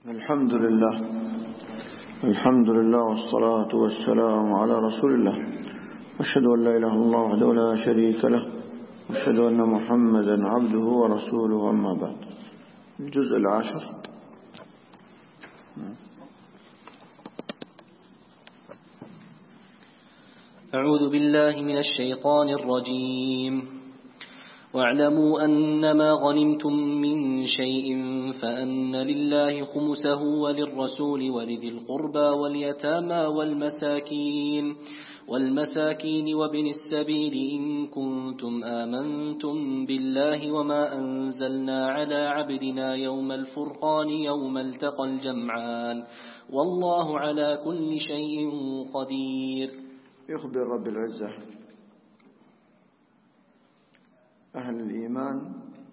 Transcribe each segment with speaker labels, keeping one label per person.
Speaker 1: الحمد لله والصلاة والسلام على رسول الله. أشهد أن لا إله إلا الله وحده لا شريك له، وأشهد أن محمدا عبده ورسوله، أما بعد. الجزء 10.
Speaker 2: أعوذ بالله من الشيطان الرجيم. واعلموا أنما غنمتم من شيء فأن لله خمسه وللرسول ولذي القربى واليتامى والمساكين وابن السبيل إن كنتم آمنتم بالله وما أنزلنا على عبدنا يوم الفرقان يوم التقى الجمعان والله على كل شيء قدير.
Speaker 1: يخبر رب العزة أهل الإيمان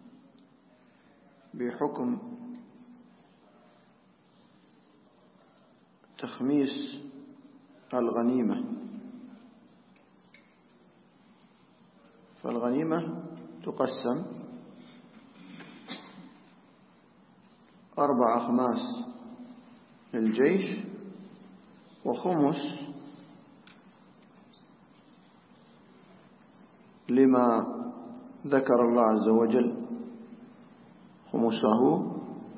Speaker 1: بحكم تخميس الغنيمة. فالغنيمة تقسم 4 أخماس للجيش، وخمس لما ذكر الله عز وجل خمسه،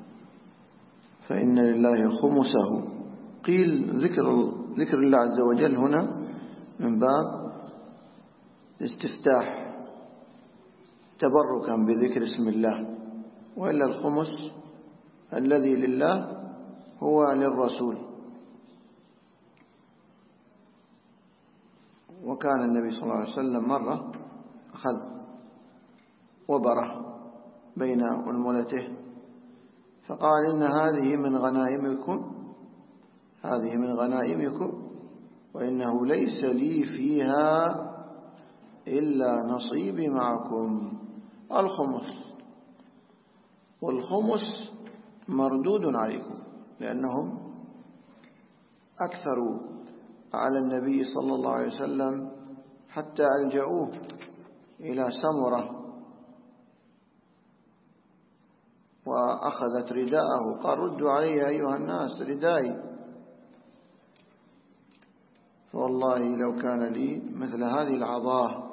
Speaker 1: فإن لله خمسه. قيل ذكر الله عز وجل هنا من باب استفتاح تبركا بذكر اسم الله، وإلا الخمس الذي لله هو للرسول. وكان النبي صلى الله عليه وسلم مرة أخذ وبره بين أنملته فقال إن هذه من غنائمكم وإنه ليس لي فيها إلا نصيبي معكم. الخمس، والخمس مردود عليكم لأنهم أكثروا على النبي صلى الله عليه وسلم حتى ألجأوه إلى سمرة وأخذت رداءه، قال ردوا علي أيها الناس ردائي، فوالله لو كان لي مثل هذه العظاه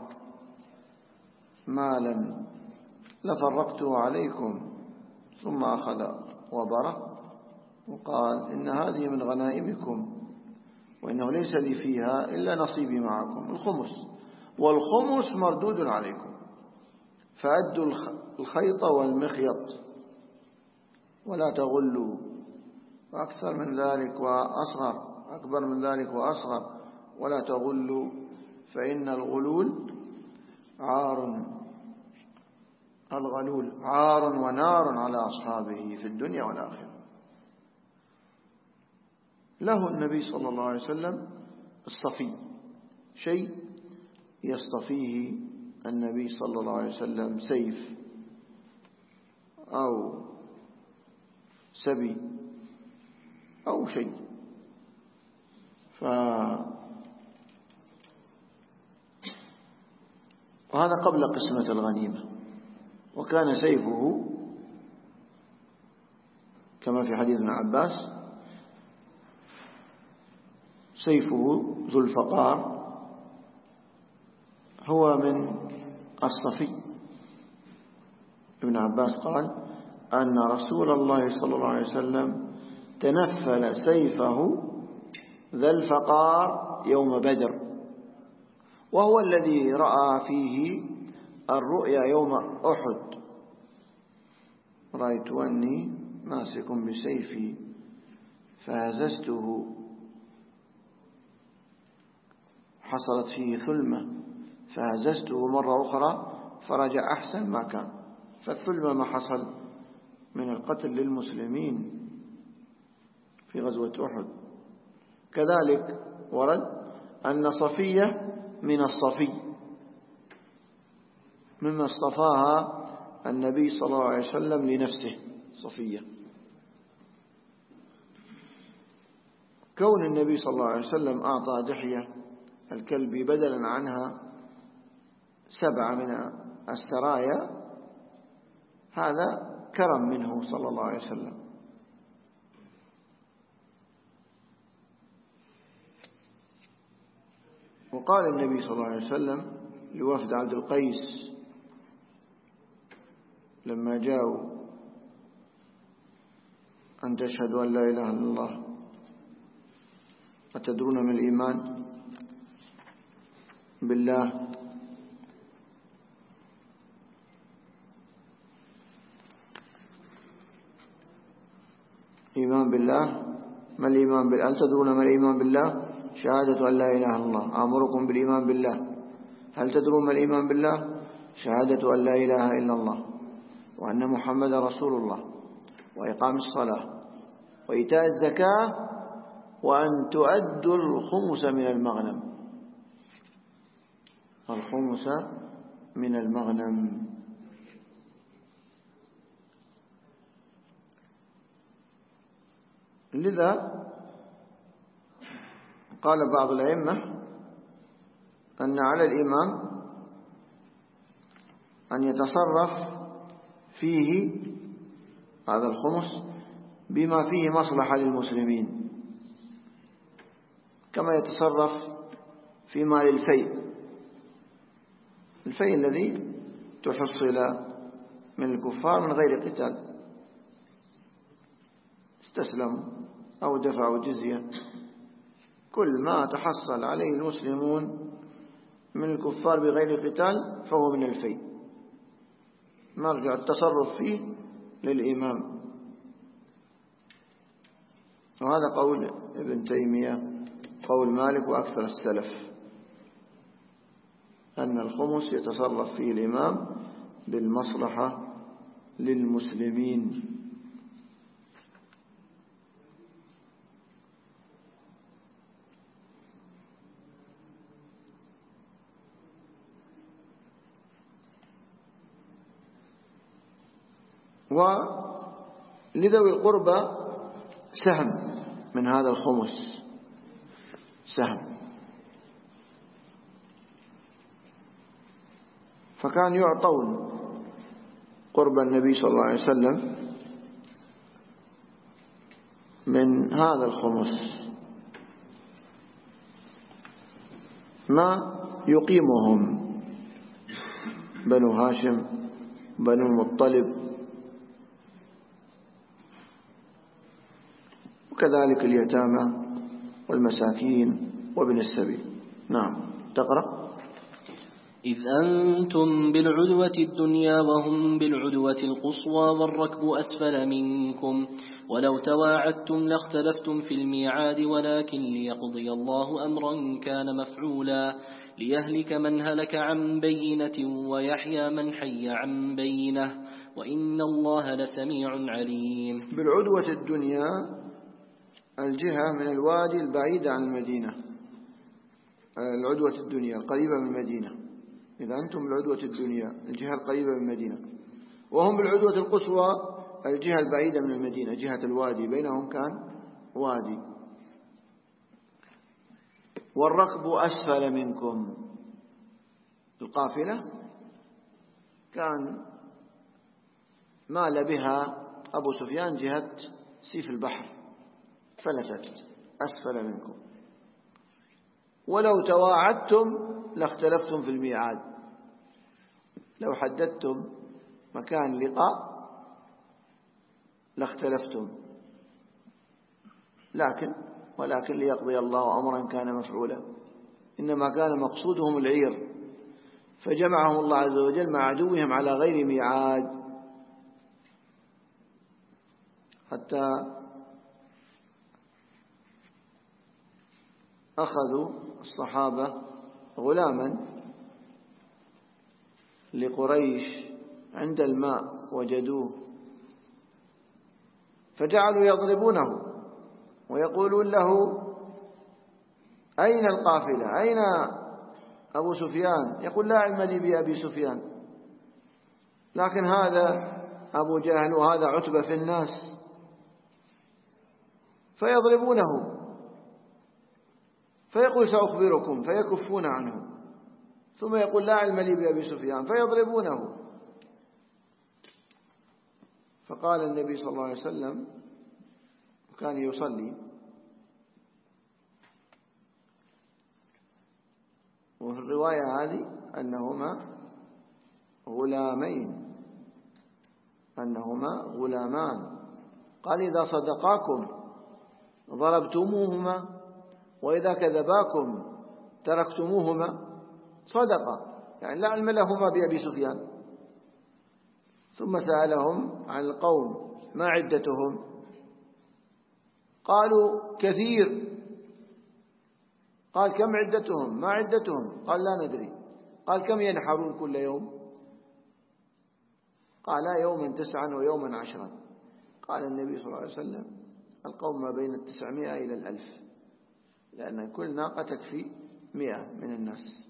Speaker 1: مالا لفرقته عليكم. ثم أخذ وبره وقال إن هذه من غنائمكم وإنه ليس لي فيها إلا نصيبي معكم، الخمس، والخمس مردود عليكم، فأدوا الخيط والمخيط ولا تغلوا، وأكثر من ذلك وأصغر، أكبر من ذلك وأصغر، ولا تغلوا، فإن الغلول عار ونار على أصحابه في الدنيا والآخرة. له النبي صلى الله عليه وسلم الصفي، شيء يصطفيه النبي صلى الله عليه وسلم، سيف أو سبي أو شيء. وهذا قبل قسمة الغنيمة. وكان سيفه كما في حديث ابن عباس سيفه ذو الفقار هو من الصفي. ابن عباس قال أن رسول الله صلى الله عليه وسلم تنفل سيفه ذا الفقار يوم بدر، وهو الذي رأى فيه الرؤيا يوم أحد: رأيت أني ماسك بسيفي فهززته، حصلت فيه ثلمة فهززته مرة أخرى فرجع أحسن ما كان. فالثلمة ما حصل من القتل للمسلمين في غزوة أحد. كذلك ورد أن صفية من الصفي مما اصطفاها النبي صلى الله عليه وسلم لنفسه، صفية. كون النبي صلى الله عليه وسلم أعطى دحية الكلبي بدلا عنها 7 من السرايا، هذا كرم منه صلى الله عليه وسلم. وقال النبي صلى الله عليه وسلم لوفد عبد القيس لما جاءوا أن تشهدوا أن لا إله إلا الله أتدرون من الإيمان بالله؟ إيمان بالله، ما الإيمان بالله؟ هل تدرون ما الإيمان بالله؟ شهادة أن لا إله إلا الله. أمركم بالإيمان بالله. هل تدرون ما الإيمان بالله؟ شهادة أن لا إله إلا الله وأن محمد رسول الله وإقام الصلاة وإيتاء الزكاة وأن تؤدوا الخمس من المغنم. الخمس من المغنم. لذا قال بعض الأئمة أن على الإمام أن يتصرف فيه هذا الخمس بما فيه مصلحة للمسلمين، كما يتصرف في مال الفيء، الفيء الذي تحصل من الكفار من غير قتال، استسلموا أو دفعوا جزية، كل ما تحصل عليه المسلمون من الكفار بغير قتال فهو من الفيء، مرجع التصرف فيه للإمام. وهذا قول ابن تيمية، قول مالك وأكثر السلف، أن الخمس يتصرف فيه الإمام بالمصلحة للمسلمين. ولذوي القربى سهم من هذا الخمس، سهم، فكان يعطون قرب النبي صلى الله عليه وسلم من هذا الخمس ما يقيمهم بنو هاشم، بنو المطلب، وكذلك اليتامى والمساكين وابن السبيل. نعم، تقرأ.
Speaker 2: إذ أنتم بالعدوة الدنيا وهم بالعدوة القصوى والركب أسفل منكم ولو تواعدتم لاختلفتم في الميعاد ولكن ليقضي الله أمرا كان مفعولا ليهلك من هلك عن بينة ويحيى من حي عن بينة وإن الله لسميع عليم.
Speaker 1: بالعدوة الدنيا الجهة من الوادي البعيدة عن المدينة، العدوة الدنيا القريبة من المدينة. إذا أنتم بالعدوة الدنيا الجهة القريبة من المدينة، وهم بالعدوة القصوى الجهة البعيدة من المدينة، جهة الوادي، بينهم كان وادي. والركب أسفل منكم، القافلة كان مال بها أبو سفيان جهة سيف البحر فلتت أسفل منكم، ولو تواعدتم لاختلفتم في الميعاد، لو حددتم مكان لقاء لاختلفتم، ولكن ليقضي الله أمرا كان مفعولا، إنما كان مقصودهم العير، فجمعهم الله عز وجل مع عدوهم على غير ميعاد، حتى أخذوا الصحابة غلاما لقريش عند الماء وجدوه، فجعلوا يضربونه ويقولون له: أين القافلة؟ أين أبو سفيان؟ يقول: لا علم لي بأبي سفيان، لكن هذا أبو جهل وهذا عتبة في الناس، فيضربونه فيقول: سأخبركم، فيكفون عنه، ثم يقول: لا علم لي بأبي سفيان، فيضربونه. فقال النبي صلى الله عليه وسلم، كان يصلي، الرواية هذه أنهما غلامان. قال إذا صدقاكم ضربتموهما وإذا كذباكم تركتموهما. صدقا يعني لا علم لهما بأبي سفيان. ثم سألهم عن القوم ما عدتهم؟ قالوا كثير. قال كم عدتهم؟ ما عدتهم؟ قال لا ندري. قال كم ينحرون كل يوم؟ قال يوما 9 ويوما 10. قال النبي صلى الله عليه وسلم القوم ما بين 900 إلى 1000، لأن كل ناقة تكفي 100 من الناس.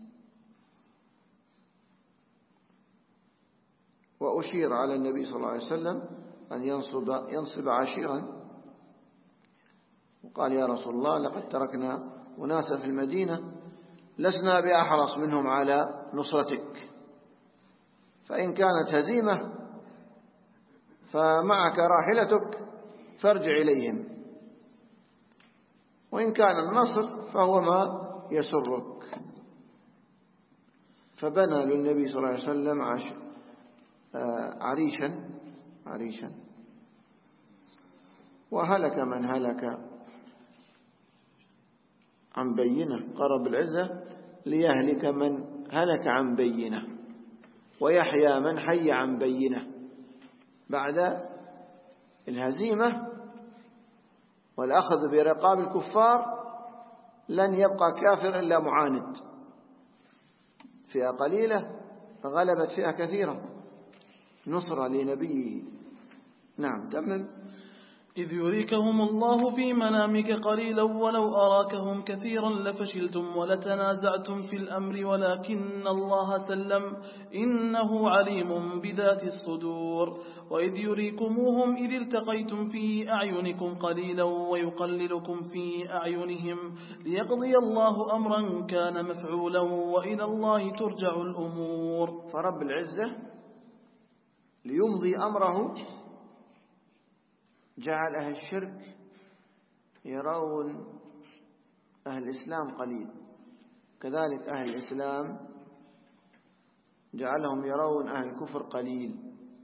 Speaker 1: وأشير على النبي صلى الله عليه وسلم أن ينصب عشيرا، وقال يا رسول الله لقد تركنا أناسا في المدينة لسنا بأحرص منهم على نصرتك، فإن كانت هزيمة فمعك راحلتك فارجع إليهم، وإن كان النصر فهو ما يسرك. فبنى للنبي صلى الله عليه وسلم عريشا، وهلك من هلك عن بينة. قرب العزة ليهلك من هلك عن بينة ويحيى من حي عن بينة. بعد الهزيمة والأخذ برقاب الكفار لن يبقى كافر إلا معاند. فئة قليلة غلبت فئة كثيرة نصرة لنبيه. نعم تمام.
Speaker 3: إذ يريكهم الله في منامك قليلا ولو أراكهم كثيرا لفشلتم ولتنازعتم في الأمر ولكن الله سلم إنه عليم بذات الصدور. وإذ يريكموهم إذ التقيتم في أعينكم قليلا ويقللكم في أعينهم ليقضي الله أمرا كان مفعولا وإلى الله ترجع الأمور.
Speaker 1: فرب العزة ليمضي أمره جعل أهل الشرك يرون أهل الإسلام قليل، كذلك أهل الإسلام جعلهم يرون أهل الكفر قليل.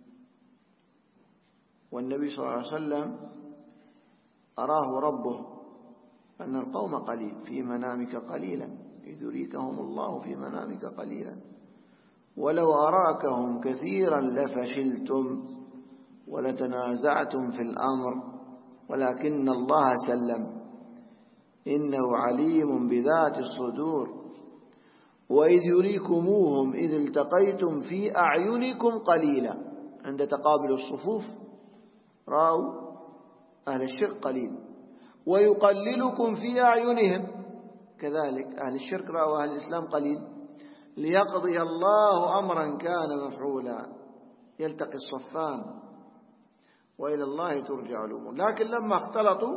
Speaker 1: والنبي صلى الله عليه وسلم أراه ربه أن القوم قليل في منامك قليلا إذ يريكهم الله في منامك قليلا ولو أراكهم كثيرا لفشلتم ولتنازعتم في الأمر ولكن الله سلم إنه عليم بذات الصدور. وإذ يريكموهم إذ التقيتم في أعينكم قليلا، عند تقابل الصفوف رأوا أهل الشرك قليل، ويقللكم في أعينهم، كذلك أهل الشرك رأوا أهل الإسلام قليل، ليقضي الله أمرا كان مفعولا. يلتقي الصفان وإلى الله ترجع الأمور. لكن لما اختلطوا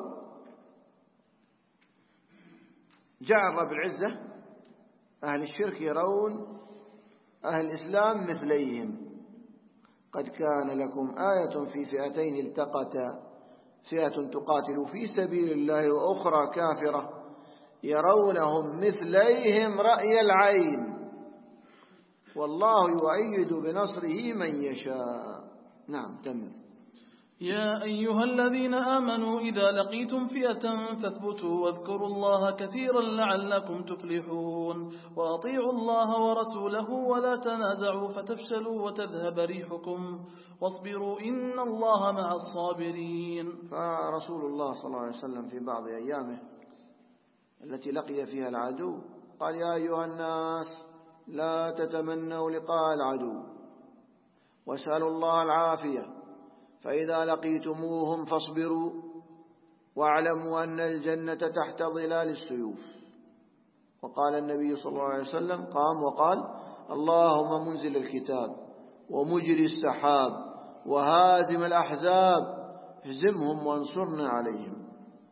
Speaker 1: جعل رب العزة أهل الشرك يرون أهل الإسلام مثليهم. قد كان لكم آية في فئتين التقتا فئة تقاتل في سبيل الله وأخرى كافرة يرونهم مثليهم رأي العين والله يؤيد بنصره من يشاء. نعم تمام.
Speaker 3: يا أيها الذين آمنوا إذا لقيتم فئة فاثبتوا واذكروا الله كثيرا لعلكم تفلحون وأطيعوا الله ورسوله ولا تنازعوا فتفشلوا وتذهب ريحكم واصبروا إن الله مع الصابرين.
Speaker 1: فرسول الله صلى الله عليه وسلم في بعض أيامه التي لقي فيها العدو قال يا أيها الناس لا تتمنوا لقاء العدو واسألوا الله العافية، فإذا لقيتموهم فاصبروا واعلموا أن الجنة تحت ظلال السيوف. وقال النبي صلى الله عليه وسلم قام وقال اللهم منزل الكتاب ومجري السحاب وهازم الأحزاب اهزمهم وانصرنا عليهم.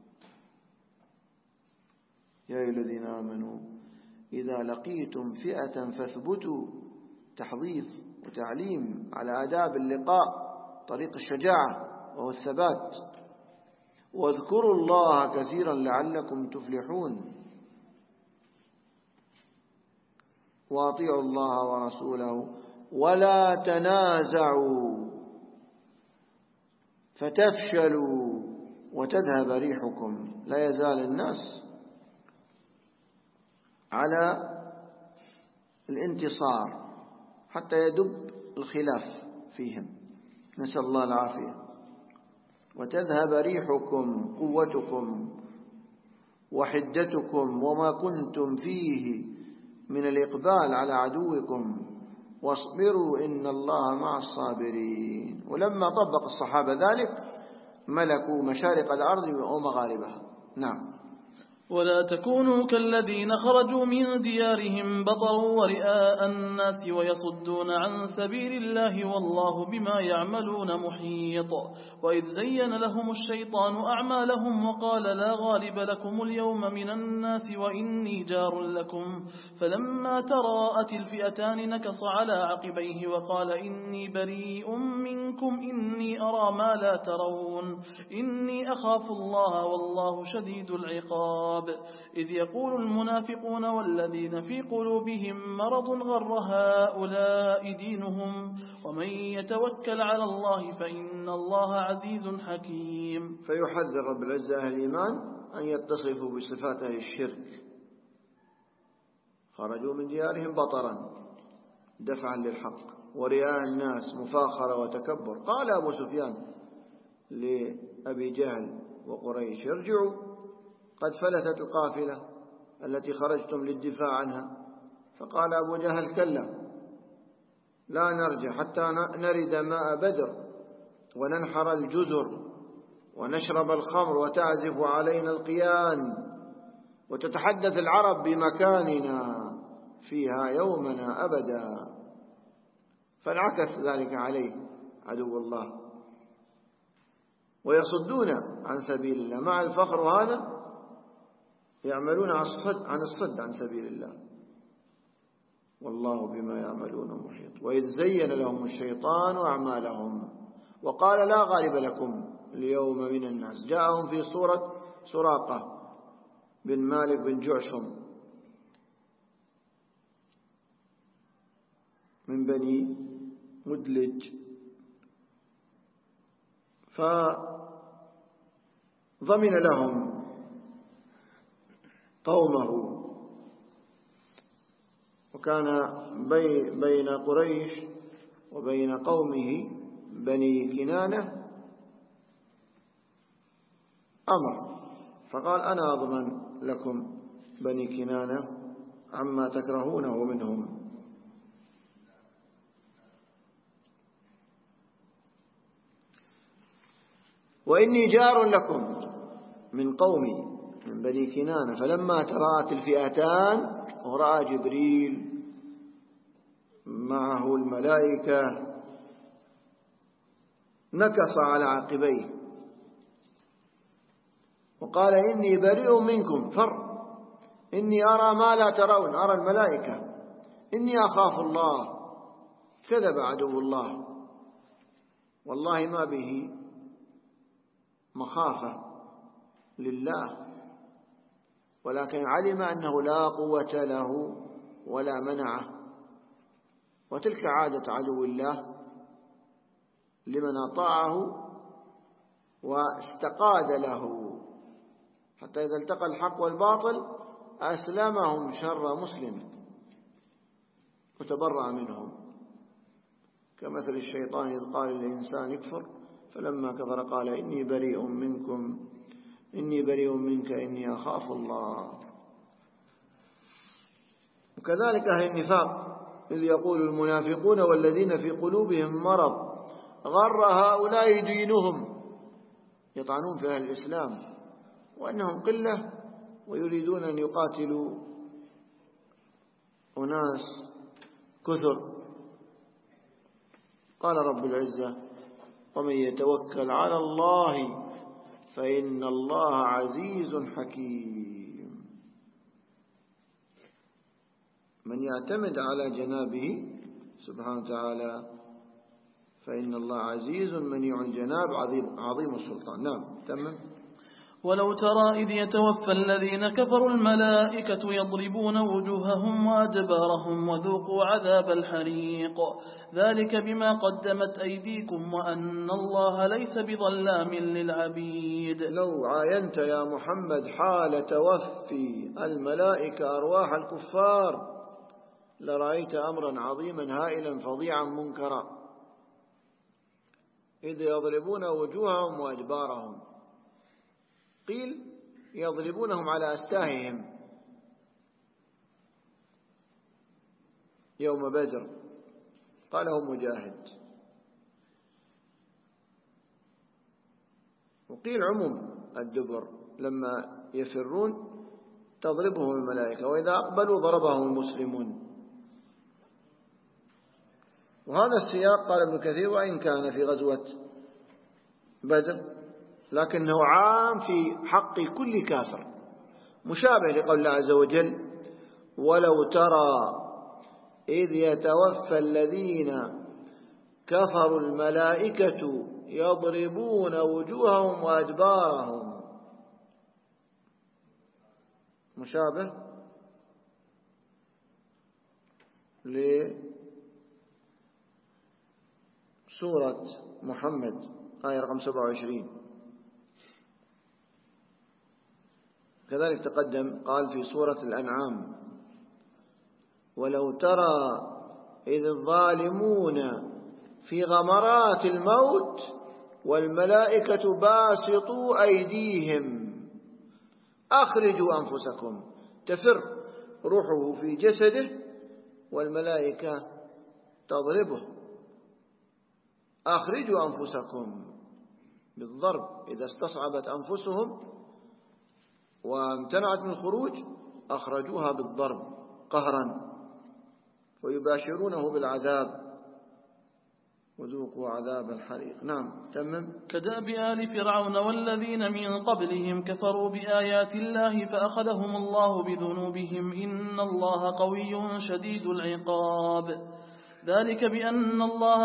Speaker 1: يا أيها الذين آمنوا إذا لقيتم فئة فاثبتوا، تحضيض وتعليم على آداب اللقاء، طريق الشجاعة وهو الثبات. واذكروا الله كثيرا لعلكم تفلحون. وأطيعوا الله ورسوله ولا تنازعوا فتفشلوا وتذهب ريحكم. لا يزال الناس على الانتصار حتى يدب الخلاف فيهم، نسأل الله العافية. وتذهب ريحكم، قوتكم وحدتكم وما كنتم فيه من الإقبال على عدوكم، واصبروا إن الله مع الصابرين. ولما طبق الصحابة ذلك ملكوا مشارق الأرض ومغاربها. نعم.
Speaker 3: ولا تكونوا كالذين خرجوا من ديارهم بطروا ورئاء الناس ويصدون عن سبيل الله والله بما يعملون محيط. وإذ زين لهم الشيطان أعمالهم وقال لا غالب لكم اليوم من الناس وإني جار لكم، فلما تراءت الفئتان نكص على عقبيه وقال إني بريء منكم إني أرى ما لا ترون إني أخاف الله والله شديد العقاب. إذ يقول المنافقون والذين في قلوبهم مرض غر هؤلاء دينهم ومن يتوكل على الله فإن الله عزيز حكيم.
Speaker 1: فيحذر رب العزة أهل الإيمان أن يتصفوا بصفات أهل الشرك. خرجوا من ديارهم بطرا دفعا للحق ورئاء الناس مفاخرة وتكبر. قال أبو سفيان لأبي جهل وقريش ارجعوا قد فلتت القافلة التي خرجتم للدفاع عنها. فقال أبو جهل كلا لا نرجع حتى نرد ماء بدر وننحر الجزر ونشرب الخمر وتعزف علينا القيان وتتحدث العرب بمكاننا فيها يومنا أبدا. فانعكس ذلك عليه عدو الله ويصدون عن سبيل الله. مع الفخر هذا يعملون عن الصد عن سبيل الله والله بما يعملون محيط. وإذ زين لهم الشيطان أعمالهم وقال لا غالب لكم اليوم من الناس. جاءهم في صورة سراقة بن مالك بن جعشم من بني مدلج، فضمن لهم قومه. وكان بين قريش وبين قومه بني كنانة أمر، فقال أنا أضمن لكم بني كنانة عما تكرهونه منهم. وإني جار لكم من قومي من بني كنانة. فلما تراءت الفئتان ورأى جبريل معه الملائكة نكص على عقبيه وقال إني بريء منكم إني أرى ما لا ترون. أرى الملائكة. إني أخاف الله. كذب عدو الله والله ما به مخافة لله، ولكن علم أنه لا قوة له ولا منعه. وتلك عادة عدو الله لمن أطاعه واستقاد له، حتى إذا التقى الحق والباطل أسلمهم شر مسلم وتبرأ منهم، كمثل الشيطان إذ قال للإنسان اكفر فلما كفر قال إني بريء منك إني أخاف الله. وكذلك أهل النفاق إذ يقول المنافقون والذين في قلوبهم مرض غر هؤلاء دينهم، يطعنون في أهل الإسلام وأنهم قلة ويريدون أن يقاتلوا أناس كثر. قال رب العزة ومن يتوكل على الله فإن الله عزيز حكيم. من يعتمد على جنابه سبحانه وتعالى فإن الله عزيز منيع الجناب عظيم السلطان. نعم تمام.
Speaker 3: ولو ترى إذ يتوفى الذين كفروا الملائكة يضربون وجوههم وأدبارهم وذوقوا عذاب الحريق ذلك بما قدمت أيديكم وأن الله ليس بظلام للعبيد.
Speaker 1: لو عاينت يا محمد حال توفي الملائكة أرواح الكفار لرأيت أمرا عظيما هائلا فظيعا منكرا، إذ يضربون وجوههم وأدبارهم. قيل يضربونهم على أستاههم يوم بدر، قاله مجاهد. وقيل عموم الدبر لما يفرون تضربهم الملائكة، وإذا أقبلوا ضربهم المسلمون. وهذا السياق قال ابن كثير وإن كان في غزوة بدر لكنه عام في حق كل كافر، مشابه لقول الله عز وجل ولو ترى إذ يتوفى الذين كفروا الملائكة يضربون وجوههم وأدبارهم، مشابه لسورة محمد آية رقم 27. كذلك تقدم قال في سورة الأنعام ولو ترى إذ الظالمون في غمرات الموت والملائكة باسطوا أيديهم أخرجوا أنفسكم، تفر روحه في جسده والملائكة تضربه، أخرجوا أنفسكم بالضرب. إذا استصعبت أنفسهم وامتنعت من الخروج أخرجوها بالضرب قهرا ويباشرونه بالعذاب وذوقوا عذاب الحريق. نعم تمم.
Speaker 3: كدأب آل فرعون والذين من قبلهم كفروا بآيات الله فأخذهم الله بذنوبهم إن الله قوي شديد العقاب. ذلك بأن الله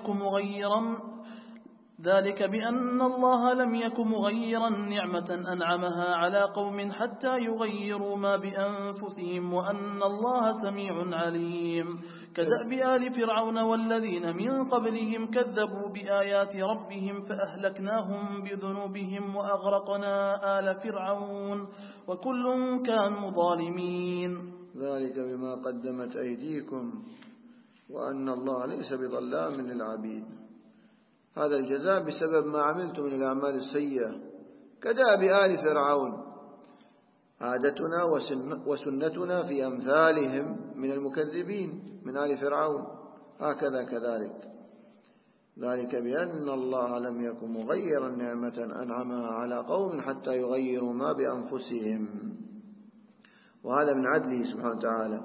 Speaker 3: لم يك مغيرا نعمة أنعمها على قوم حتى يغيروا ما بأنفسهم وأن الله سميع عليم. كدأب آل فرعون والذين من قبلهم كذبوا بآيات ربهم فأهلكناهم بذنوبهم وأغرقنا آل فرعون وكل كانوا ظالمين.
Speaker 1: ذلك بما قدمت أيديكم وأن الله ليس بظلام للعبيد. هذا الجزاء بسبب ما عملتم من الأعمال السيئة. كدأب آل فرعون، عادتنا وسنتنا في أمثالهم من المكذبين من آل فرعون هكذا كذلك. ذلك بأن الله لم يكن مغيرا نعمة أنعمها على قوم حتى يغيروا ما بأنفسهم، وهذا من عدله سبحانه وتعالى،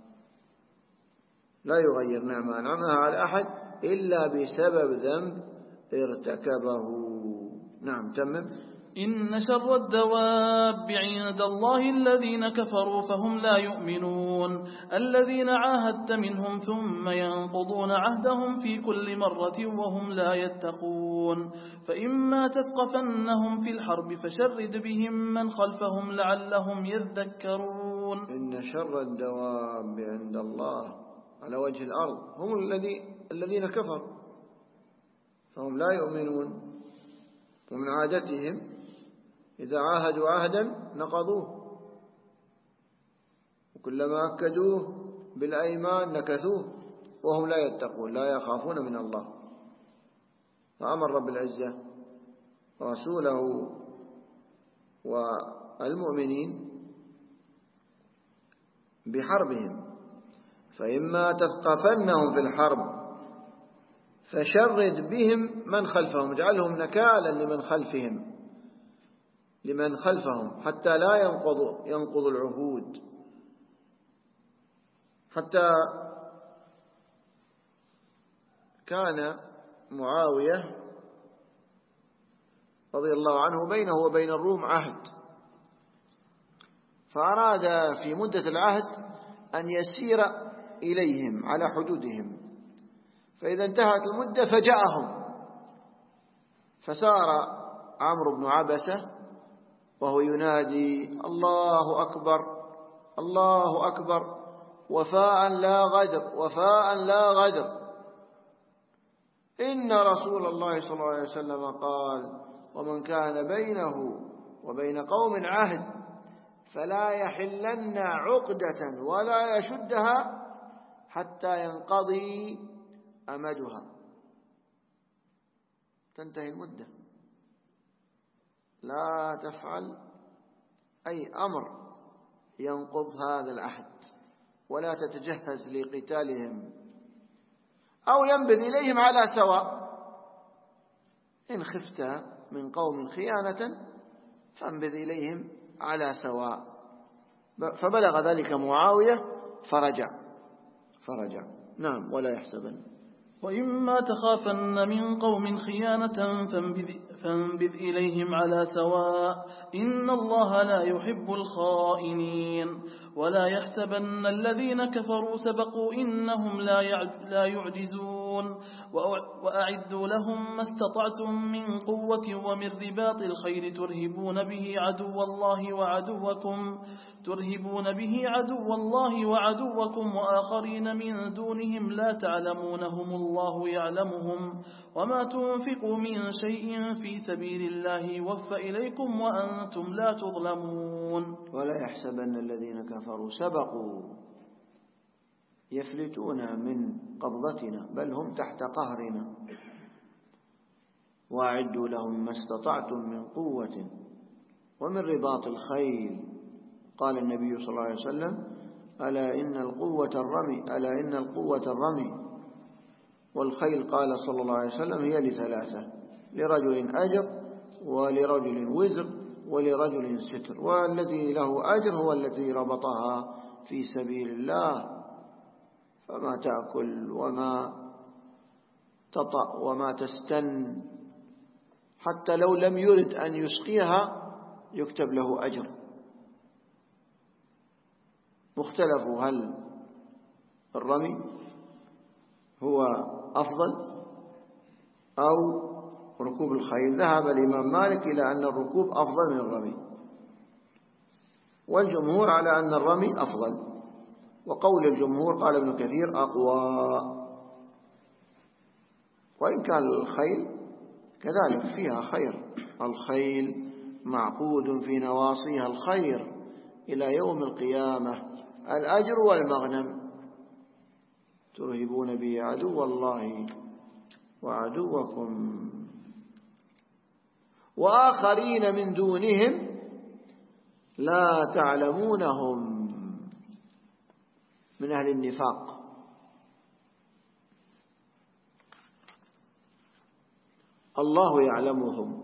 Speaker 1: لا يغير نعمة أنعمها على أحد إلا بسبب ذنب ارتكبه. نعم تمم.
Speaker 3: إن شر الدواب عند الله الذين كفروا فهم لا يؤمنون الذين عاهدت منهم ثم ينقضون عهدهم في كل مرة وهم لا يتقون. فإما تثقفنهم في الحرب فشرد بهم من خلفهم لعلهم يذكرون.
Speaker 1: إن شر الدواب عند الله على وجه الأرض هم الذين كفروا، فهم لا يؤمنون، ومن عادتهم إذا عاهدوا عهدا نقضوه، وكلما أكدوه بالأيمان نكثوه وهم لا يتقون لا يخافون من الله. فأمر رب العزة ورسوله والمؤمنين بحربهم. فإما تثقفنهم في الحرب فشرد بهم من خلفهم، اجعلهم نكالا لمن خلفهم حتى لا ينقضوا العهود. حتى كان معاوية رضي الله عنه بينه وبين الروم عهد، فأراد في مدة العهد أن يسير إليهم على حدودهم، فإذا انتهت المدة فجاءهم، فسار عمرو بن عبسة وهو ينادي الله أكبر الله أكبر وفاء لا غدر وفاء لا غدر. إن رسول الله صلى الله عليه وسلم قال: ومن كان بينه وبين قوم عهد فلا يحلن عقدة ولا يشدها حتى ينقضي أمدها، تنتهي المدة، لا تفعل أي أمر ينقض هذا العهد، ولا تتجهز لقتالهم أو ينبذ إليهم على سواء. إن خفت من قوم خيانة فانبذ إليهم على سواء. فبلغ ذلك معاوية فرجع. نعم. ولا يحسبن.
Speaker 3: وإما تخافن من قوم خيانة فانبذ إليهم على سواء، إن الله لا يحب الخائنين. ولا يحسبن الذين كفروا سبقوا، إنهم لا يعجزون. وأعدوا لهم ما استطعتم من قوة ومن رباط الخيل ترهبون به عدو الله وعدوكم وآخرين من دونهم لا تعلمونهم الله يعلمهم. وما تنفقوا من شيء في سبيل الله يوفى إليكم وأنتم لا تظلمون.
Speaker 1: ولا يحسبن الذين كفروا سبقوا يفلتون من قبضتنا، بل هم تحت قهرنا. وأعدوا لهم ما استطعتم من قوة ومن رباط الخيل. قال النبي صلى الله عليه وسلم: ألا إن القوة الرمي والخيل قال صلى الله عليه وسلم: هي لثلاثة: لرجل أجر، ولرجل وزر، ولرجل ستر. والذي له أجر هو الذي ربطها في سبيل الله، فما تأكل وما تطأ وما تستن، حتى لو لم يرد أن يسقيها يكتب له أجر. مختلف هل الرمي هو أفضل أو ركوب الخيل. ذهب الإمام مالك إلى أن الركوب أفضل من الرمي، والجمهور على أن الرمي أفضل. وقول الجمهور قال ابن كثير أقوى، وإن كان الخيل كذلك فيها خير. الخيل معقود في نواصيها الخير إلى يوم القيامة، الأجر والمغنم. ترهبون به عدو الله وعدوكم وآخرين من دونهم لا تعلمونهم، من أهل النفاق. الله يعلمهم.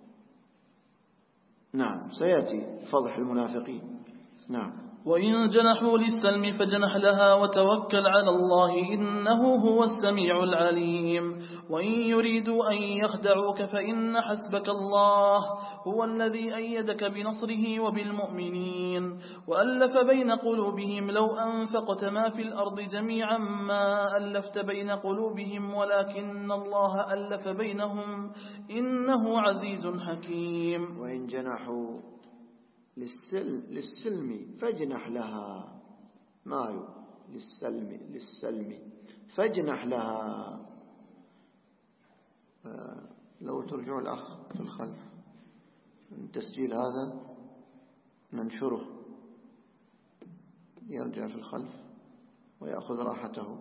Speaker 1: نعم. سيأتي فضح المنافقين. نعم.
Speaker 3: وإن جنحوا للسلم فجنح لها وتوكل على الله، إنه هو السميع العليم. وإن يريدوا أن يخدعوك فإن حسبك الله، هو الذي أيدك بنصره وبالمؤمنين، وألف بين قلوبهم. لو أنفقت ما في الأرض جميعا ما ألفت بين قلوبهم ولكن الله ألف بينهم، إنه عزيز حكيم.
Speaker 1: وإن جنحوا للسلم فاجنح لها، للسلم فاجنح لها. لو ترجعوا الأخ في الخلف التسجيل هذا ننشره، يرجع في الخلف ويأخذ راحته.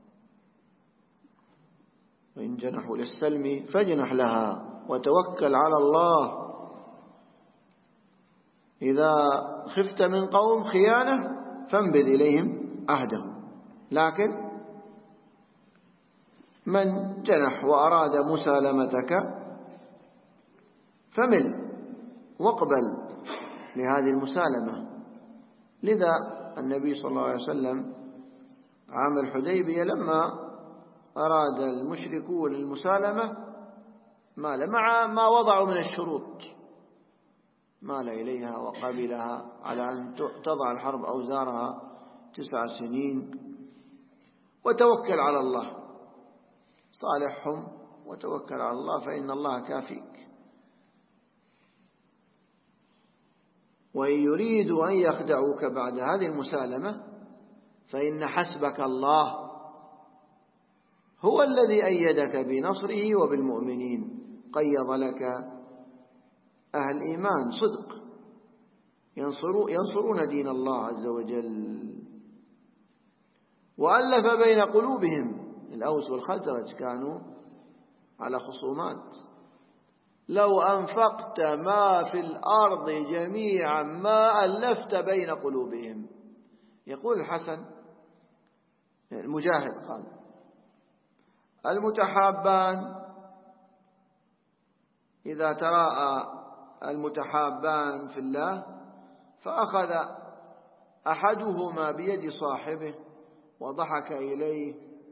Speaker 1: وإن جنحوا للسلم فاجنح لها وتوكل على الله. إذا خفت من قوم خيانة فانبذ إليهم عهدهم. لكن من جنح وأراد مسالمتك فمل واقبل لهذه المسالمة. لذا النبي صلى الله عليه وسلم عام الحديبية لما أراد المشركون المسالمة مال مع ما وضعوا من الشروط، مال إليها وقبلها على أن تضع الحرب أوزارها 9 سنين، وتوكل على الله. صالحهم وتوكل على الله فإن الله كافيك. وإن يريدوا أن يخدعوك بعد هذه المسالمة فإن حسبك الله هو الذي أيدك بنصره وبالمؤمنين. قيض لك أهل إيمان صدق ينصرون دين الله عز وجل. وألف بين قلوبهم. الأوس والخزرج كانوا على خصومات. لو أنفقت ما في الأرض جميعا ما ألفت بين قلوبهم. يقول الحسن المجاهد قال: المتحابان إذا تراءى المتحابان في الله فأخذ أحدهما بيد صاحبه وضحك إليه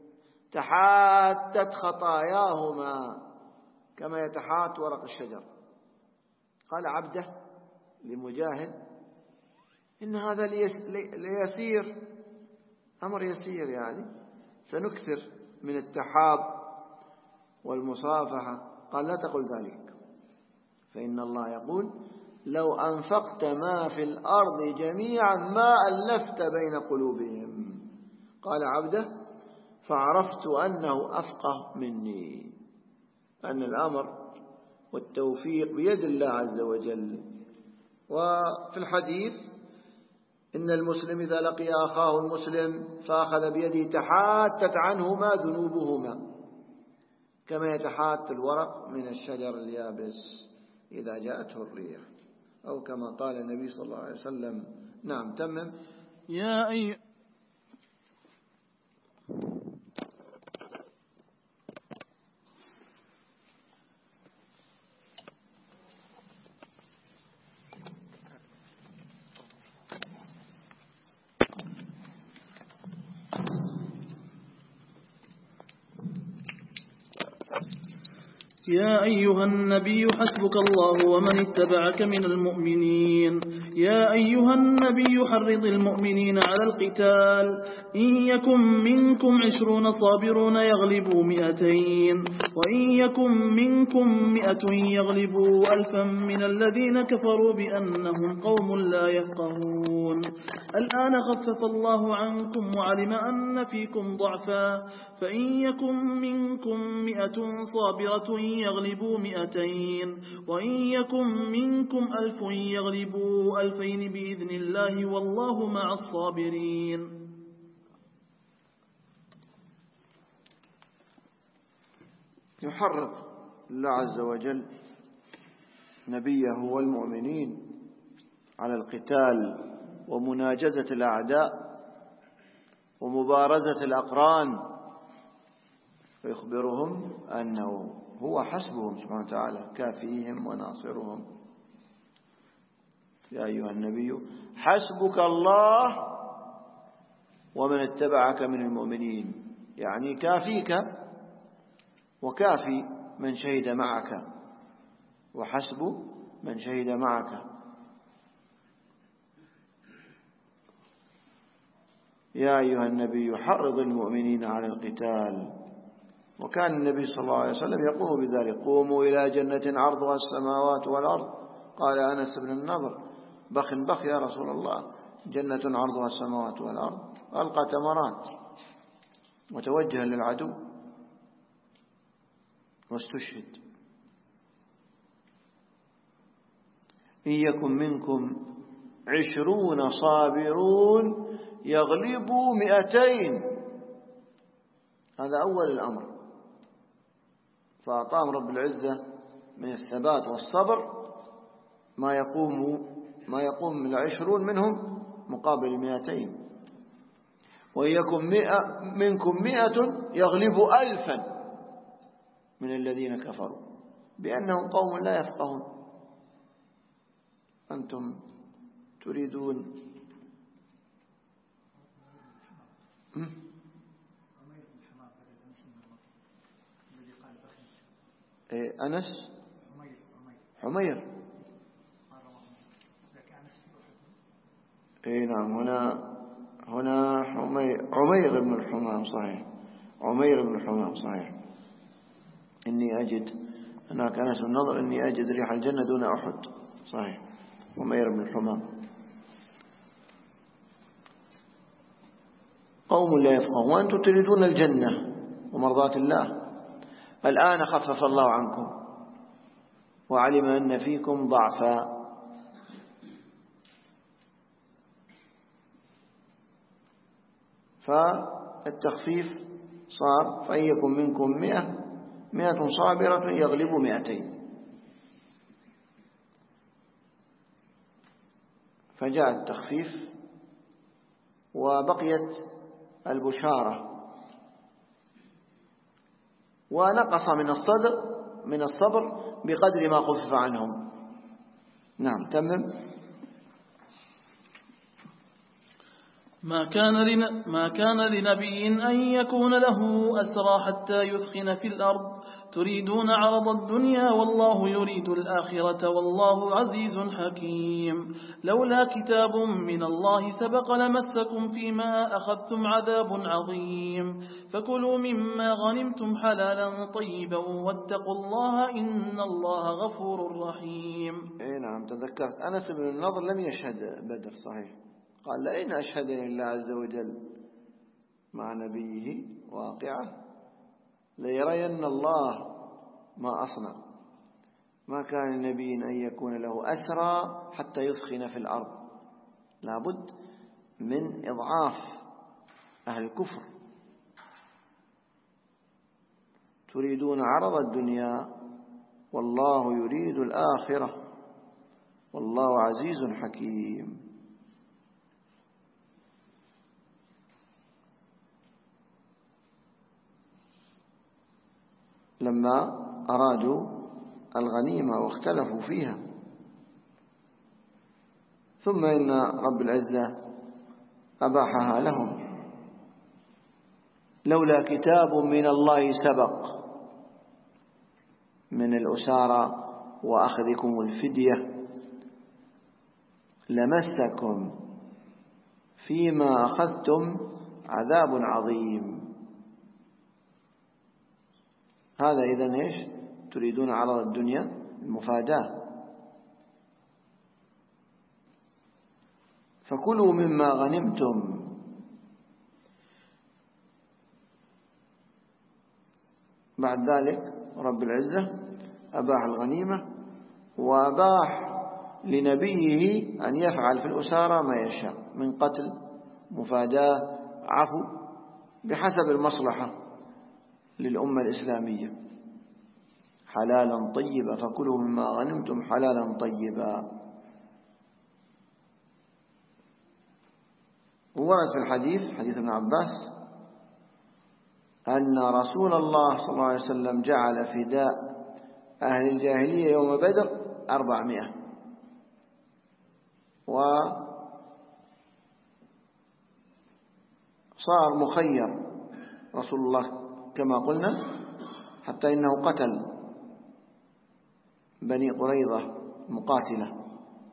Speaker 1: تحاتت خطاياهما كما يتحات ورق الشجر. قال عبده لمجاهد: إن هذا ليسير، أمر يسير، يعني سنكثر من التحاب والمصافحة. قال: لا تقل ذلك، فإن الله يقول: لو أنفقت ما في الأرض جميعا ما ألفت بين قلوبهم. قال عبده: فعرفت أنه أفقه مني، أن الأمر والتوفيق بيد الله عز وجل. وفي الحديث: إن المسلم إذا لقي أخاه المسلم فأخذ بيده تحاتت عنهما ذنوبهما كما يتحات الورق من الشجر اليابس إذا جاءته الريح، أو كما قال النبي صلى الله عليه وسلم. نعم، تمم.
Speaker 3: يا أيها النبي حسبك الله ومن اتبعك من المؤمنين. يا أيها النبي حرض المؤمنين على القتال. إن يكن منكم 20 صابرون يغلبوا 200 وإن يكن منكم 100 يغلبوا 1000 من الذين كفروا بأنهم قوم لا يفقهون. الآن خفف الله عنكم وعلم أن فيكم ضعفا فإن يكن منكم 100 صابرة يغلبوا 200 وإن يكن منكم 1000 يغلبوا 2000 بإذن الله والله مع الصابرين.
Speaker 1: يحرض الله عز وجل نبيه والمؤمنين على القتال ومناجزة الأعداء ومبارزة الأقران، ويخبرهم أنه هو حسبهم سبحانه وتعالى كافيهم وناصرهم. يا أيها النبي حسبك الله ومن اتبعك من المؤمنين، يعني كافيك وكافي من شهد معك، وحسب من شهد معك. يا أيها النبي حرض المؤمنين على القتال. وكان النبي صلى الله عليه وسلم يقوم بذلك: قوموا إلى جنة عرضها السماوات والأرض. قال أنس بن النضر: بخ يا رسول الله، جنة عرضها السماوات والأرض. ألقى تمرات وتوجه للعدو واستشهد. إن يكن منكم 20 صابرون يغلبوا 200. هذا أول الأمر، فأعطاهم رب العزة من الثبات والصبر ما يقوم 20 منهم مقابل 200. وإن يكن منكم 100 يغلبوا 1000 من الذين كفروا بأنهم قوم لا يفقهون. أنتم تريدون أنس حمير. نعم، هنا عمير بن الحمام صحيح، عمير بن الحمام صحيح. إني أجد هناك أنس النضر: إني أجد ريح الجنة دون أحد. صحيح. أمير بن الحمام. قوم لا يفقهون وأنتم تريدون الجنة ومرضات الله، الآن خفف الله عنكم وعلم أن فيكم ضعفا، فالتخفيف صار فإن يكن منكم 100 صابرة يغلب 200، فجاء التخفيف وبقيت البشارة، ونقص من الصبر بقدر ما خفف عنهم. نعم تمم.
Speaker 3: ما كان لنبي أن يكون له أسرى حتى يثخن في الأرض تريدون عرض الدنيا والله يريد الآخرة والله عزيز حكيم. لولا كتاب من الله سبق لمسكم فيما أخذتم عذاب عظيم، فكلوا مما غنمتم حلالا طيبا واتقوا الله إن الله غفور رحيم.
Speaker 1: نعم تذكرت أنس بن النضر لم يشهد بدر صحيح، قال لئن أشهدني الله عز وجل مع نبيه واقعة ليرين الله ما أصنع. ما كان النبي أن يكون له أسرى حتى يثخن في الأرض، لابد من إضعاف أهل الكفر. تريدون عرض الدنيا والله يريد الآخرة والله عزيز حكيم. لما أرادوا الغنيمة واختلفوا فيها، ثم إن رب العزة أباحها لهم. لولا كتاب من الله سبق من الأسارى وأخذكم الفدية لمسكم فيما أخذتم عذاب عظيم. هذا إذن إيش؟ تريدون عرض الدنيا المفاداة. فكلوا مما غنمتم. بعد ذلك رب العزة أباح الغنيمة وأباح لنبيه أن يفعل في الأسارى ما يشاء من قتل، مفاداة، عفو، بحسب المصلحة للأمة الإسلامية. حلالا طيبا، فكلوا مما غنمتم حلالا طيبا. ورد في الحديث حديث ابن عباس أن رسول الله صلى الله عليه وسلم جعل فداء أهل الجاهلية يوم بدر 400، وصار مخير رسول الله كما قلنا، حتى إنه قتل بني قريظة مقاتلة،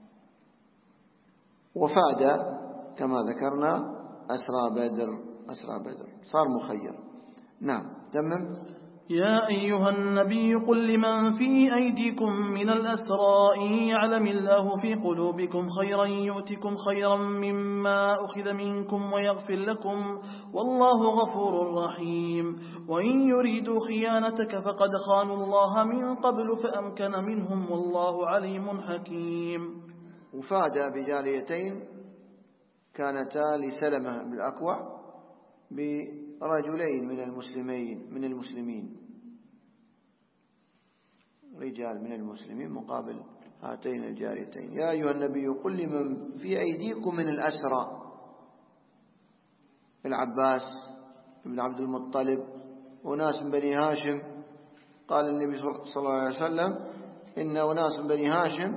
Speaker 1: وفاد كما ذكرنا أسرى بدر، صار مخير. نعم تمم.
Speaker 3: يا أيها النبي قل لمن في أيديكم من الأسرى إن يعلم الله في قلوبكم خيرا يؤتكم خيرا مما أخذ منكم ويغفر لكم والله غفور رحيم. وإن يريدوا خيانتك فقد خانوا الله من قبل فأمكن منهم والله عليم حكيم.
Speaker 1: وفاد بجاريتين كانتا لسلمة بن الأكوع برجلين من المسلمين، رجال من المسلمين مقابل هاتين الجاريتين. يا أيها النبي قل لمن في أيديكم من الأسرى، العباس بن عبد المطلب وناس من بني هاشم. قال النبي صلى الله عليه وسلم إن أناس من بني هاشم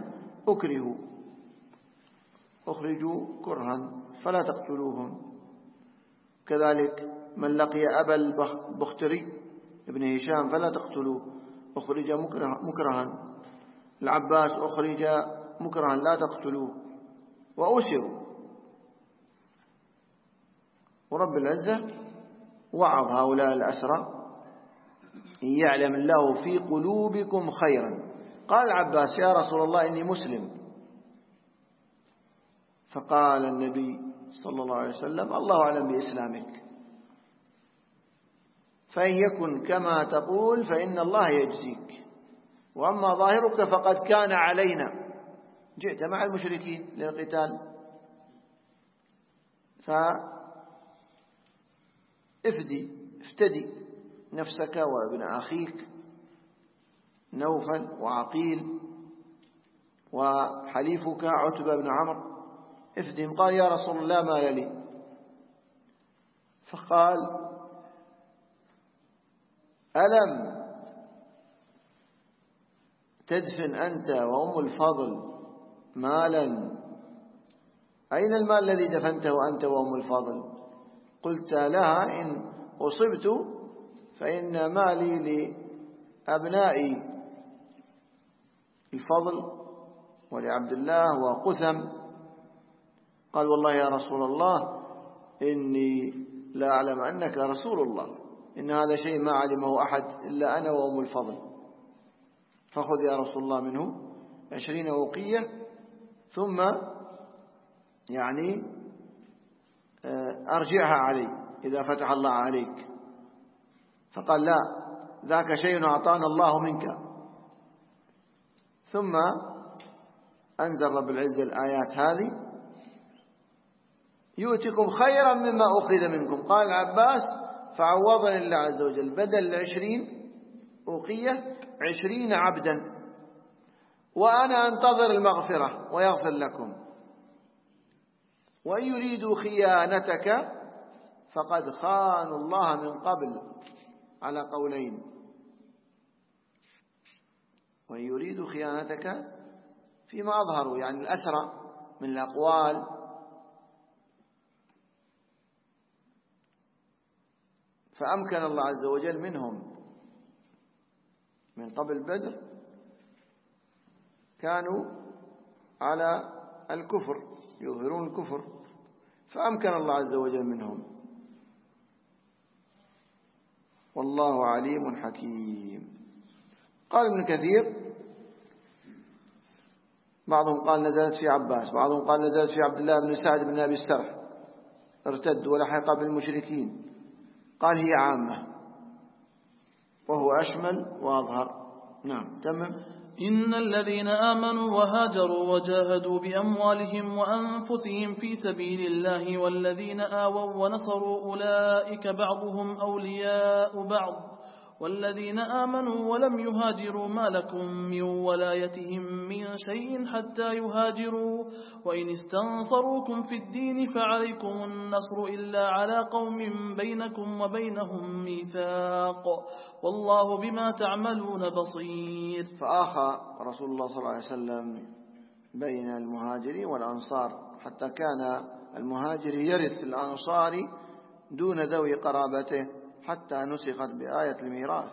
Speaker 1: أخرجوا كرها فلا تقتلوهم. كذلك من لقي أبا البختري ابن هشام فلا تقتلوه، أخرج مكرها. العباس أخرج مكرها لا تقتلوه، وأسروا. ورب العزة وعظ هؤلاء الأسرى إن يعلم الله في قلوبكم خيرا. قال العباس يا رسول الله إني مسلم فقال النبي صلى الله عليه وسلم: الله أعلم بإسلامك، فإن يكن كما تقول فإن الله يجزيك، وأما ظاهرك فقد كان علينا. جئت مع المشركين للقتال، افتدي نفسك وابن أخيك نوفل وعقيل وحليفك عتبة بن عمرو، افدهم. قال: يا رسول الله مال لي. فقال: ألم تدفن أنت وأم الفضل مالا؟ أين المال الذي دفنته أنت وأم الفضل؟ قلت لها: إن أصبت فإن مالي لأبنائي الفضل ولعبد الله وقثم. قال: والله يا رسول الله إني لا أعلم أنك رسول الله، إن هذا شيء ما علمه أحد إلا أنا وأم الفضل، فخذ يا رسول الله منه 20 أوقية ثم أرجعها علي إذا فتح الله عليك. فقال: لا، ذاك شيء أعطانا الله منك. ثم أنزل رب العزة الآيات هذه: يؤتكم خيرا مما أخذ منكم. قال العباس: فعوضني الله عز وجل بدل 20 أوقية 20 عبدا، وأنا أنتظر المغفرة ويغفر لكم. وإن يريدوا خيانتك فقد خانوا الله من قبل، على قولين. وإن يريدوا خيانتك فيما أظهروا، يعني الأسرى من الأقوال، فأمكن الله عز وجل منهم من قبل بدر، كانوا على الكفر يظهرون الكفر، فأمكن الله عز وجل منهم. والله عليم حكيم. قال ابن كثير: بعضهم قال نزلت في عباس، بعضهم قال نزلت في عبد الله بن سعد بن أبي السرح، ارتد ولحق بالمشركين. قال: هي عامة، وهو أشمل وأظهر. نعم، تمام.
Speaker 3: إن الذين آمنوا وهاجروا وجاهدوا بأموالهم وأنفسهم في سبيل الله والذين آووا ونصروا أولئك بعضهم أولياء بعض، والذين آمنوا ولم يهاجروا ما لكم من ولايتهم من شيء حتى يهاجروا، وإن استنصروكم في الدين فعليكم النصر إلا على قوم بينكم وبينهم ميثاق، والله بما تعملون بصير.
Speaker 1: فآخى رسول الله صلى الله عليه وسلم بين المهاجرين والأنصار، حتى كان المهاجر يرث الأنصار دون ذوي قرابته، حتى نسخت بآية الميراث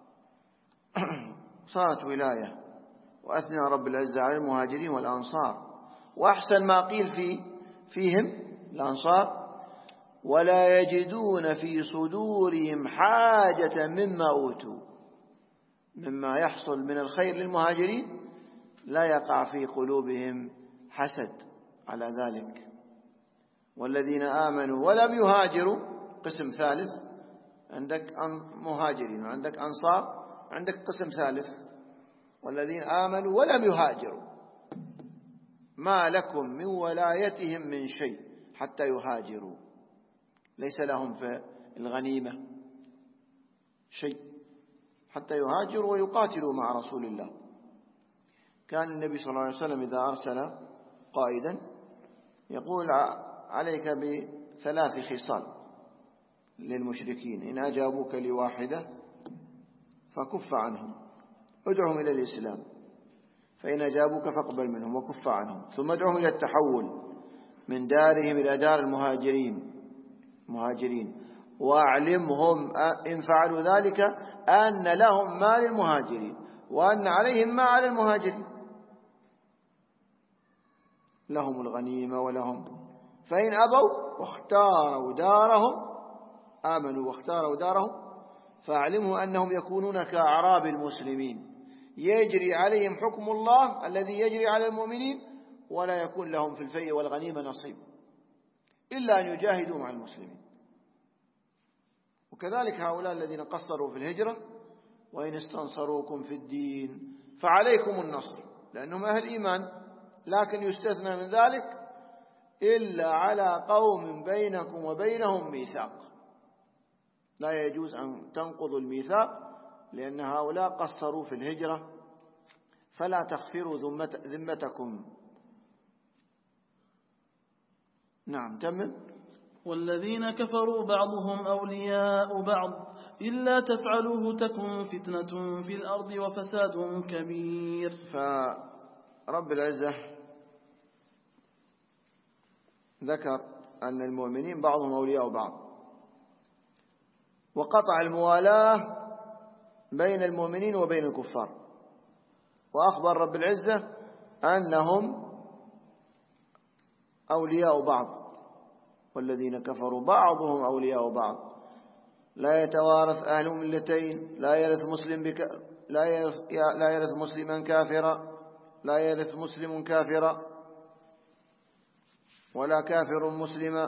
Speaker 1: صارت ولاية. وأثنى رب العزة على المهاجرين والأنصار، وأحسن ما قيل فيهم الأنصار: ولا يجدون في صدورهم حاجة مما أوتوا. مما يحصل من الخير للمهاجرين لا يقع في قلوبهم حسد على ذلك. والذين آمنوا ولم يهاجروا قسم ثالث، عندك مهاجرين وعندك أنصار، عندك قسم ثالث: والذين آمنوا ولم يهاجروا ما لكم من ولايتهم من شيء حتى يهاجروا. ليس لهم في الغنيمة شيء حتى يهاجروا ويقاتلوا مع رسول الله. كان النبي صلى الله عليه وسلم إذا أرسل قائدا يقول: عليك ب3 خصال للمشركين، إن أجابوك لواحدة فكف عنهم، ادعهم إلى الإسلام، فإن أجابوك فاقبل منهم وكف عنهم، ثم ادعهم إلى التحول من دارهم إلى دار المهاجرين، وأعلمهم إن فعلوا ذلك أن لهم ما للمهاجرين وأن عليهم ما على المهاجرين، لهم الغنيمة ولهم. فإن أبوا واختاروا دارهم، آمنوا واختاروا دارهم، فأعلموا أنهم يكونون كأعراب المسلمين، يجري عليهم حكم الله الذي يجري على المؤمنين، ولا يكون لهم في الفيء والغنيمة نصيب إلا أن يجاهدوا مع المسلمين. وكذلك هؤلاء الذين قصروا في الهجرة وإن استنصروكم في الدين فعليكم النصر لأنهم أهل إيمان، لكن يستثنى من ذلك إلا على قوم بينكم وبينهم ميثاق، لا يجوز أن تنقضوا الميثاق لأن هؤلاء قصروا في الهجرة، فلا تخفروا ذمتكم. نعم تمم.
Speaker 3: والذين كفروا بعضهم أولياء بعض إلا تفعلوه تكن فتنة في الأرض وفساد كبير.
Speaker 1: فرب العزة ذكر أن المؤمنين بعضهم أولياء بعض، وقطع الموالاة بين المؤمنين وبين الكفار، وأخبر رب العزة أنهم أولياء بعض. والذين كفروا بعضهم أولياء بعض لا يتوارث أهل ملتين، لا يرث مسلما كافرا، لا يرث مسلم كافرا ولا كافر مسلما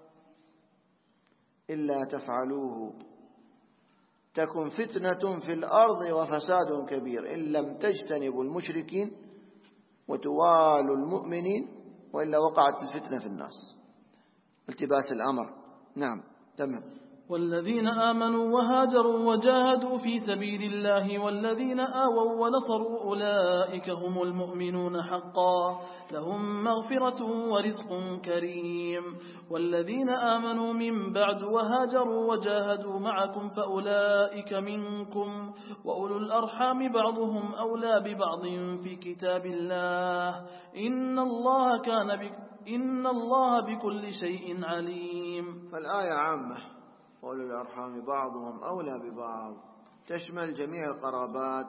Speaker 1: إلا تفعلوه تكن فتنة في الأرض وفساد كبير إن لم تجتنبوا المشركين وتوالوا المؤمنين وإلا وقعت الفتنة في الناس. التباس الأمر. نعم تمام.
Speaker 3: والذين آمنوا وهاجروا وجاهدوا في سبيل الله والذين آووا ونصروا أولئك هم المؤمنون حقا لهم مغفرة ورزق كريم. والذين آمنوا من بعد وهاجروا وجاهدوا معكم فأولئك منكم وأولو الأرحام بعضهم أولى ببعض في كتاب الله إن الله بكل شيء عليم.
Speaker 1: فالآية عامة، وأولو الأرحام بعضهم أولى ببعض، تشمل جميع القرابات،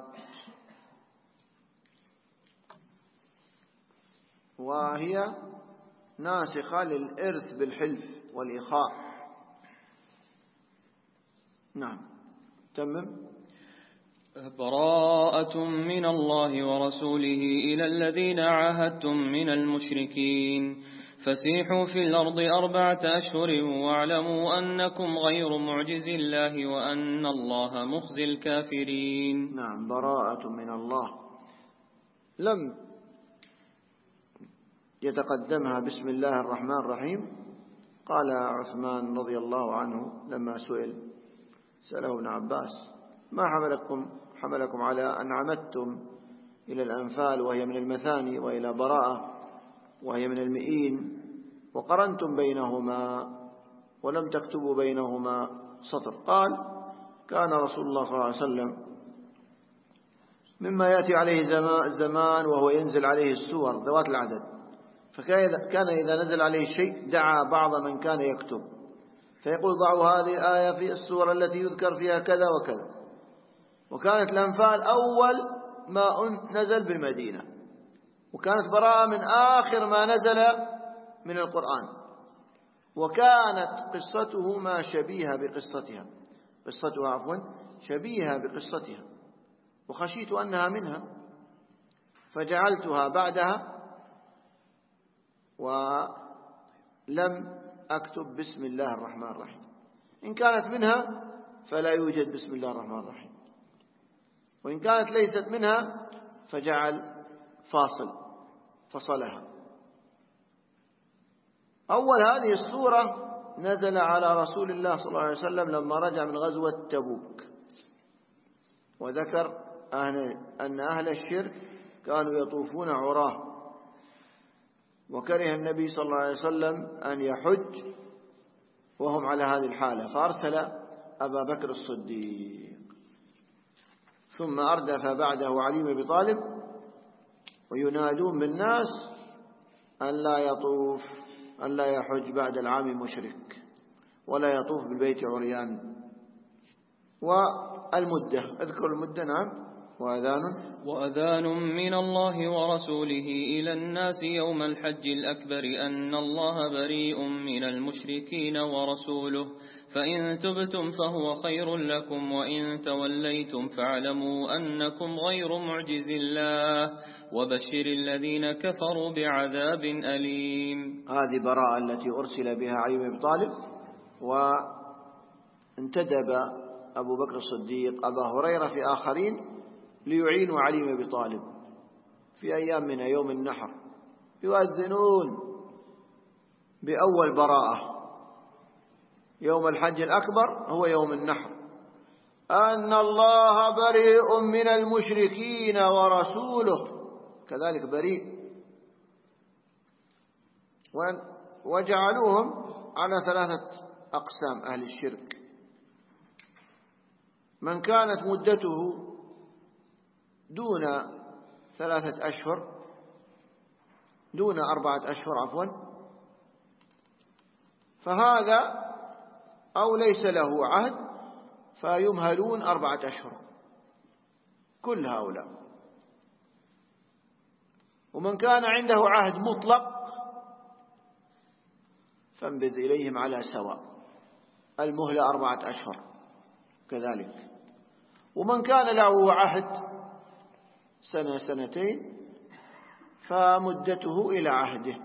Speaker 1: وهي ناسخة للإرث بالحلف والإخاء. نعم تمم.
Speaker 4: براءة من الله ورسوله إلى الذين عاهدتم من المشركين فسيحوا في الأرض 4 أشهر واعلموا أنكم غير معجز الله وأن الله مخزي الكافرين.
Speaker 1: نعم براءة من الله لم يتقدمها بسم الله الرحمن الرحيم. قال عثمان رضي الله عنه لما سأله ابن عباس ما حملكم على أن عمدتم إلى الأنفال وهي من المثاني وإلى براءة وهي من المئين وقرنتم بينهما ولم تكتبوا بينهما سطر؟ قال كان رسول الله صلى الله عليه وسلم مما يأتي عليه الزمان وهو ينزل عليه السور ذوات العدد، فكان إذا نزل عليه الشيء دعا بعض من كان يكتب فيقول ضعوا هذه الآية في السورة التي يذكر فيها كذا وكذا. وكانت الأنفال أول ما نزل بالمدينة، وكانت براءة من آخر ما نزل من القرآن، وكانت قصتها شبيهة بقصتها وخشيت أنها منها فجعلتها بعدها ولم أكتب بسم الله الرحمن الرحيم. إن كانت منها فلا يوجد بسم الله الرحمن الرحيم، وإن كانت ليست منها فجعل فصلها. أول هذه السورة نزل على رسول الله صلى الله عليه وسلم لما رجع من غزوة تبوك، وذكر أن أهل الشرك كانوا يطوفون عراه، وكره النبي صلى الله عليه وسلم أن يحج وهم على هذه الحالة، فأرسل أبا بكر الصديق، ثم أردف بعده علي بن أبي طالب وينادون بالناس أن لا يحج بعد العام مشرك ولا يطوف بالبيت عريان. والمدة اذكر المدة. نعم
Speaker 4: وأذان من الله ورسوله إلى الناس يوم الحج الأكبر أن الله بريء من المشركين ورسوله، فإن تبتم فهو خير لكم، وإن توليتم فاعلموا أنكم غير معجز الله، وبشر الذين كفروا بعذاب أليم.
Speaker 1: هذه براءة التي أرسل بها علي بن أبي طالب، وانتدب أبو بكر الصديق أبا هريرة في آخرين ليعينوا علي بن أبي طالب في أيام من يوم النحر، يؤذنون بأول براءة. يوم الحج الأكبر هو يوم النحر، أن الله بريء من المشركين ورسوله، كذلك بريء. وجعلوهم على 3 أقسام أهل الشرك: من كانت مدته دون 3 أشهر، دون 4 أشهر عفوا، فهذا أو ليس له عهد فيمهلون 4 أشهر كل هؤلاء. ومن كان عنده عهد مطلق فانبذ إليهم على سواء، المهلة 4 أشهر كذلك. ومن كان له عهد 1 2 فمدته إلى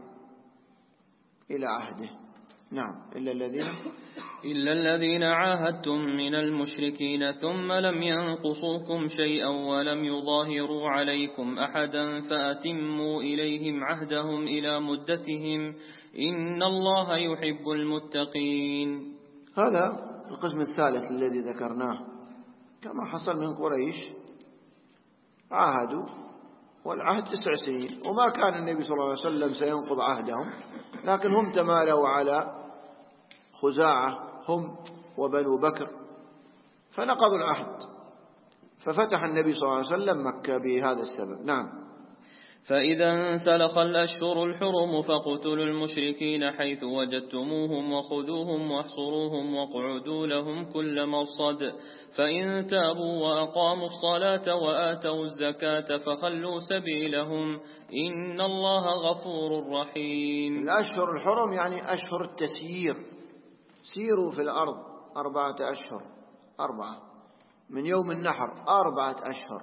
Speaker 1: عهده. نعم.
Speaker 4: إلا الذين عاهدتم من المشركين ثم لم ينقصوكم شيئا ولم يظاهروا عليكم أحدا فأتموا إليهم عهدهم إلى مدتهم إن الله يحب المتقين.
Speaker 1: هذا القسم الثالث الذي ذكرناه، كما حصل من قريش، عاهدوا والعهد 9 سنين، وما كان النبي صلى الله عليه وسلم سينقض عهدهم، لكن هم تمالوا على خزاعة، هم وبنو بكر، فنقضوا العهد، ففتح النبي صلى الله عليه وسلم مكة بهذا السبب. نعم.
Speaker 4: فإذا انسلخ الأشهر الحرم فاقتلوا المشركين حيث وجدتموهم وخذوهم واحصروهم واقعدوا لهم كل مرصد، فإن تابوا وأقاموا الصلاة وآتوا الزكاة فخلوا سبيلهم إن الله غفور رحيم.
Speaker 1: الأشهر الحرم يعني أشهر التسيير، سيروا في الأرض 4 أشهر، 4 من يوم النحر 4 أشهر.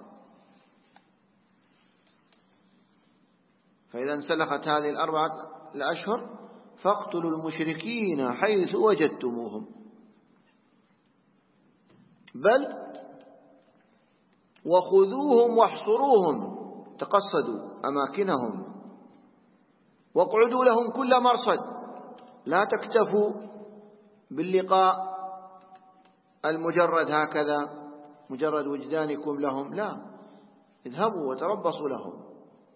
Speaker 1: فإذا انسلخت هذه 4 الأشهر فاقتلوا المشركين حيث وجدتموهم، بل وخذوهم واحصروهم، تقصدوا أماكنهم، واقعدوا لهم كل مرصد. لا تكتفوا باللقاء المجرد هكذا، مجرد وجدانكم لهم، لا، اذهبوا وتربصوا لهم.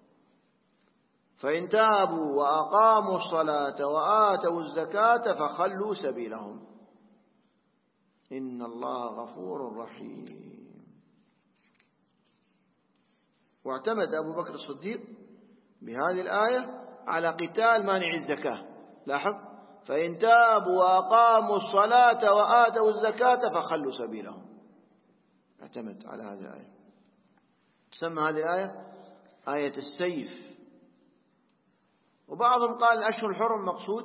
Speaker 1: فإن تابوا وأقاموا الصلاة وآتوا الزكاة فخلوا سبيلهم إن الله غفور رحيم. واعتمد أبو بكر الصديق بهذه الآية على قتال مانع الزكاة. لاحظ: فإن تابوا وأقاموا الصلاة وآتوا الزكاة فخلوا سبيلهم، اعتمد على هذه الآية. تسمى هذه الآية آية السيف. وبعضهم قال الأشهر الحرم مقصود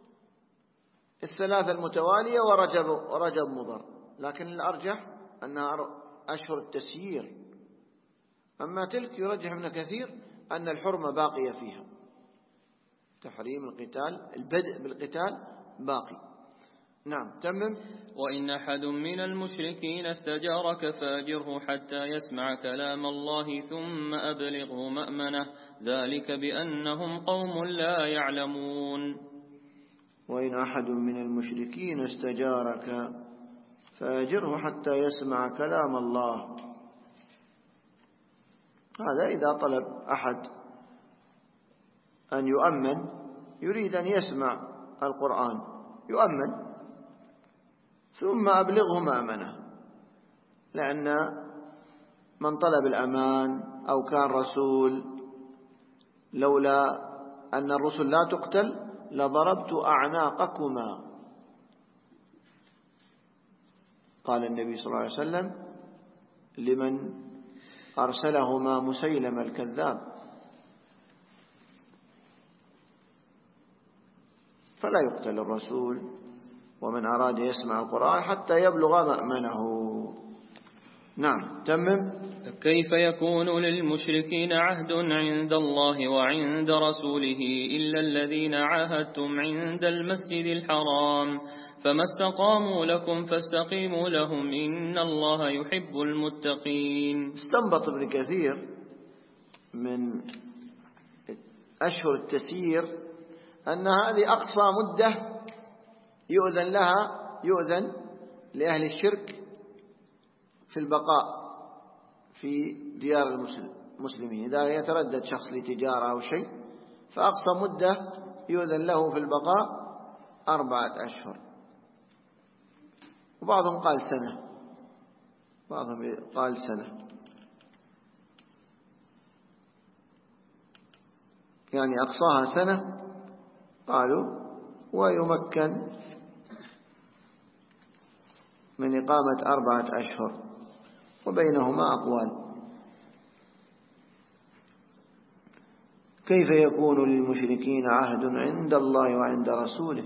Speaker 1: 3 المتوالية ورجب مضر، لكن الأرجح أنها أشهر التسيير. أما تلك يرجح ابن كثير أن الحرمة باقية فيها، تحريم القتال، البدء بالقتال باقي. نعم. تمم.
Speaker 4: وإن أحد من المشركين استجارك فأجره حتى يسمع كلام الله ثم أبلغه مأمنه ذلك بأنهم قوم لا يعلمون.
Speaker 1: وإن أحد من المشركين استجارك فأجره حتى يسمع كلام الله. هذا إذا طلب أحد أن يؤمن، يريد أن يسمع القرآن، يؤمن ثم أبلغه مأمنه، لأن من طلب الأمان أو كان رسول، لولا أن الرسل لا تقتل لضربت أعناقكما. قال النبي صلى الله عليه وسلم لمن أرسلهما مسيلم الكذاب، فلا يقتل الرسول ومن أراد يسمع القرآن حتى يبلغ مأمنه. نعم تمم.
Speaker 4: كيف يكون للمشركين عهد عند الله وعند رسوله إلا الذين عاهدتم عند المسجد الحرام، فما استقاموا لكم فاستقيموا لهم إن الله يحب المتقين.
Speaker 1: استنبط ابن كثير من أشهر التسيير أن هذه أقصى مدة يؤذن لأهل الشرك في البقاء في ديار المسلمين. إذا يتردد شخص لتجارة أو شيء فأقصى مدة يؤذن له في البقاء 4 أشهر، وبعضهم قال سنة، يعني أقصاها سنة قالوا، ويمكن من إقامة 4 أشهر، وبينهما أقوال. كيف يكون للمشركين عهد عند الله وعند رسوله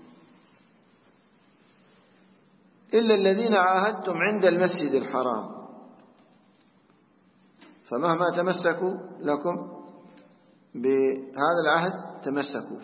Speaker 1: إلا الذين عاهدتم عند المسجد الحرام، فمهما تمسكوا لكم بهذا العهد تمسكوا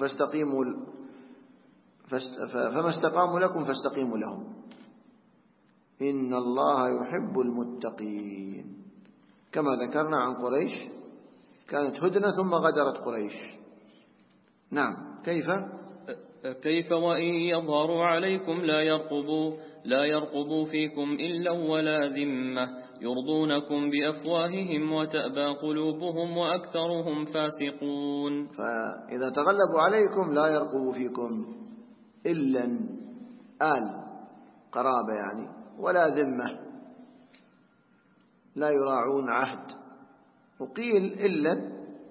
Speaker 1: فما استقاموا لكم فاستقيموا لهم إن الله يحب المتقين. كما ذكرنا عن قريش، كانت هدنة ثم غدرت قريش. نعم. كيف
Speaker 4: وإن يظهروا عليكم لا يرقبوا فيكم إلا ولا ذمة يرضونكم بأفواههم وتأبى قلوبهم وأكثرهم فاسقون.
Speaker 1: فإذا تغلبوا عليكم لا يرقبوا فيكم إلا آل قرابة يعني، ولا ذمة، لا يراعون عهد. وقيل إلا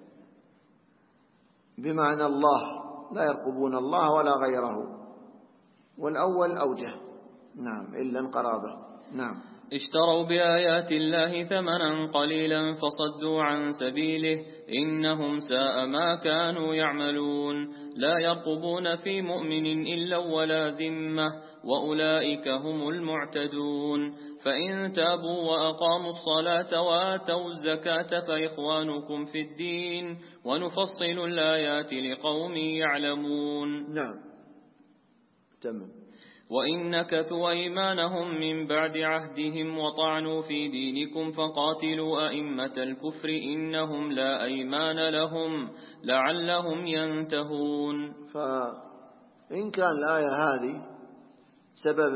Speaker 1: بمعنى الله، لا يرقبون الله ولا غيره، والأول أوجه. نعم. إلا قرابة. نعم.
Speaker 4: اشتروا بآيات الله ثمنا قليلا فصدوا عن سبيله إنهم ساء ما كانوا يعملون. لا يرقبون في مؤمن إلا ولا ذمة وأولئك هم المعتدون. فإن تابوا وأقاموا الصلاة وآتوا الزكاة فإخوانكم في الدين ونفصل الآيات لقوم يعلمون.
Speaker 1: نعم. تمام.
Speaker 4: وإن نكثوا أيمانهم من بعد عهدهم وطعنوا في دينكم فقاتلوا أئمة الكفر إنهم لا أيمان لهم لعلهم ينتهون.
Speaker 1: فإن كان الآية هذه سبب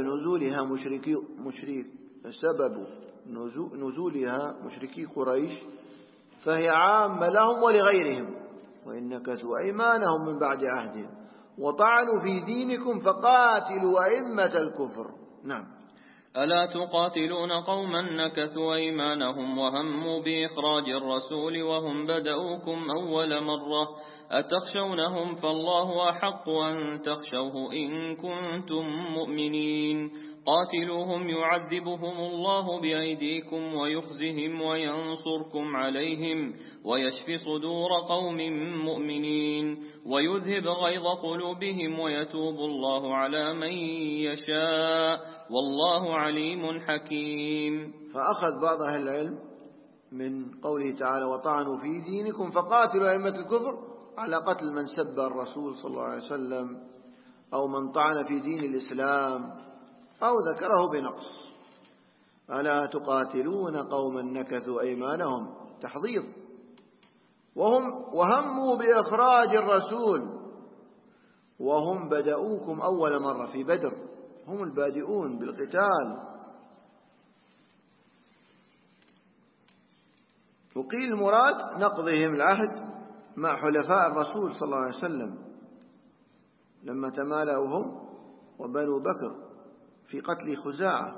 Speaker 1: نزولها مشركي قريش فهي عامة لهم ولغيرهم. وإن نكثوا أيمانهم من بعد عهدهم وطعنوا في دينكم فقاتلوا أئمة الكفر. نعم.
Speaker 4: ألا تقاتلون قوما نكثوا أيمانهم وهموا بإخراج الرسول وهم بدأوكم أول مرة أتخشونهم فالله أحق أن تخشوه إن كنتم مؤمنين. قاتلوهم يعذبهم الله بأيديكم ويخزهم وينصركم عليهم ويشفي صدور قوم مؤمنين ويذهب غيظ قلوبهم ويتوب الله على من يشاء والله عليم حكيم.
Speaker 1: فأخذ بعض أهل العلم من قوله تعالى وطعنوا في دينكم فقاتلوا أئمة الكفر على قتل من سب الرسول صلى الله عليه وسلم أو من طعن في دين الإسلام أو ذكره بنقص. ألا تقاتلون قوما نكثوا أيمانهم تحضيض وهموا بإخراج الرسول وهم بدأوكم أول مرة في بدر، هم البادئون بالقتال. وقيل المراد نقضهم العهد مع حلفاء الرسول صلى الله عليه وسلم لما تمالأوا هم وبنو بكر في قتل خزاعة.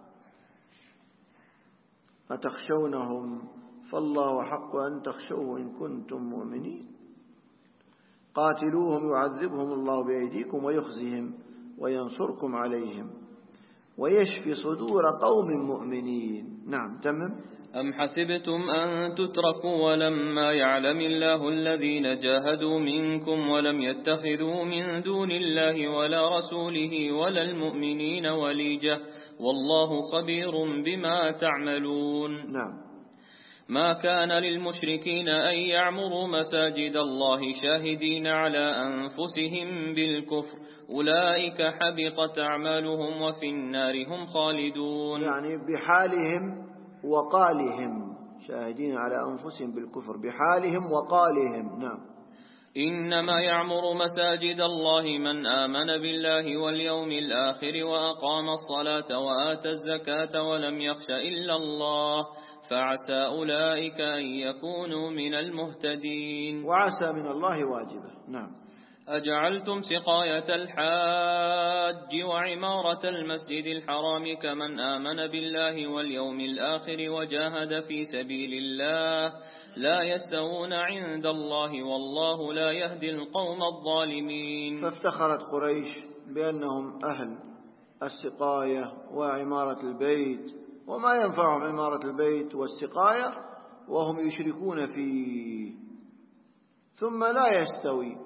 Speaker 1: أتخشونهم فالله حق أن تخشوه إن كنتم مؤمنين. قاتلوهم يعذبهم الله بأيديكم ويخزهم وينصركم عليهم ويشفي صدور قوم مؤمنين. نعم. تمام.
Speaker 4: أم حسبتم أن تتركوا ولما يعلم الله الذين جاهدوا منكم ولم يتخذوا من دون الله ولا رسوله ولا المؤمنين وليجة والله خبير بما تعملون.
Speaker 1: نعم.
Speaker 4: ما كان للمشركين أن يعمروا مساجد الله شاهدين على أنفسهم بالكفر أولئك حبطت أعمالهم وفي النار هم خالدون.
Speaker 1: يعني بحالهم وقالهم، شاهدين على أنفسهم بالكفر بحالهم وقالهم. نعم.
Speaker 4: إنما يعمر مساجد الله من آمن بالله واليوم الآخر وأقام الصلاة وآتى الزكاة ولم يخش إلا الله فعسى أولئك أن يكونوا من المهتدين.
Speaker 1: وعسى من الله واجبة. نعم.
Speaker 4: أجعلتم سقاية الحاج وعمارة المسجد الحرام كمن آمن بالله واليوم الآخر وجاهد في سبيل الله لا يستوون عند الله والله لا يهدي القوم الظالمين.
Speaker 1: فافتخرت قريش بأنهم أهل السقاية وعمارة البيت، وما ينفعهم عمارة البيت والسقاية وهم يشركون فيه. ثم لا يستوي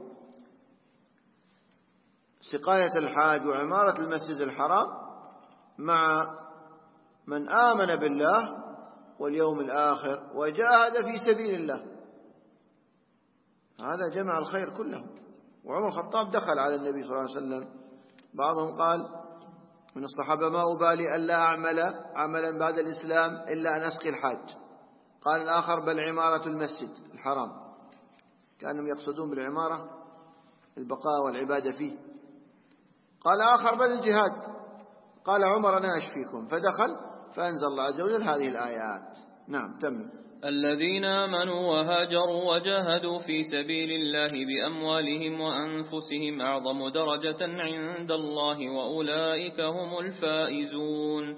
Speaker 1: سقاية الحاج وعمارة المسجد الحرام مع من آمن بالله واليوم الآخر وجاهد في سبيل الله. هذا جمع الخير كله. وعمر الخطاب دخل على النبي صلى الله عليه وسلم، بعضهم قال من الصحابة ما أبالي ألا أعمل عملا بعد الإسلام إلا أن أسقي الحاج. قال الآخر بل عمارة المسجد الحرام، كانوا يقصدون بالعمارة البقاء والعبادة فيه. قال آخر بل الجهاد. قال عمر أنا أشفيكم، فدخل فأنزل الله عز وجل هذه الآيات. نعم. تم.
Speaker 4: الذين آمنوا وهاجروا وجاهدوا في سبيل الله بأموالهم وأنفسهم أعظم درجة عند الله وأولئك هم الفائزون.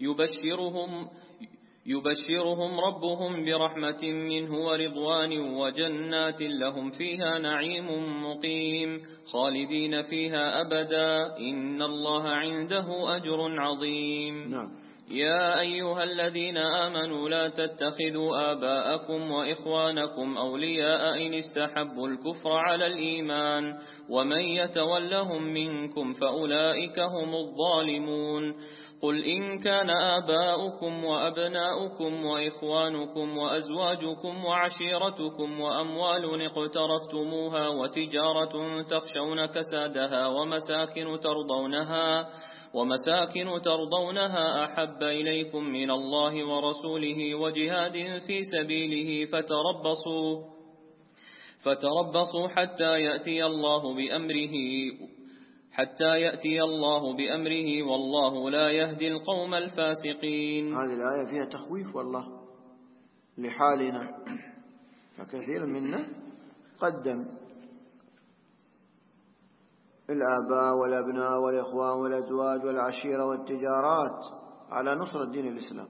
Speaker 4: يبشرهم ربهم برحمة منه ورضوان وجنات لهم فيها نعيم مقيم خالدين فيها أبدا إن الله عنده أجر عظيم.
Speaker 1: نعم.
Speaker 4: يا أيها الذين آمنوا لا تتخذوا آباءكم وإخوانكم أولياء إن استحبوا الكفر على الإيمان ومن يتولهم منكم فأولئك هم الظالمون. قل إن كان آباؤكم وأبناؤكم وإخوانكم وأزواجكم وعشيرتكم وأموال اقترفتموها وتجارة تخشون كسادها ومساكن ترضونها أحب إليكم من الله ورسوله وجهاد في سبيله فتربصوا حتى يأتي الله بأمره والله لا يهدي القوم الفاسقين.
Speaker 1: هذه الآية فيها تخويف والله لحالنا، فكثير منا قدم الآباء والأبناء والإخوان والأزواج والعشيرة والتجارات على نصرة دين الإسلام.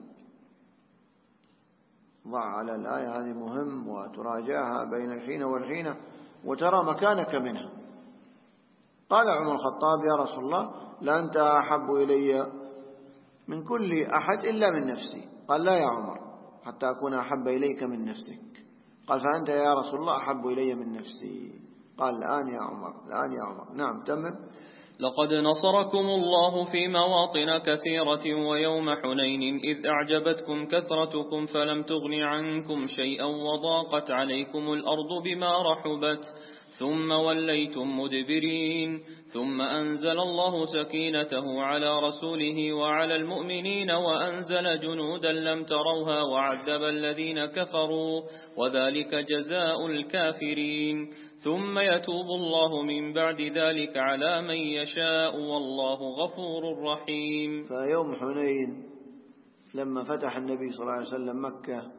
Speaker 1: ضع على الآية هذه مهم وتراجعها بين الحين والحين وترى مكانك منها. قال عمر الخطاب يا رسول الله لا أنت أحب إلي من كل أحد إلا من نفسي. قال لا يا عمر حتى أكون أحب إليك من نفسك. قال فأنت يا رسول الله أحب إلي من نفسي. قال الآن يا عمر. نعم. تمم.
Speaker 4: لقد نصركم الله في مواطن كثيرة ويوم حنين إذ أعجبتكم كثرتكم فلم تغن عنكم شيئا وضاقت عليكم الأرض بما رحبت ثم وليتم مدبرين ثم أنزل الله سكينته على رسوله وعلى المؤمنين وأنزل جنودا لم تروها وعذب الذين كفروا وذلك جزاء الكافرين ثم يتوب الله من بعد ذلك على من يشاء والله غفور رحيم.
Speaker 1: فيوم حنين لما فتح النبي صلى الله عليه وسلم مكة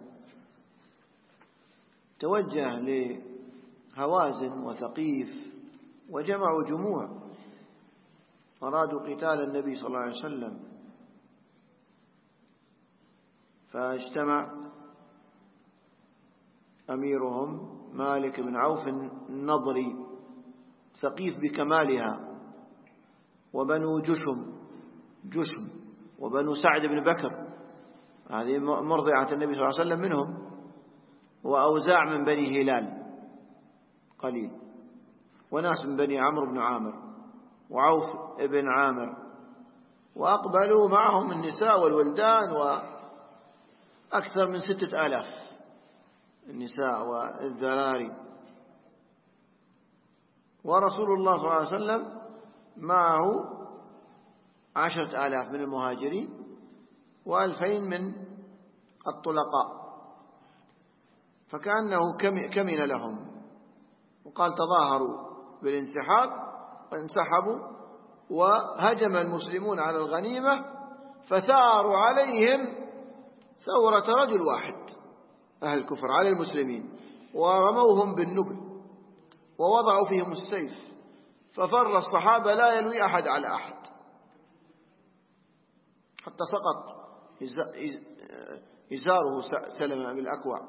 Speaker 1: توجه لهوازن وثقيف وجمعوا جموع أرادوا قتال النبي صلى الله عليه وسلم، فاجتمع أميرهم مالك بن عوف النضري ثقيف بكمالها وبنو جشم وبنو سعد بن بكر هذه مرضعة النبي صلى الله عليه وسلم منهم، وأوزاع من بني هلال قليل، وناس من بني عمرو بن عامر وعوف بن عامر، وأقبلوا معهم النساء والولدان وأكثر من 6000 النساء والذراري. ورسول الله صلى الله عليه وسلم معه 10,000 من المهاجرين و2000 من الطلقاء، فكأنه كمن لهم، وقال تظاهروا بالانسحاب وانسحبوا، وهجم المسلمون على الغنيمة فثاروا عليهم ثورة رجل واحد أهل الكفر على المسلمين، ورموهم بالنبل ووضعوا فيهم السيف، ففر الصحابة لا يلوي أحد على أحد، حتى سقط إزاره سلمة بالأكوع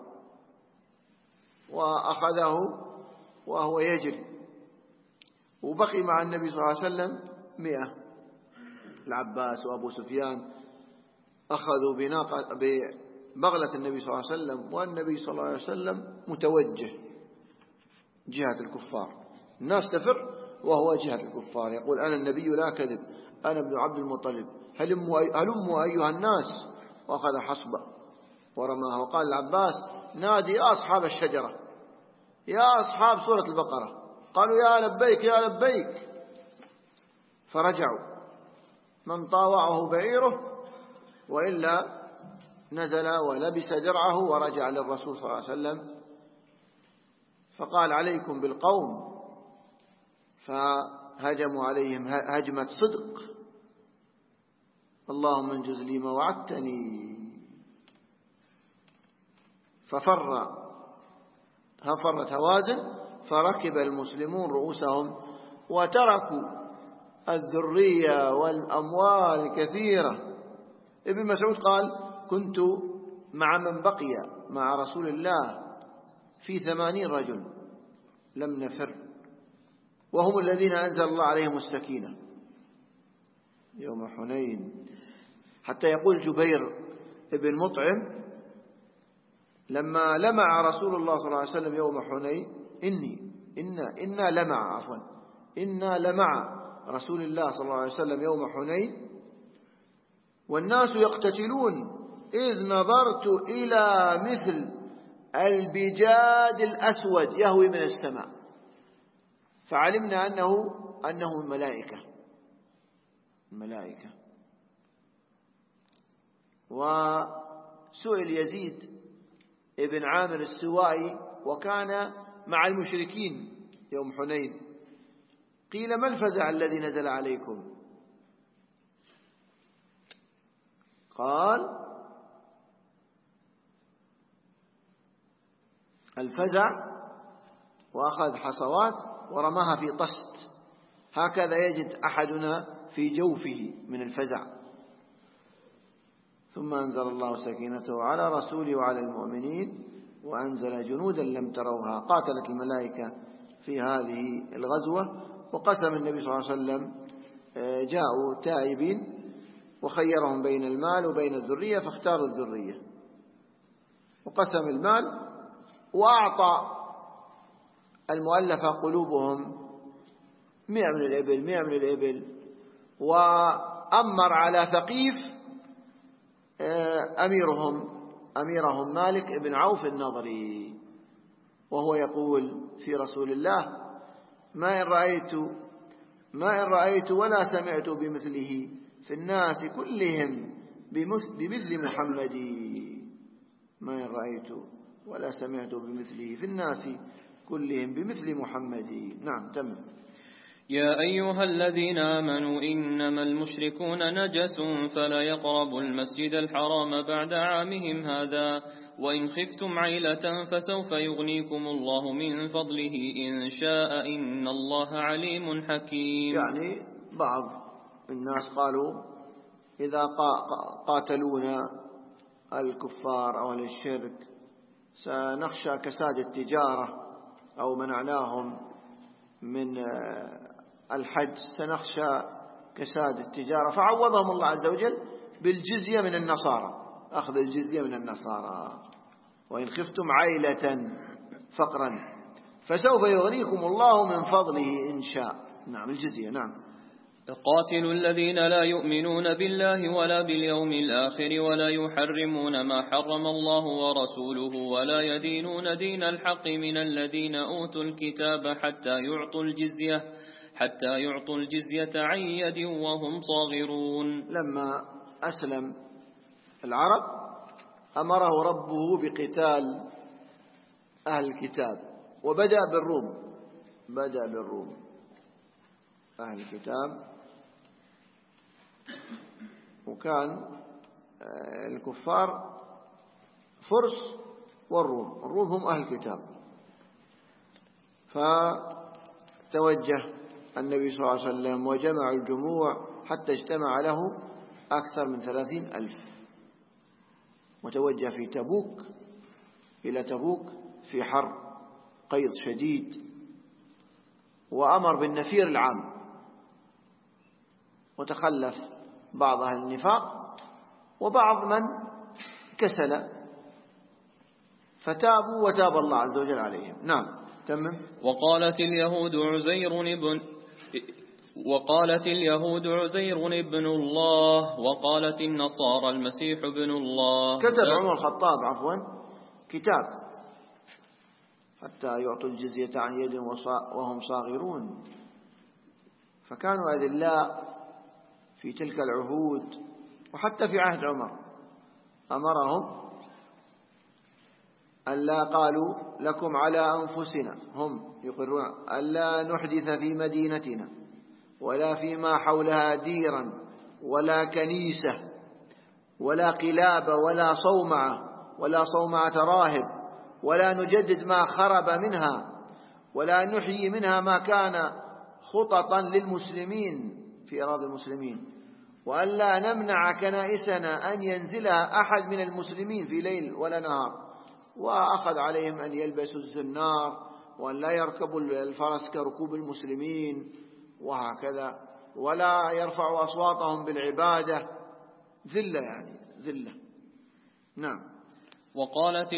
Speaker 1: وأخذه وهو يجري. وبقي مع النبي صلى الله عليه وسلم 100. العباس وأبو سفيان أخذوا ببغلة النبي صلى الله عليه وسلم، والنبي صلى الله عليه وسلم متوجه جهة الكفار، الناس تفر وهو جهة الكفار، يقول أنا النبي لا كذب، أنا ابن عبد المطلب، هلموا أيها الناس، وأخذ حصبة ورماها، وقال العباس نادي يا أصحاب الشجرة، يا أصحاب سورة البقرة، قالوا يا لبيك يا لبيك، فرجعوا، من طاوعه بعيره وإلا نزل ولبس درعه ورجع للرسول صلى الله عليه وسلم، فقال عليكم بالقوم، فهجموا عليهم هجمة صدق، اللهم انجز لي ما وعدتني، فرت هوازن، فركب المسلمون رؤوسهم وتركوا الذرية والأموال كثيرة. ابن مسعود قال كنت مع من بقي مع رسول الله في 80 رجل لم نفر، وهم الذين أنزل الله عليهم السكينة يوم حنين. حتى يقول جبير ابن مطعم لما لمع رسول الله صلى الله عليه وسلم يوم حنين إنا لمع رسول الله صلى الله عليه وسلم يوم حنين والناس يقتتلون، إذ نظرت إلى مثل البجاد الأسود يهوي من السماء، فعلمنا أنه الملائكة. وسئل يزيد ابن عامر السوائي وكان مع المشركين يوم حنين، قيل ما الفزع الذي نزل عليكم؟ قال الفزع، وأخذ حصوات ورماها في طست، هكذا يجد أحدنا في جوفه من الفزع. ثم أنزل الله سكينته على رسوله وعلى المؤمنين وأنزل جنودا لم تروها، قاتلت الملائكة في هذه الغزوة. وقسم النبي صلى الله عليه وسلم، جاءوا تائبين وخيرهم بين المال وبين الذرية فاختاروا الذرية، وقسم المال وأعطى المؤلفة قلوبهم 100 من الإبل، وأمر على ثقيف أميرهم مالك بن عوف النضري، وهو يقول في رسول الله ما إن رأيت ولا سمعت بمثله في الناس كلهم بمثل محمد، ما إن رأيت ولا سمعت بمثله في الناس كلهم بمثل محمد. نعم تمام.
Speaker 4: يا أيها الذين آمنوا إنما المشركون نجس فلا يقربوا المسجد الحرام بعد عامهم هذا، وإن خفتم عيلة فسوف يغنيكم الله من فضله إن شاء إن الله عليم حكيم.
Speaker 1: يعني بعض الناس قالوا إذا قاتلونا الكفار أو الشرك سنخشى كساد التجارة، أو منعناهم من الحج سنخشى كساد التجارة، فعوضهم الله عز وجل بالجزية من النصارى، أخذ الجزية من النصارى. وإن خفتم عيلة فقرا فسوف يغنيكم الله من فضله إن شاء. نعم الجزية. نعم.
Speaker 4: قاتلوا الذين لا يؤمنون بالله ولا باليوم الآخر ولا يحرمون ما حرم الله ورسوله ولا يدينون دين الحق من الذين أوتوا الكتاب حتى يعطوا الجزية عن يد وهم صاغرون.
Speaker 1: لما أسلم العرب أمره ربه بقتال أهل الكتاب، وبدأ بالروم أهل الكتاب، وكان الكفار فرس والروم. الروم هم أهل الكتاب. فتوجه النبي صلى الله عليه وسلم وجمع الجموع حتى اجتمع له أكثر من 30,000، وتوجه في تبوك إلى تبوك في حر قيض شديد، وأمر بالنفير العام، وتخلف بعض أهل النفاق وبعض من كسل فتابوا وتاب الله عز وجل عليهم. نعم تمم.
Speaker 4: وقالت اليهود عزير ابن الله وقالت النصارى المسيح ابن الله.
Speaker 1: كتب عمر الخطاب كتاب حتى يعطوا الجزية عن يد وهم صاغرون. فكانوا أذلاء في تلك العهود، وحتى في عهد عمر أمرهم ألا قالوا لكم على أنفسنا، هم يقرون ألا نحدث في مدينتنا ولا فيما حولها ديرا ولا كنيسة ولا قلاب ولا صومعة راهب، ولا نجدد ما خرب منها، ولا نحيي منها ما كان خططا للمسلمين في أراضي المسلمين، وألا نمنع كنائسنا أن ينزلها أحد من المسلمين في ليل ولا نهار. وأخذ عليهم أن يلبسوا الزنار وأن لا يركبوا الفرس كركوب المسلمين وهكذا، ولا يرفعوا أصواتهم بالعبادة. ذلة يعني ذلة. نعم.
Speaker 4: وقالت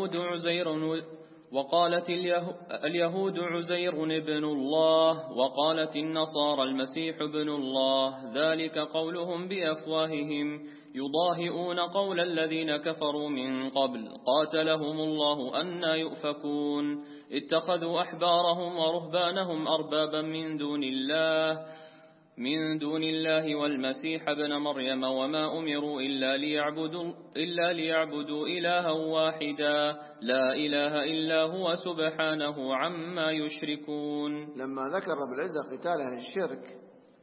Speaker 4: اليهود عزير ابن الله وقالت النصارى المسيح ابن الله، ذلك قولهم بأفواههم يضاهئون قول الذين كفروا من قبل قاتلهم الله أنى يؤفكون. اتخذوا أحبارهم ورهبانهم أربابا من دون الله والمسيح ابن مريم وما أمروا إلا ليعبدوا إلها واحدا لا إله إلا هو سبحانه عما يشركون.
Speaker 1: لما ذكر رب العزة قتال أهل الشرك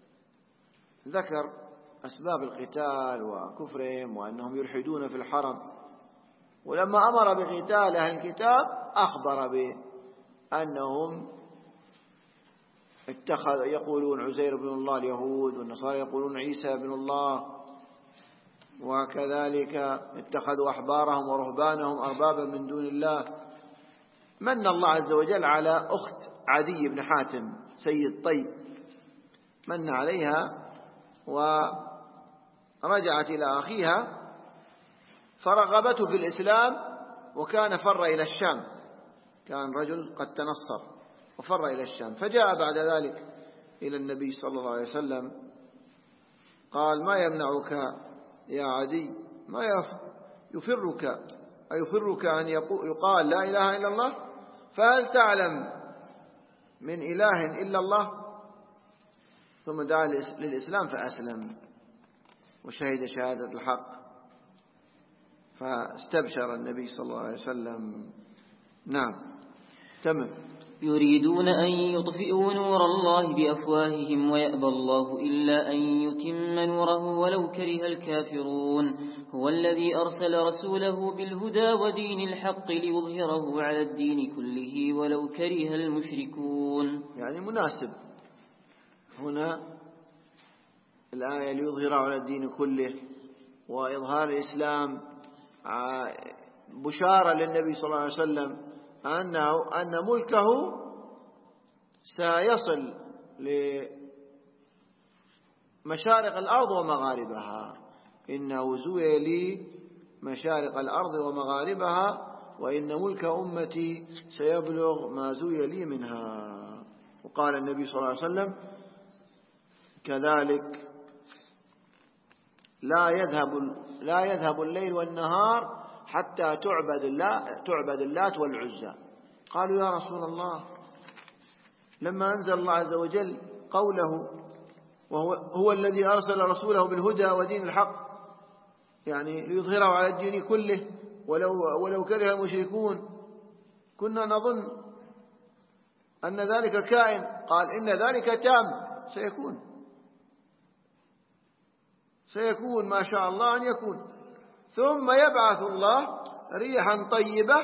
Speaker 1: ذكر أسباب القتال وكفرهم وأنهم يلحدون في الحرم، ولما أمر بقتال أهل الكتاب أخبر بأنهم يقولون عزير بن الله اليهود، والنصارى يقولون عيسى بن الله، وكذلك اتخذوا أحبارهم ورهبانهم أربابا من دون الله. من الله عز وجل على أخت عدي بن حاتم سيد طيب، من عليها ورجعت إلى أخيها فرغبته في الإسلام، وكان فر إلى الشام، كان رجل قد تنصر وفر إلى الشام، فجاء بعد ذلك إلى النبي صلى الله عليه وسلم قال: ما يمنعك يا عدي، ما يفرك أن يقال لا إله إلا الله، فهل تعلم من إله إلا الله؟ ثم دعا للإسلام فأسلم وشهد شهادة الحق، فاستبشر النبي صلى الله عليه وسلم. نعم تمام.
Speaker 5: يريدون أن يطفئوا نور الله بأفواههم ويأبى الله إلا أن يتم نوره ولو كره الكافرون. هو الذي أرسل رسوله بالهدى ودين الحق ليظهره على الدين كله ولو كره المشركون.
Speaker 1: يعني مناسب هنا الآية ليظهره على الدين كله وإظهار الإسلام، بشارة للنبي صلى الله عليه وسلم أن ملكه سيصل لمشارق الأرض ومغاربها. إنه زوي لي مشارق الأرض ومغاربها وإن ملك أمتي سيبلغ ما زوي لي منها. وقال النبي صلى الله عليه وسلم كذلك لا يذهب الليل والنهار حتى تعبد اللات والعزى. قالوا يا رسول الله لما أنزل الله عز وجل قوله وهو الذي أرسل رسوله بالهدى ودين الحق يعني ليظهره على الدين كله ولو كره المشركون كنا نظن أن ذلك كائن. قال إن ذلك تام سيكون ما شاء الله أن يكون. ثم يبعث الله ريحا طيبة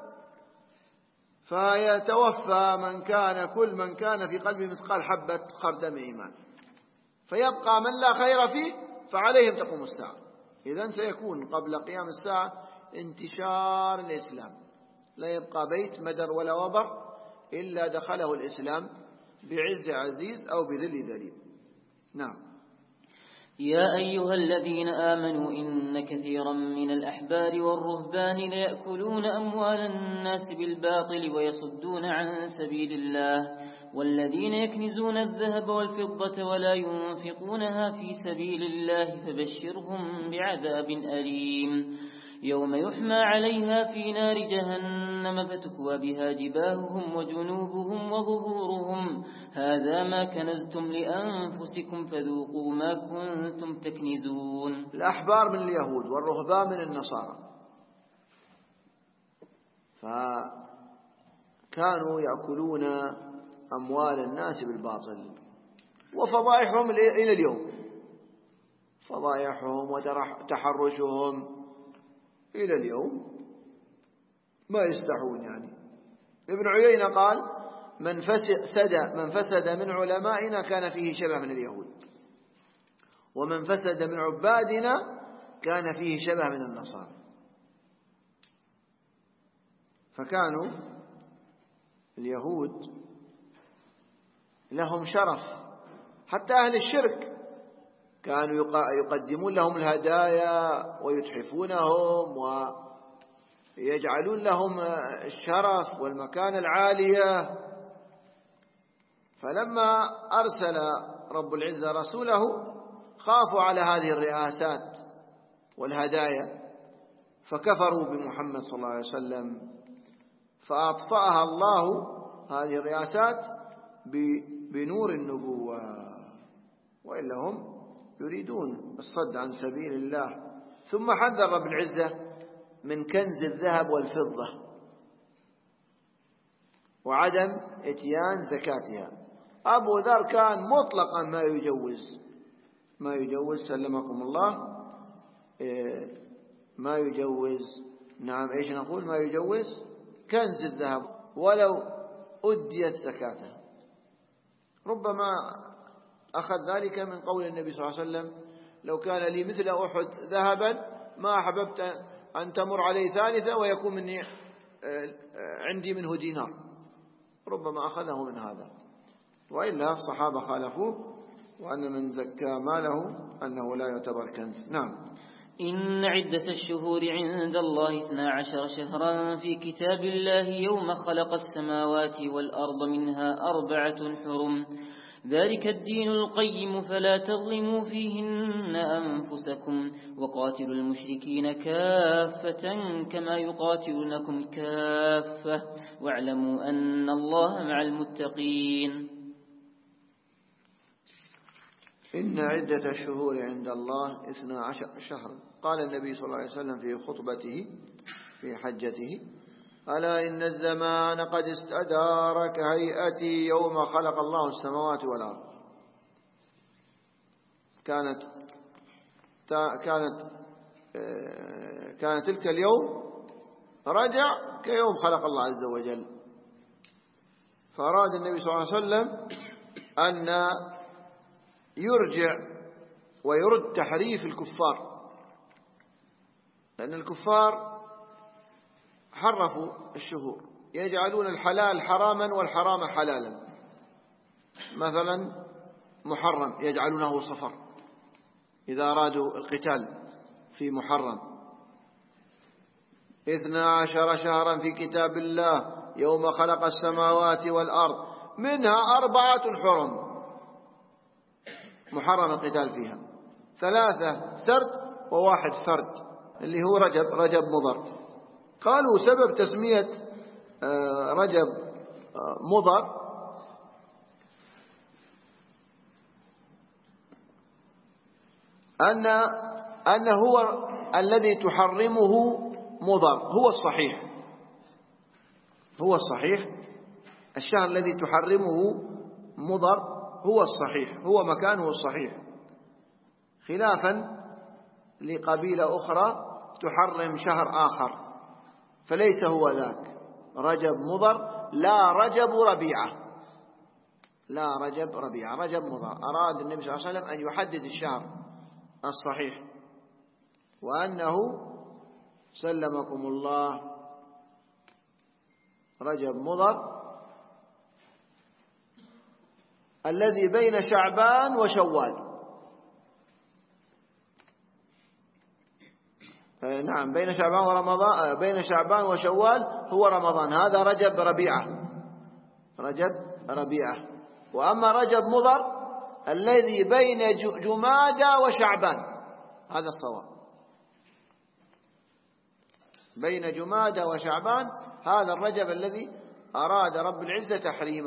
Speaker 1: فيتوفى كل من كان في قلبه مثقال حبة خردم إيمان فيبقى من لا خير فيه فعليهم تقوم الساعة. إذن سيكون قبل قيام الساعة انتشار الإسلام، لا يبقى بيت مدر ولا وبر إلا دخله الإسلام بعز عزيز أو بذل ذليل. نعم.
Speaker 5: يا أيها الذين آمنوا إن كثيرا من الأحبار والرهبان ليأكلون أموال الناس بالباطل ويصدون عن سبيل الله والذين يكنزون الذهب والفضة ولا ينفقونها في سبيل الله فبشرهم بعذاب أليم يوم يحمى عليها في نار جهنم فتكوى بها جباههم وجنوبهم وظهورهم هذا ما كنزتم لأنفسكم فذوقوا ما كنتم تكنزون.
Speaker 1: الأحبار من اليهود والرهبان من النصارى فكانوا يأكلون أموال الناس بالباطل وفضائحهم إلى اليوم، فضائحهم وتحرشهم إلى اليوم ما يستحون. يعني ابن عيينة قال من فسد من علمائنا كان فيه شبه من اليهود ومن فسد من عبادنا كان فيه شبه من النصارى. فكانوا اليهود لهم شرف، حتى أهل الشرك كانوا يقدمون لهم الهدايا ويتحفونهم ويجعلون لهم الشرف والمكانة العالية. فلما أرسل رب العزة رسوله خافوا على هذه الرئاسات والهدايا فكفروا بمحمد صلى الله عليه وسلم فأطفأها الله هذه الرئاسات بنور النبوة، وإلا هم يريدون الصد عن سبيل الله. ثم حذر رب العزة من كنز الذهب والفضة وعدم اتيان زكاتها. أبو ذر كان مطلقا ما يجوز سلمكم الله ما يجوز. نعم ايش نقول؟ ما يجوز كنز الذهب ولو أديت زكاته. ربما أخذ ذلك من قول النبي صلى الله عليه وسلم لو كان لي مثل أحد ذهبا ما أحببت أن تمر علي ثالثة ويكون مني عندي منه دينار. ربما أخذه من هذا، وإلا الصحابة خالفوه وأن من زكى ماله أنه لا يعتبر كنز. نعم.
Speaker 5: إن عدة الشهور عند الله 12 شهرا في كتاب الله يوم خلق السماوات والأرض منها 4 حرم ذلك الدين القيم فلا تظلموا فيهن أنفسكم وقاتلوا المشركين كافة كما يقاتلونكم كافة واعلموا أن الله مع المتقين.
Speaker 1: إن عدة الشهور عند الله 12 شهرا. قال النبي صلى الله عليه وسلم في خطبته في حجته ألا إن الزمان قد استدار كهيئتي يوم خلق الله السماوات والأرض. كان تلك اليوم رجع كيوم خلق الله عز وجل. فأراد النبي صلى الله عليه وسلم أن يرجع ويرد تحريف الكفار، لأن الكفار حرفوا الشهور يجعلون الحلال حراما والحرام حلالا. مثلا محرم يجعلونه صفر إذا أرادوا القتال في محرم، 12 شهرا في كتاب الله يوم خلق السماوات والأرض منها 4 حرم محرم القتال فيها، 3 سرد و1 فرد اللي هو رجب مضر. قالوا سبب تسمية رجب مضر أنه هو الذي تحرمه مضر، هو الصحيح الشهر الذي تحرمه مضر هو الصحيح، هو مكانه الصحيح، خلافا لقبيلة أخرى تحرم شهر آخر فليس هو ذاك رجب مضر، لا رجب ربيعة، رجب مضر. أراد النبي صلى الله عليه وسلم أن يحدد الشهر الصحيح، وأنه سلمكم الله رجب مضر الذي بين شعبان وشوال. نعم، بين شعبان ورمضان، بين شعبان وشوال هو رمضان، هذا رجب ربيعة. وأما رجب مضر الذي بين جمادى وشعبان هذا الصواب، بين جمادى وشعبان هذا الرجب الذي أراد رب العزة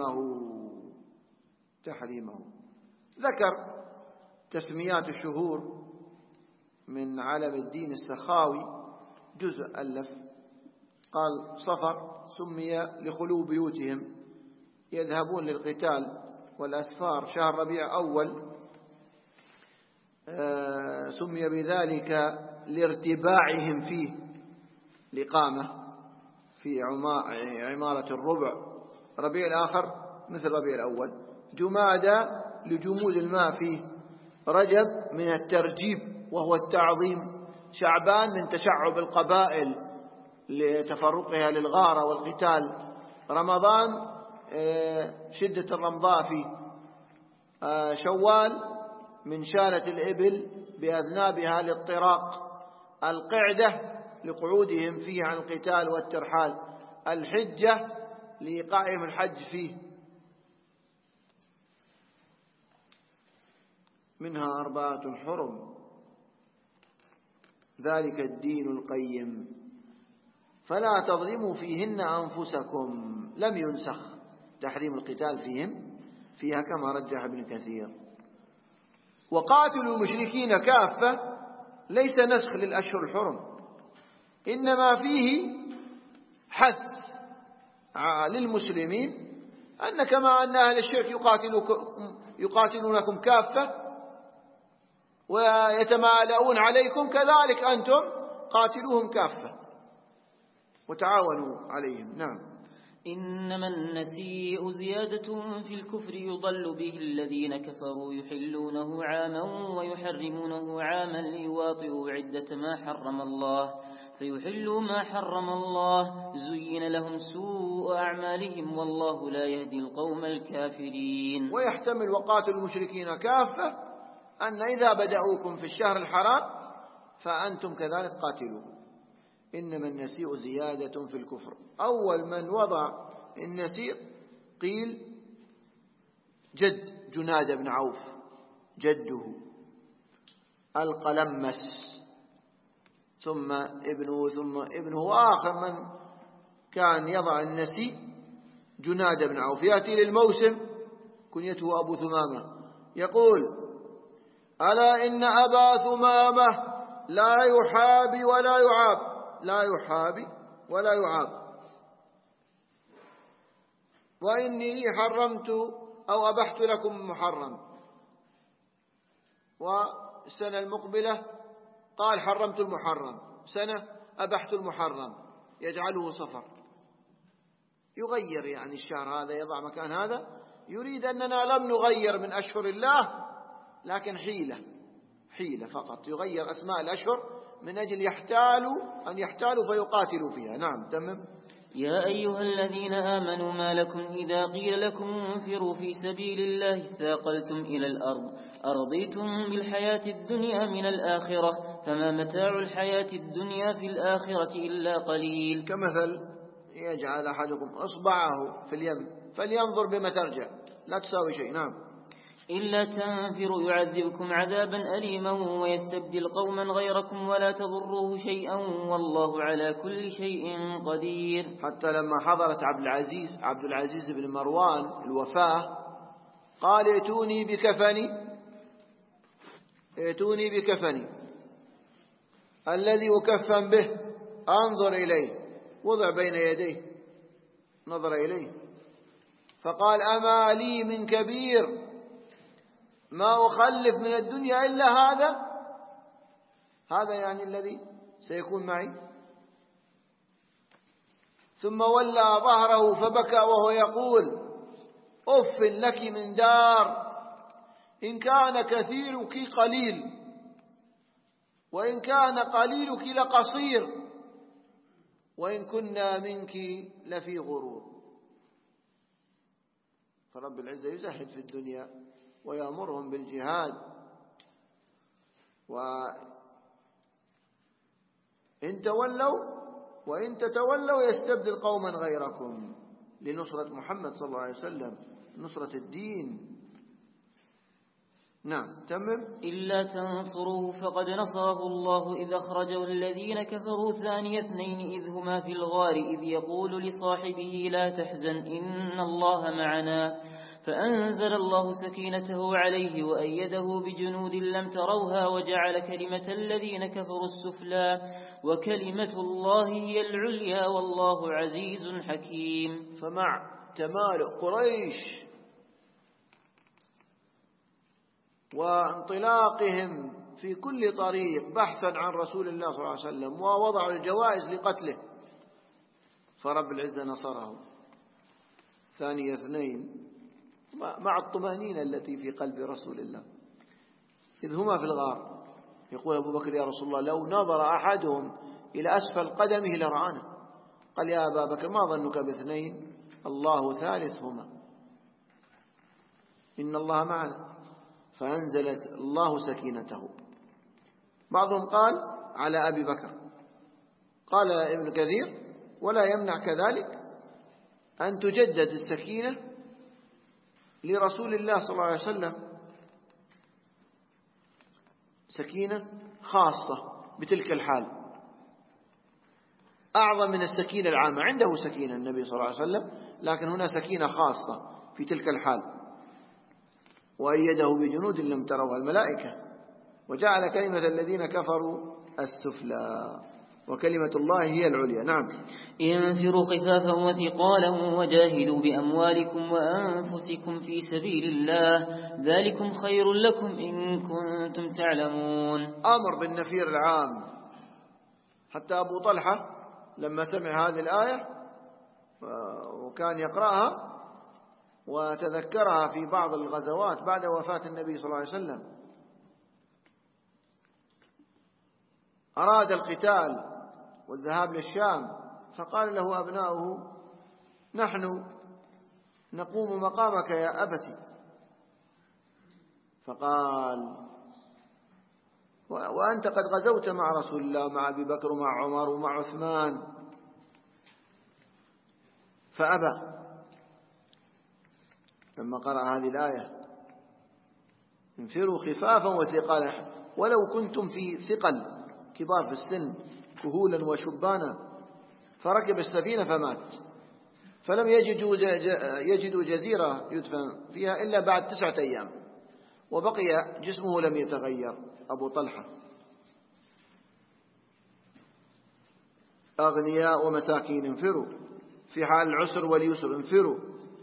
Speaker 1: تحريمه. ذكر تسميات الشهور من علم الدين السخاوي، جزء ألف، قال صفر سمي لخلو بيوتهم يذهبون للقتال والأسفار، شهر ربيع أول سمي بذلك لارتباعهم فيه الإقامة في عمارة الربع، ربيع الآخر مثل ربيع الأول، جمادى لجمود الماء فيه، رجب من الترجيب وهو التعظيم، شعبان من تشعب القبائل لتفرقها للغارة والقتال، رمضان شدة الرمضاء فيه، شوال من شالة الإبل بأذنابها للطراق، القعدة لقعودهم فيه عن القتال والترحال، الحجة لإيقاعهم الحج فيه، منها 4 حرم ذلك الدين القيم فلا تظلموا فيهن أنفسكم. لم ينسخ تحريم القتال فيها كما رجح ابن كثير. وقاتلوا المشركين كافة ليس نسخ للأشهر الحرم، إنما فيه حث للمسلمين أن كما أن أهل الشرك يقاتلونكم كافة ويتمالؤون عليكم، كذلك أنتم قاتلوهم كافة وتعاونوا عليهم. نعم.
Speaker 5: إنما النسيء زيادة في الكفر يضل به الذين كفروا يحلونه عاما ويحرمونه عاما ليواطئوا عدة ما حرم الله فيحلوا ما حرم الله، زين لهم سوء أعمالهم والله لا يهدي القوم الكافرين.
Speaker 1: ويحتمل وقاتل المشركين كافة أن إذا بدأوكم في الشهر الحرام فأنتم كذلك قاتلوهم. إنما النسيء زيادة في الكفر. أول من وضع النسيء قيل جد جنادة بن عوف، جده القلمس، ثم ابنه وآخر من كان يضع النسيء جنادة بن عوف. يأتي للموسم كنيته أبو ثمامة يقول: ألا إن أبا ثمامة لا يحابي ولا يعاب، لا يحابي ولا يعاب، وإني حرمت أو أبحت لكم محرم. والسنة المقبلة قال حرمت المحرم، سنة أبحت المحرم، يجعله صفر، يغير يعني الشهر هذا يضع مكان هذا، يريد أننا لم نغير من أشهر الله، لكن حيلة فقط، يغير أسماء الأشهر من أجل أن يحتالوا فيقاتلوا فيها. نعم تمام.
Speaker 5: يا أيها الذين آمنوا ما لكم إذا قيل لكم انفروا في سبيل الله ثاقلتم إلى الأرض أرضيتم بالحياة الدنيا من الآخرة فما متاع الحياة الدنيا في الآخرة إلا قليل.
Speaker 1: كمثل يجعل أحدكم إصبعه في اليم فلينظر بما ترجع لا تساوي شيء. نعم.
Speaker 5: إلا تنفروا يعذبكم عذابا أليما ويستبدل قوما غيركم ولا تضروه شيئا والله على كل شيء قدير.
Speaker 1: حتى لما حضرت عبد العزيز بن مروان الوفاة قال ائتوني بكفني الذي أكفن به أنظر إليه. وضع بين يديه نظر إليه فقال أما لي من كبير ما أخلف من الدنيا إلا هذا يعني الذي سيكون معي. ثم ولى ظهره فبكى وهو يقول أف لك من دار إن كان كثيرك قليل وإن كان قليلك لقصير وإن كنا منك لفي غرور. فرب العزة يزهد في الدنيا ويأمرهم بالجهاد. وإن تتولوا يستبدل قوما غيركم لنصرة محمد صلى الله عليه وسلم نصرة الدين. نعم تمم.
Speaker 5: إلا تنصروه فقد نصره الله إذ أخرجه الذين كفروا ثاني اثنين إذ هما في الغار إذ يقول لصاحبه لا تحزن إن الله معنا فأنزل الله سكينته عليه وأيده بجنود لم تروها وجعل كلمة الذين كفروا السفلى وكلمة الله هي العليا والله عزيز حكيم.
Speaker 1: فمع تمالؤ قريش وانطلاقهم في كل طريق بحثا عن رسول الله صلى الله عليه وسلم ووضعوا الجوائز لقتله فرب العزة نصره ثاني اثنين مع الطمأنينة التي في قلب رسول الله إذ هما في الغار. يقول أبو بكر يا رسول الله لو نظر أحدهم إلى أسفل قدمه لرآنا. قال يا أبا بكر ما ظنك باثنين الله ثالثهما إن الله معنا. فأنزل الله سكينته. بعضهم قال على أبي بكر. قال ابن كثير ولا يمنع كذلك أن تجدد السكينة لرسول الله صلى الله عليه وسلم سكينة خاصة بتلك الحال أعظم من السكينة العامة. عنده سكينة النبي صلى الله عليه وسلم لكن هنا سكينة خاصة في تلك الحال. وأيده بجنود لم تروها الملائكة وجعل كلمة الذين كفروا السفلى وكلمة الله هي العليا. نعم.
Speaker 5: انفروا خفافا وثقالا وجاهدوا بأموالكم وأنفسكم في سبيل الله ذلكم خير لكم إن كنتم تعلمون.
Speaker 1: أمر بالنفير العام. حتى أبو طلحة لما سمع هذه الآية وكان يقرأها وتذكرها في بعض الغزوات بعد وفاة النبي صلى الله عليه وسلم أراد القتال والذهاب للشام فقال له أبناؤه نحن نقوم مقامك يا أبتي. فقال وأنت قد غزوت مع رسول الله مع أبي بكر ومع عمر ومع عثمان. فأبى لما قرأ هذه الآية انفروا خفافا وثقالا ولو كنتم في ثقل كبار في السن كهولا وشبانا. فركب السفينة فمات فلم يجدوا جزيرة يدفن فيها إلا بعد 9 أيام وبقي جسمه لم يتغير. أبو طلحة أغنياء ومساكين انفروا في حال العسر واليسر انفروا.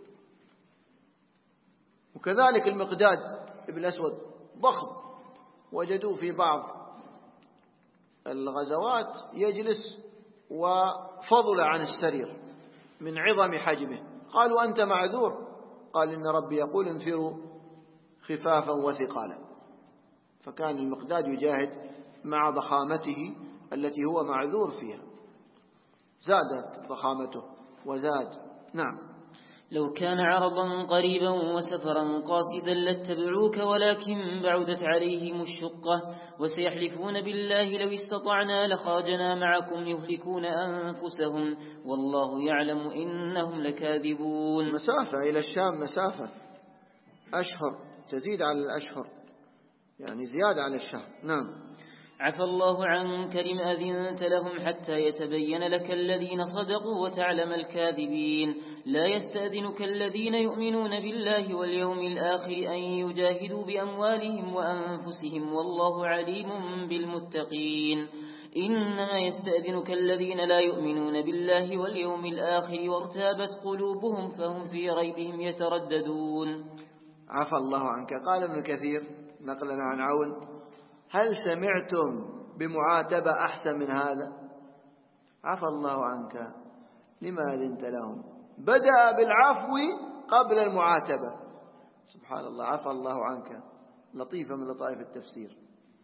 Speaker 1: وكذلك المقداد ابن الأسود ضخم وجدوه في بعض الغزوات يجلس وفضل عن السرير من عظم حجمه. قالوا أنت معذور. قال إن ربي يقول انفروا خفافا وثقالا. فكان المقداد يجاهد مع ضخامته التي هو معذور فيها زادت ضخامته وزاد. نعم.
Speaker 5: لو كان عرضا قريبا وسفرا قاصدا لاتبعوك ولكن بعدت عليهم الشقة وسيحلفون بالله لو استطعنا لخرجنا معكم يهلكون أنفسهم والله يعلم إنهم لكاذبون.
Speaker 1: مسافة إلى الشام، مسافة أشهر تزيد على الأشهر، يعني زيادة على الشهر. نعم.
Speaker 5: عفى الله عنك لما أذنت لهم حتى يتبين لك الذين صدقوا وتعلم الكاذبين. لا يستأذنك الذين يؤمنون بالله واليوم الآخر أن يجاهدوا بأموالهم وأنفسهم والله عليم بالمتقين. إنما يستأذنك الذين لا يؤمنون بالله واليوم الآخر وارتابت قلوبهم فهم في ريبهم يترددون.
Speaker 1: عفى الله عنك. قال ابن كثير نقلا عن عون: هل سمعتم بمعاتبة أحسن من هذا؟ عفى الله عنك لما أذنت لهم. بدأ بالعفو قبل المعاتبة. سبحان الله، عفى الله عنك، لطيفة من لطائف التفسير.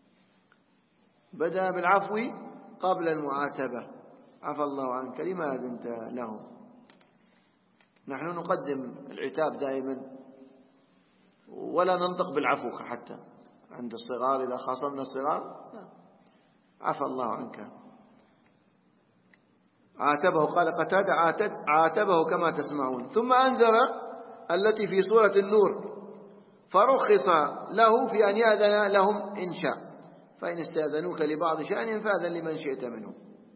Speaker 1: بدأ بالعفو قبل المعاتبة. عفى الله عنك لما أذنت لهم. نحن نقدم العتاب دائما ولا ننطق بالعفو حتى عند الصغار. إذا خاصمنا الصغار عفى الله عنك. عاتبه، قال قتادة عاتبه كما تسمعون. ثم أنزل التي في سورة النور: فرخص له في أن يأذن لهم إن شاء، فإن استأذنوك لبعض شأن فأذن لمن شئت منهم.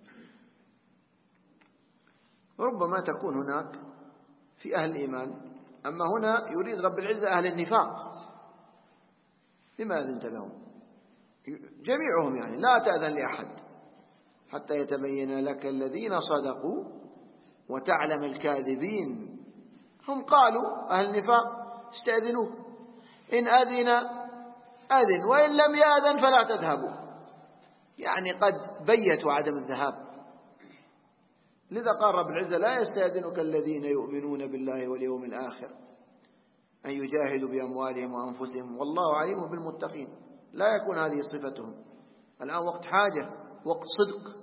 Speaker 1: ربما تكون هناك في أهل الإيمان، أما هنا يريد رب العزة أهل النفاق. لما أذنت لهم؟ جميعهم، يعني لا تأذن لأحد حتى يتبين لك الذين صدقوا وتعلم الكاذبين. هم قالوا أهل النفاق: استأذنوه، إن أذن أذن وإن لم يأذن فلا تذهبوا. يعني قد بيتوا عدم الذهاب. لذا قال رب العزة: لا يستأذنك الذين يؤمنون بالله واليوم الآخر أن يجاهدوا بأموالهم وأنفسهم والله عليم بالمتقين. لا يكون هذه صفتهم. الآن وقت حاجة، وقت صدق.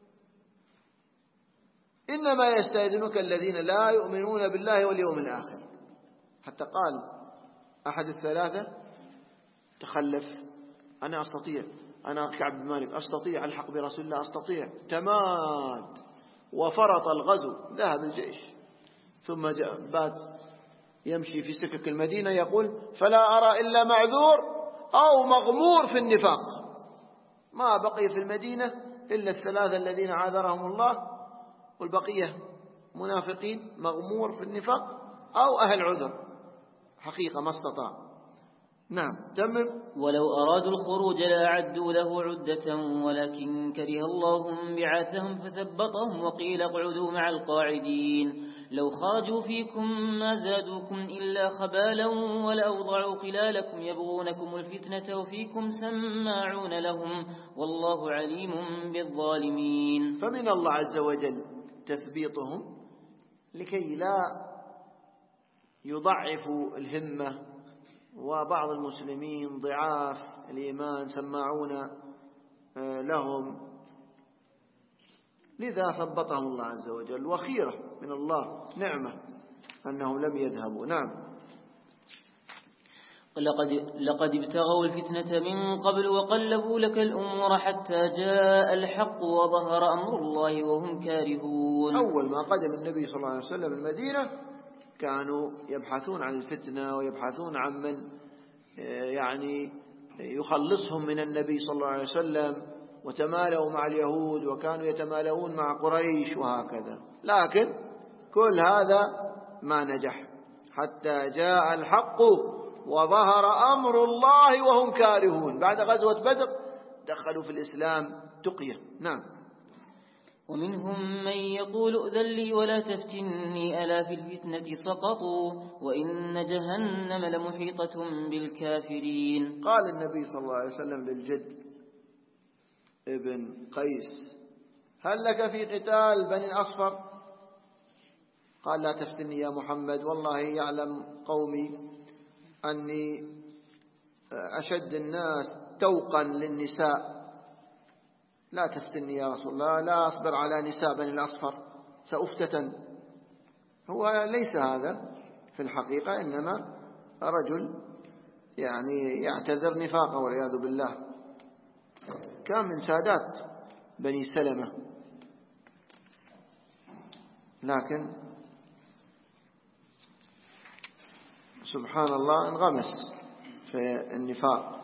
Speaker 1: إنما يستأذنك الذين لا يؤمنون بالله واليوم الآخر. حتى قال أحد الثلاثة تخلف: أنا أستطيع، أنا كعب بن مالك أستطيع الحق برسول الله، أستطيع. تماد وفرط الغزو، ذهب الجيش، ثم بات يمشي في سكك المدينة يقول: فلا أرى إلا معذور أو مغمور في النفاق. ما بقي في المدينة إلا الثلاثة الذين عاذرهم الله، والبقية منافقين مغمور في النفاق أو أهل عذر، حقيقة ما استطاع. نعم. تمم.
Speaker 5: ولو أرادوا الخروج لأعدوا له عدة ولكن كره الله بعاثهم فثبطهم وقيل اقعدوا مع القاعدين. لو خرجوا فيكم ما زادوكم إلا خبالا ولأوضعوا خلالكم يبغونكم الفتنة وفيكم سماعون لهم والله عليم بالظالمين.
Speaker 1: فمن الله عز وجل تثبيطهم لكي لا يضعفوا الهمة، وبعض المسلمين ضعاف الإيمان سماعون لهم، لذا ثبطهم الله عز وجل. وخيرة من الله، نعمة أنهم لم يذهبوا. نعم.
Speaker 5: لقد ابتغوا الفتنة من قبل وقلبوا لك الأمور حتى جاء الحق وظهر أمر الله وهم كارهون.
Speaker 1: أول ما قدم النبي صلى الله عليه وسلم المدينة كانوا يبحثون عن الفتنة ويبحثون عن من يعني يخلصهم من النبي صلى الله عليه وسلم، وتمالوا مع اليهود وكانوا يتمالون مع قريش وهكذا. لكن كل هذا ما نجح حتى جاء الحق وظهر أمر الله وهم كارهون. بعد غزوة بدر دخلوا في الإسلام تقية. نعم.
Speaker 5: ومنهم من يقول ائذن لي ولا تفتني ألا في الفتنة سقطوا وإن جهنم لمحيطة بالكافرين.
Speaker 1: قال النبي صلى الله عليه وسلم للجد ابن قيس: هل لك في قتال بني الأصفر؟ قال: لا تفتني يا محمد، والله يعلم قومي أني أشد الناس توقا للنساء، لا تفتني يا رسول الله، لا أصبر على نساء بني الأصفر، سأفتتن. هو ليس هذا في الحقيقة، إنما رجل يعني يعتذر نفاقا والعياذ بالله. كان من سادات بني سلمة، لكن سبحان الله انغمس في النفاق.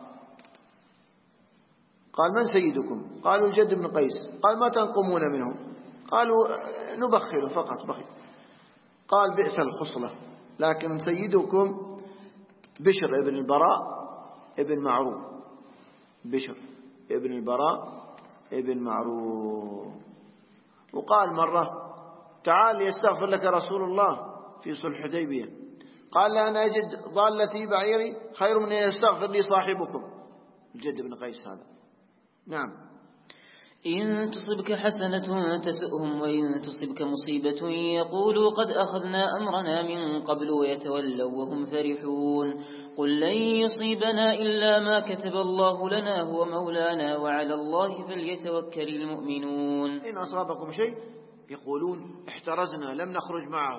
Speaker 1: قال: من سيدكم؟ قالوا: الجد بن قيس. قال: ما تنقمون منه؟ قالوا: نبخله فقط بخيل. قال: بئس الخصلة، لكن سيدكم بشر ابن البراء ابن معروف. بشر ابن البراء ابن معروف. وقال مرة: تعال يستغفر لك رسول الله في صلح الحديبية. قال: لا، أنا أجد ضالتي بعيري خير من أن يستغفر لي صاحبكم. الجد بن قيس هذا. نعم.
Speaker 5: إن تصبك حسنة تسؤهم وإن تصبك مصيبة يقولوا قد أخذنا أمرنا من قبل ويتولوا وهم فرحون. قل لن يصيبنا إلا ما كتب الله لنا هو مولانا وعلى الله فليتوكل المؤمنون.
Speaker 1: إن أصابكم شيء يقولون احترزنا لم نخرج معه،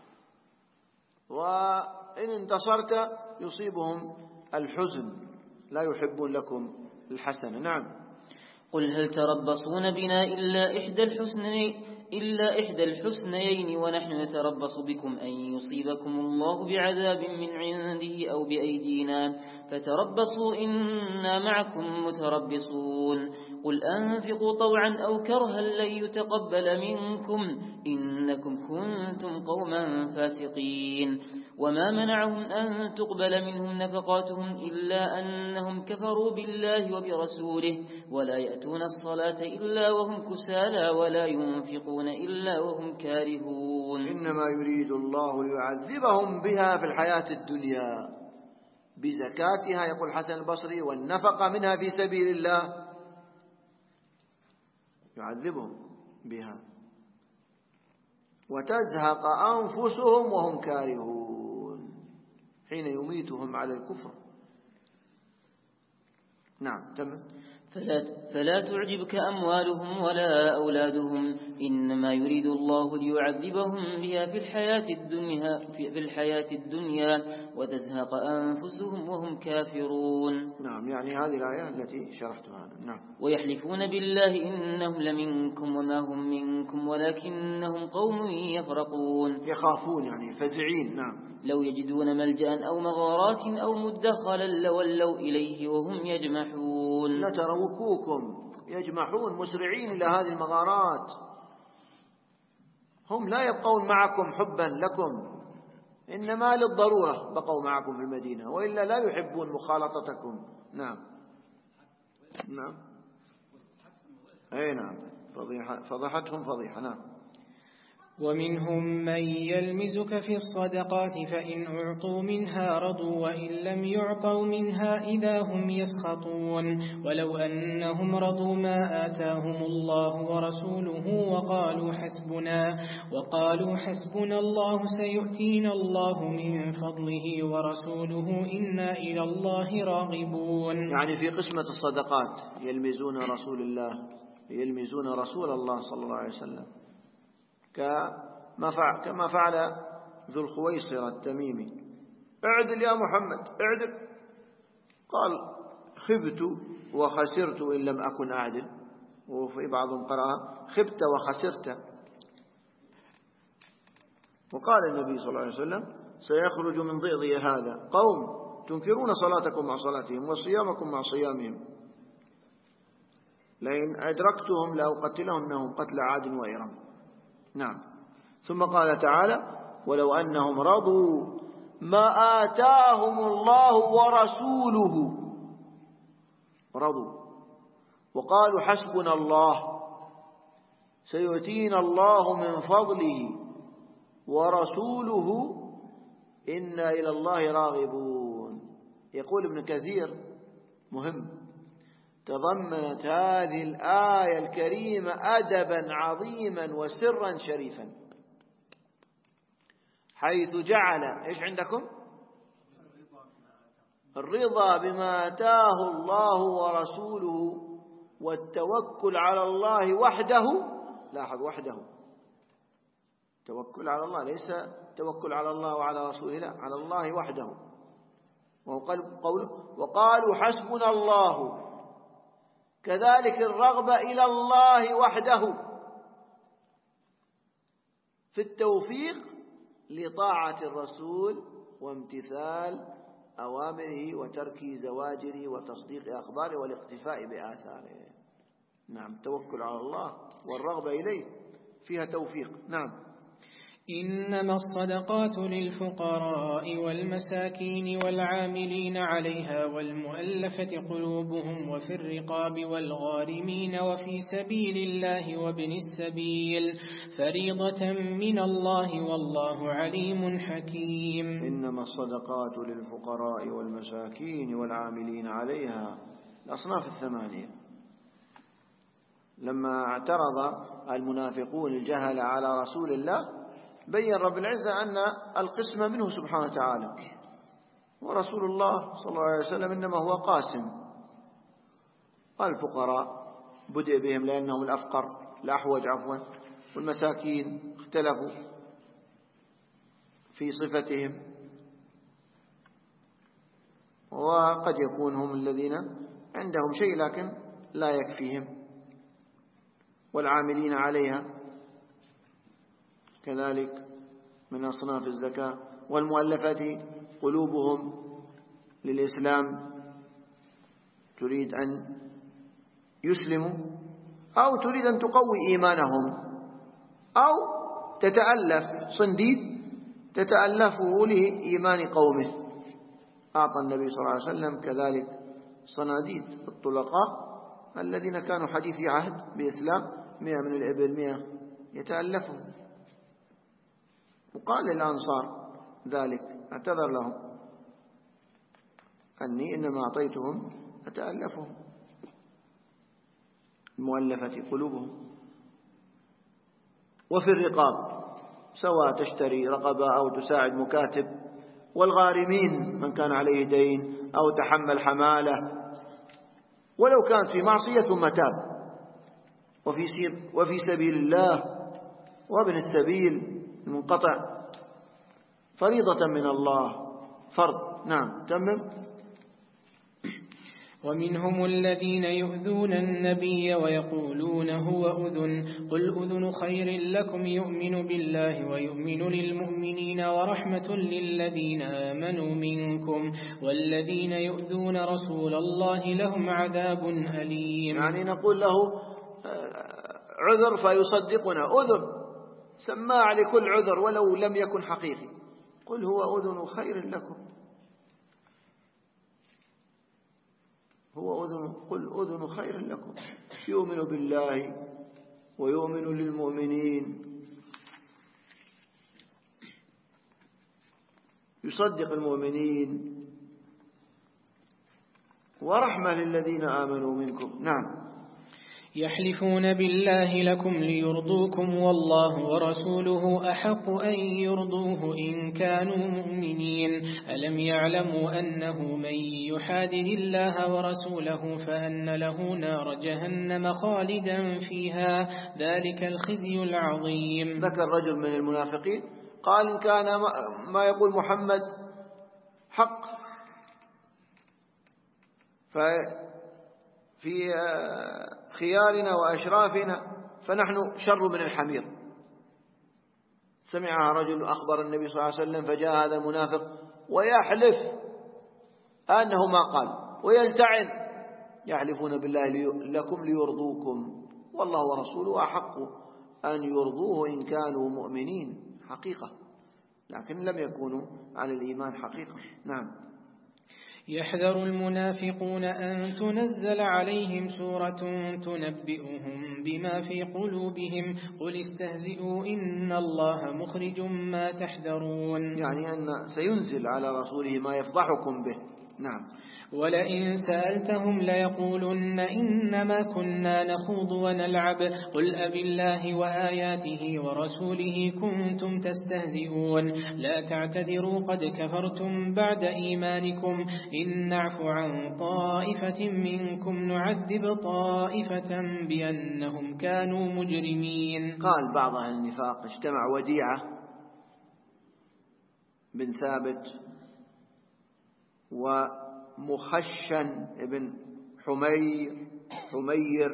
Speaker 1: وإن انتصرت يصيبهم الحزن، لا يحبون لكم الحسنة. نعم.
Speaker 5: قل هل تربصون بنا إلا إحدى الحسنيين ونحن نتربص بكم أن يصيبكم الله بعذاب من عنده أو بأيدينا فتربصوا إنا معكم متربصون. قل أنفقوا طوعا أو كرها لن يتقبل منكم إنكم كنتم قوما فاسقين. وما منعهم أن تقبل منهم نفقاتهم إلا أنهم كفروا بالله وبرسوله ولا يأتون الصلاة إلا وهم كسالى ولا ينفقون إلا وهم كارهون.
Speaker 1: إنما يريد الله ليعذبهم بها في الحياة الدنيا بزكاتها، يقول حسن البصري، والنفقة منها في سبيل الله، يعذبهم بها وتزهق أنفسهم وهم كارهون حين يميتهم على الكفر. نعم. تمام.
Speaker 5: فلا تعجبك أموالهم ولا أولادهم إنما يريد الله ليعذبهم بها في الحياة الدنيا وتزهق أنفسهم وهم كافرون.
Speaker 1: نعم، يعني هذه الآية التي شرحتها. نعم.
Speaker 5: ويحلفون بالله إنهم لمنكم وما هم منكم ولكنهم قوم يفرقون.
Speaker 1: يخافون يعني فزعين. نعم.
Speaker 5: لو يجدون ملجأ أو مغارات أو مدخلا لولوا إليه وهم يجمحون.
Speaker 1: لتركوكم يجمحون مسرعين إلى هذه المغارات، هم لا يبقون معكم حبا لكم، إنما للضرورة بقوا معكم في المدينة، وإلا لا يحبون مخالطتكم. نعم. نعم. أي نعم. فضحتهم فضيحة. نعم.
Speaker 6: ومنهم من يلمزك في الصدقات فإن أعطوا منها رضوا وإن لم يعطوا منها إذا هم يسخطون. ولو أنهم رضوا ما آتاهم الله ورسوله وقالوا حسبنا الله سيؤتينا الله من فضله ورسوله إنا إلى الله راغبون.
Speaker 1: يعني في قسمة الصدقات يلمزون رسول الله، يلمزون رسول الله صلى الله عليه وسلم، كما فعل ذو الخويصرة التميمي: اعدل يا محمد اعدل. قال: خبت وخسرت إن لم أكن أعدل. وفي بعضهم قرأ: خبت وخسرت. وقال النبي صلى الله عليه وسلم: سيخرج من ضئضي هذا قوم تنكرون صلاتكم مع صلاتهم وصيامكم مع صيامهم، لئن أدركتهم لأقتلنهم قتل عاد وإرم. نعم. ثم قال تعالى: ولو أنهم رضوا ما آتاهم الله ورسوله، رضوا وقالوا حسبنا الله سيؤتينا الله من فضله ورسوله إنا إلى الله راغبون. يقول ابن كثير مهم: تضمنت هذه الآية الكريمة أدبا عظيما وسرا شريفا، حيث جعل إيش عندكم؟ الرضا بما آتاه الله ورسوله والتوكل على الله وحده. لاحظ: وحده، توكل على الله ليس توكل على الله وعلى رسوله، لا، على الله وحده. وقالوا حسبنا الله، كذلك الرغبة إلى الله وحده في التوفيق لطاعة الرسول وامتثال أوامره وترك زواجره وتصديق أخباره والاقتفاء بآثاره. نعم، التوكل على الله والرغبة إليه فيها توفيق. نعم.
Speaker 6: إنما الصدقات للفقراء والمساكين والعاملين عليها والمؤلفة قلوبهم وفي الرقاب والغارمين وفي سبيل الله وابن السبيل فريضة من الله والله عليم حكيم.
Speaker 1: إنما الصدقات للفقراء والمساكين والعاملين عليها، الأصناف الثمانية. لما اعترض المنافقون الجهل على رسول الله بين رب العزة أن القسم منه سبحانه وتعالى، ورسول الله صلى الله عليه وسلم إنما هو قاسم. الفقراء بدأ بهم لأنهم الأفقر الأحوج عفوا، والمساكين اختلفوا في صفتهم، وقد يكون هم الذين عندهم شيء لكن لا يكفيهم. والعاملين عليها كذلك من أصناف الزكاة. والمؤلفة قلوبهم للإسلام، تريد أن يسلموا أو تريد أن تقوي إيمانهم أو تتألف صنديد تتألفه لإيمان قومه. أعطى النبي صلى الله عليه وسلم كذلك صناديد الطلقاء الذين كانوا حديثي عهد بإسلام، 100 من الإبل 100 يتألفهم. وقال للأنصار ذلك، اعتذر لهم أني إنما أعطيتهم أتألفهم. المؤلفة قلوبهم. وفي الرقاب، سواء تشتري رقبة أو تساعد مكاتب. والغارمين، من كان عليه دين أو تحمل حمالة ولو كانت في معصية ثم تاب. وفي سبيل الله وابن السبيل المنقطع فريضة من الله، فرض. نعم، تمم.
Speaker 6: ومنهم الذين يؤذون النبي ويقولون هو أذن، قل أذن خير لكم يؤمن بالله ويؤمن للمؤمنين ورحمة للذين آمنوا منكم، والذين يؤذون رسول الله لهم عذاب أليم.
Speaker 1: يعني نقول له عذر فيصدقنا، أذن سماع لكل عذر ولو لم يكن حقيقي. قل هو أذن خير لكم، هو أذن، قل أذن خير لكم يؤمن بالله ويؤمن للمؤمنين، يصدق المؤمنين ورحمة للذين آمنوا منكم. نعم.
Speaker 6: يحلفون بالله لكم ليرضوكم والله ورسوله أحق أن يرضوه إن كانوا مؤمنين، ألم يعلموا أنه من يحادد الله ورسوله فأن له نار جهنم خالدا فيها، ذلك الخزي العظيم.
Speaker 1: ذكر رجل من المنافقين قال إن كان ما يقول محمد حق ففي خيارنا وأشرافنا فنحن شر من الحمير. سمعها رجل أخبر النبي صلى الله عليه وسلم، فجاء هذا المنافق ويحلف أنه ما قال ويلتعن. يحلفون بالله لكم ليرضوكم والله ورسوله أحق أن يرضوه إن كانوا مؤمنين حقيقة، لكن لم يكونوا على الإيمان حقيقة. نعم.
Speaker 6: يحذر المنافقون أن تنزل عليهم سورة تنبئهم بما في قلوبهم، قل استهزئوا إن الله مخرج ما تحذرون.
Speaker 1: يعني أن سينزل على رسوله ما يفضحكم به. نعم.
Speaker 6: ولئن سألتهم ليقولن إنما كنا نخوض ونلعب قل أبالله وآياته ورسوله كنتم تستهزئون لا تعتذروا قد كفرتم بعد إيمانكم إن نعف عن طائفة منكم نعذب طائفة بأنهم كانوا مجرمين.
Speaker 1: قال بعض أهل النفاق اجتمع وديعة بن ثابت ومخشن ابن حمير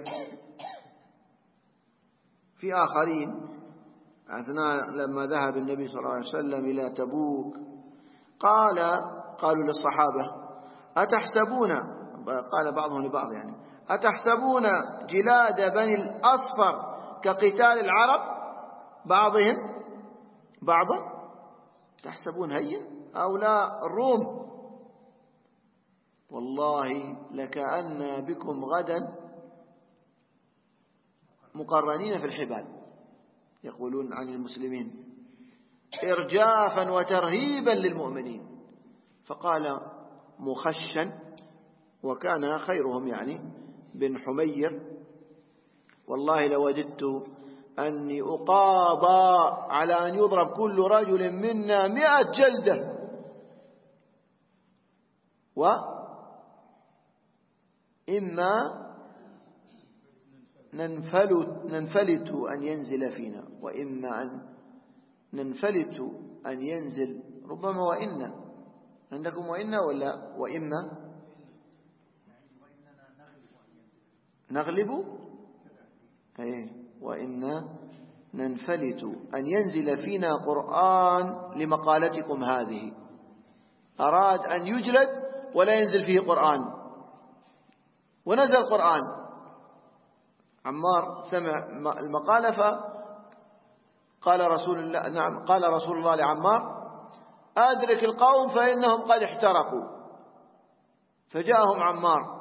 Speaker 1: في آخرين أثناء لما ذهب النبي صلى الله عليه وسلم إلى تبوك قالوا للصحابة أتحسبون، قال بعضهم لبعض يعني أتحسبون جلاد بني الأصفر كقتال العرب بعضهم بعضا، تحسبون هين هؤلاء الروم والله لكأن بكم غدا مقرنين في الحبال، يقولون عن المسلمين إرجافا وترهيبا للمؤمنين. فقال مخشن وكان خيرهم يعني بن حمير والله لوددت أني أقاضى على أن يضرب كل رجل منا 100 جلدة وإما ننفلت أن ينزل فينا وإما أن ننفلت أن ينزل، ربما وإن عندكم وإن ولا وإما نغلب وإن ننفلت أن ينزل فينا قرآن لمقالتكم هذه. أراد أن يجلد ولا ينزل فيه قرآن، ونزل قرآن. عمار سمع المقالة فقال رسول الله نعم قال رسول الله لعمار أدرك القوم فإنهم قد احترقوا. فجاءهم عمار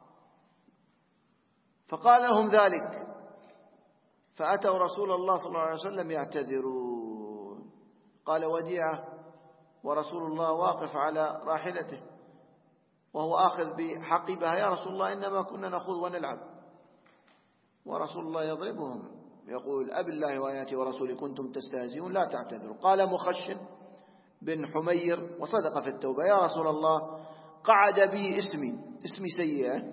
Speaker 1: فقال لهم ذلك فأتوا رسول الله صلى الله عليه وسلم يعتذرون. قال وديعة ورسول الله واقف على راحلته وهو آخذ بحقيبها يا رسول الله إنما كنا نخوض ونلعب، ورسول الله يضربهم يقول أبي الله وآياته ورسوله كنتم تستهزئون لا تعتذروا. قال مخشن بن حمير وصدق في التوبة يا رسول الله قعد بي اسمي سيئة،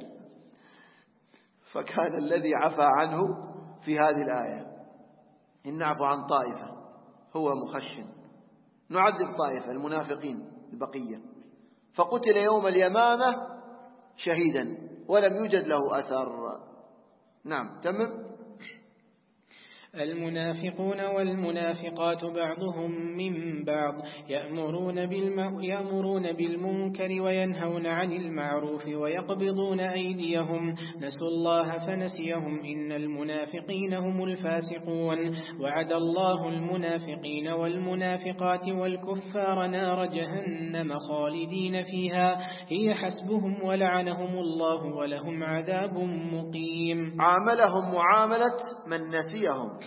Speaker 1: فكان الذي عفى عنه في هذه الآية إن نعفو عن طائفة هو مخشن نعذب طائفة المنافقين البقية، فقتل يوم اليمامة شهيدا ولم يوجد له أثر. نعم تمام.
Speaker 6: المنافقون والمنافقات بعضهم من بعض يأمرون بالمنكر وينهون عن المعروف ويقبضون أيديهم نسوا الله فنسيهم إن المنافقين هم الفاسقون. وعد الله المنافقين والمنافقات والكفار نار جهنم خالدين فيها هي حسبهم ولعنهم الله ولهم عذاب مقيم.
Speaker 1: عاملهم معاملة من نسيهم.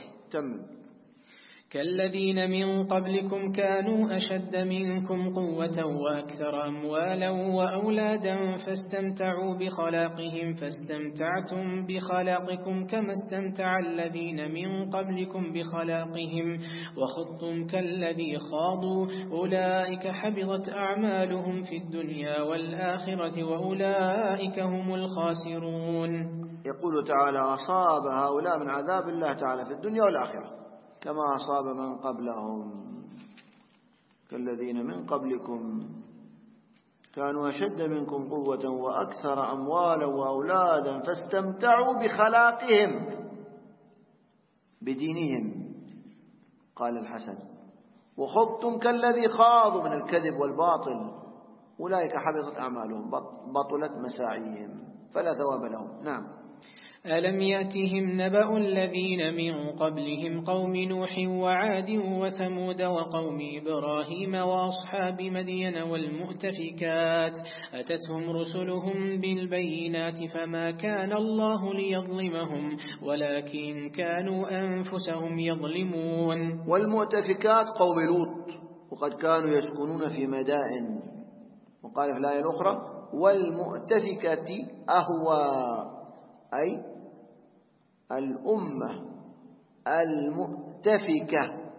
Speaker 6: كالذين من قبلكم كانوا أشد منكم قوة وأكثر أموالا وأولادا فاستمتعوا بخلاقهم فاستمتعتم بخلاقكم كما استمتع الذين من قبلكم بخلاقهم وخضتم كالذي خاضوا أولئك حبطت أعمالهم في الدنيا والآخرة وأولئك هم الخاسرون.
Speaker 1: يقول تعالى أصاب هؤلاء من عذاب الله تعالى في الدنيا والآخرة كما أصاب من قبلهم. كالذين من قبلكم كانوا أشد منكم قوة وأكثر أموالا وأولادا فاستمتعوا بخلاقهم بدينهم. قال الحسن وخضتم كالذي خاضوا من الكذب والباطل أولئك حبطت أعمالهم بطلت مساعيهم فلا ثواب لهم. نعم.
Speaker 6: ألم يأتهم نبأ الذين من قبلهم قوم نوح وعاد وثمود وقوم إبراهيم وأصحاب مدين والمؤتفكات أتتهم رسلهم بالبينات فما كان الله ليظلمهم ولكن كانوا أنفسهم يظلمون.
Speaker 1: والمؤتفكات قوم لوط وقد كانوا يسكنون في مدائن. وقال في الآية الأخرى والمؤتفكة أهوى، أي الأمة المؤتفكة.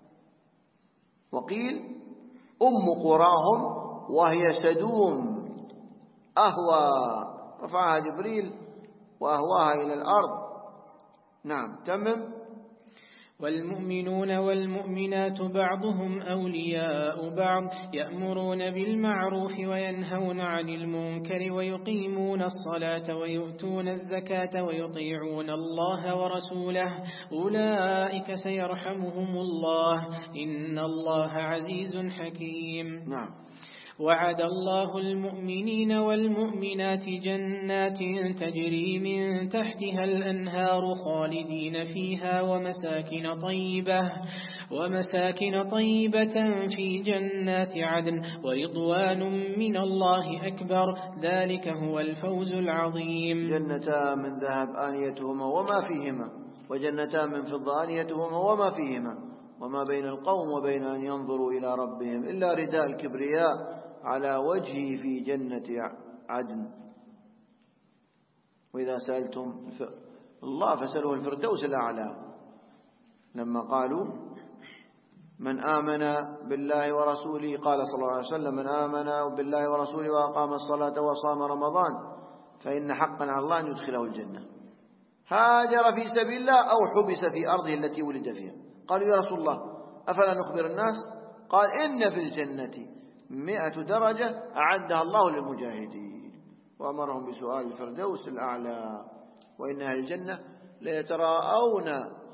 Speaker 1: وقيل أم قراهم وهي سدوم أهوى، رفعها جبريل وأهواها إلى الأرض. نعم تمم.
Speaker 6: والمؤمنون والمؤمنات بعضهم أولياء بعض يأمرون بالمعروف وينهون عن المنكر ويقيمون الصلاة ويؤتون الزكاة ويطيعون الله ورسوله أولئك سيرحمهم الله إن الله عزيز حكيم.
Speaker 1: نعم.
Speaker 6: وعد الله المؤمنين والمؤمنات جنات تجري من تحتها الأنهار خالدين فيها ومساكن طيبة في جنات عدن ورضوان من الله أكبر ذلك هو الفوز العظيم.
Speaker 1: جنتان من ذهب آنيتهما وما فيهما، وجنتان من فضة آنيتهما وما فيهما، وما بين القوم وبين أن ينظروا إلى ربهم إلا رداء الكبرياء على وجهه في جنة عدن. وإذا سألتم الله فسألوه الفردوس الأعلى، لما قالوا من آمن بالله ورسوله، قال صلى الله عليه وسلم من آمن بالله ورسوله وأقام الصلاة وصام رمضان فإن حقا على الله أن يدخله الجنة، هاجر في سبيل الله أو حبس في أرضه التي ولد فيها. قالوا يا رسول الله أفلا نخبر الناس؟ قال إن في الجنة 100 درجة أعدها الله للمجاهدين، وأمرهم بسؤال الفردوس الأعلى. وإن أهل الجنة ليتراءون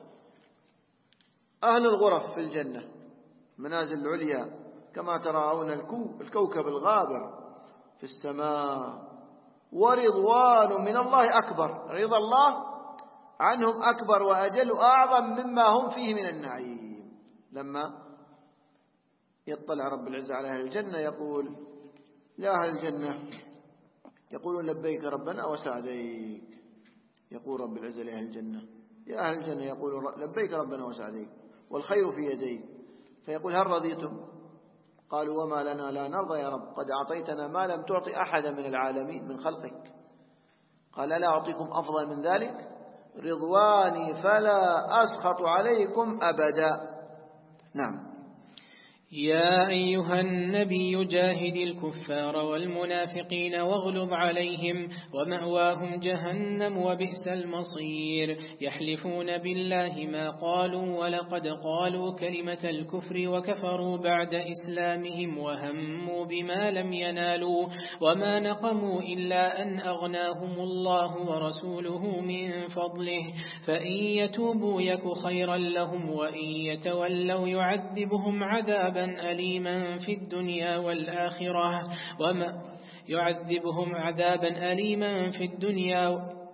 Speaker 1: أهل الغرف في الجنة منازل العليا كما تراءون الكوكب الغابر في السماء. ورضوان من الله أكبر، رضا الله عنهم أكبر وأجل أعظم مما هم فيه من النعيم. لما يطلع رب العزة على أهل الجنة يقول يا أهل الجنة، يقولون لبيك ربنا وسعديك، يقول رب العزة لأهل الجنة يا أهل الجنة يقول لبيك ربنا وسعديك والخير في يديك، فيقول هل رضيتم؟ قالوا وما لنا لا نرضى يا رب، قد أعطيتنا ما لم تعطي أحدا من العالمين من خلقك. قال لا أعطيكم أفضل من ذلك، رضواني فلا أسخط عليكم أبدا. نعم.
Speaker 6: يا أيها النبي جاهد الكفار والمنافقين واغلظ عليهم ومأواهم جهنم وبئس المصير. يحلفون بالله ما قالوا ولقد قالوا كلمة الكفر وكفروا بعد إسلامهم وهموا بما لم ينالوا وما نقموا إلا أن أغناهم الله ورسوله من فضله فإن يتوبوا يك خيرا لهم وإن يتولوا يعذبهم عذابا أليما في الدنيا والآخرة يعذبهم عذابا أليما في الدنيا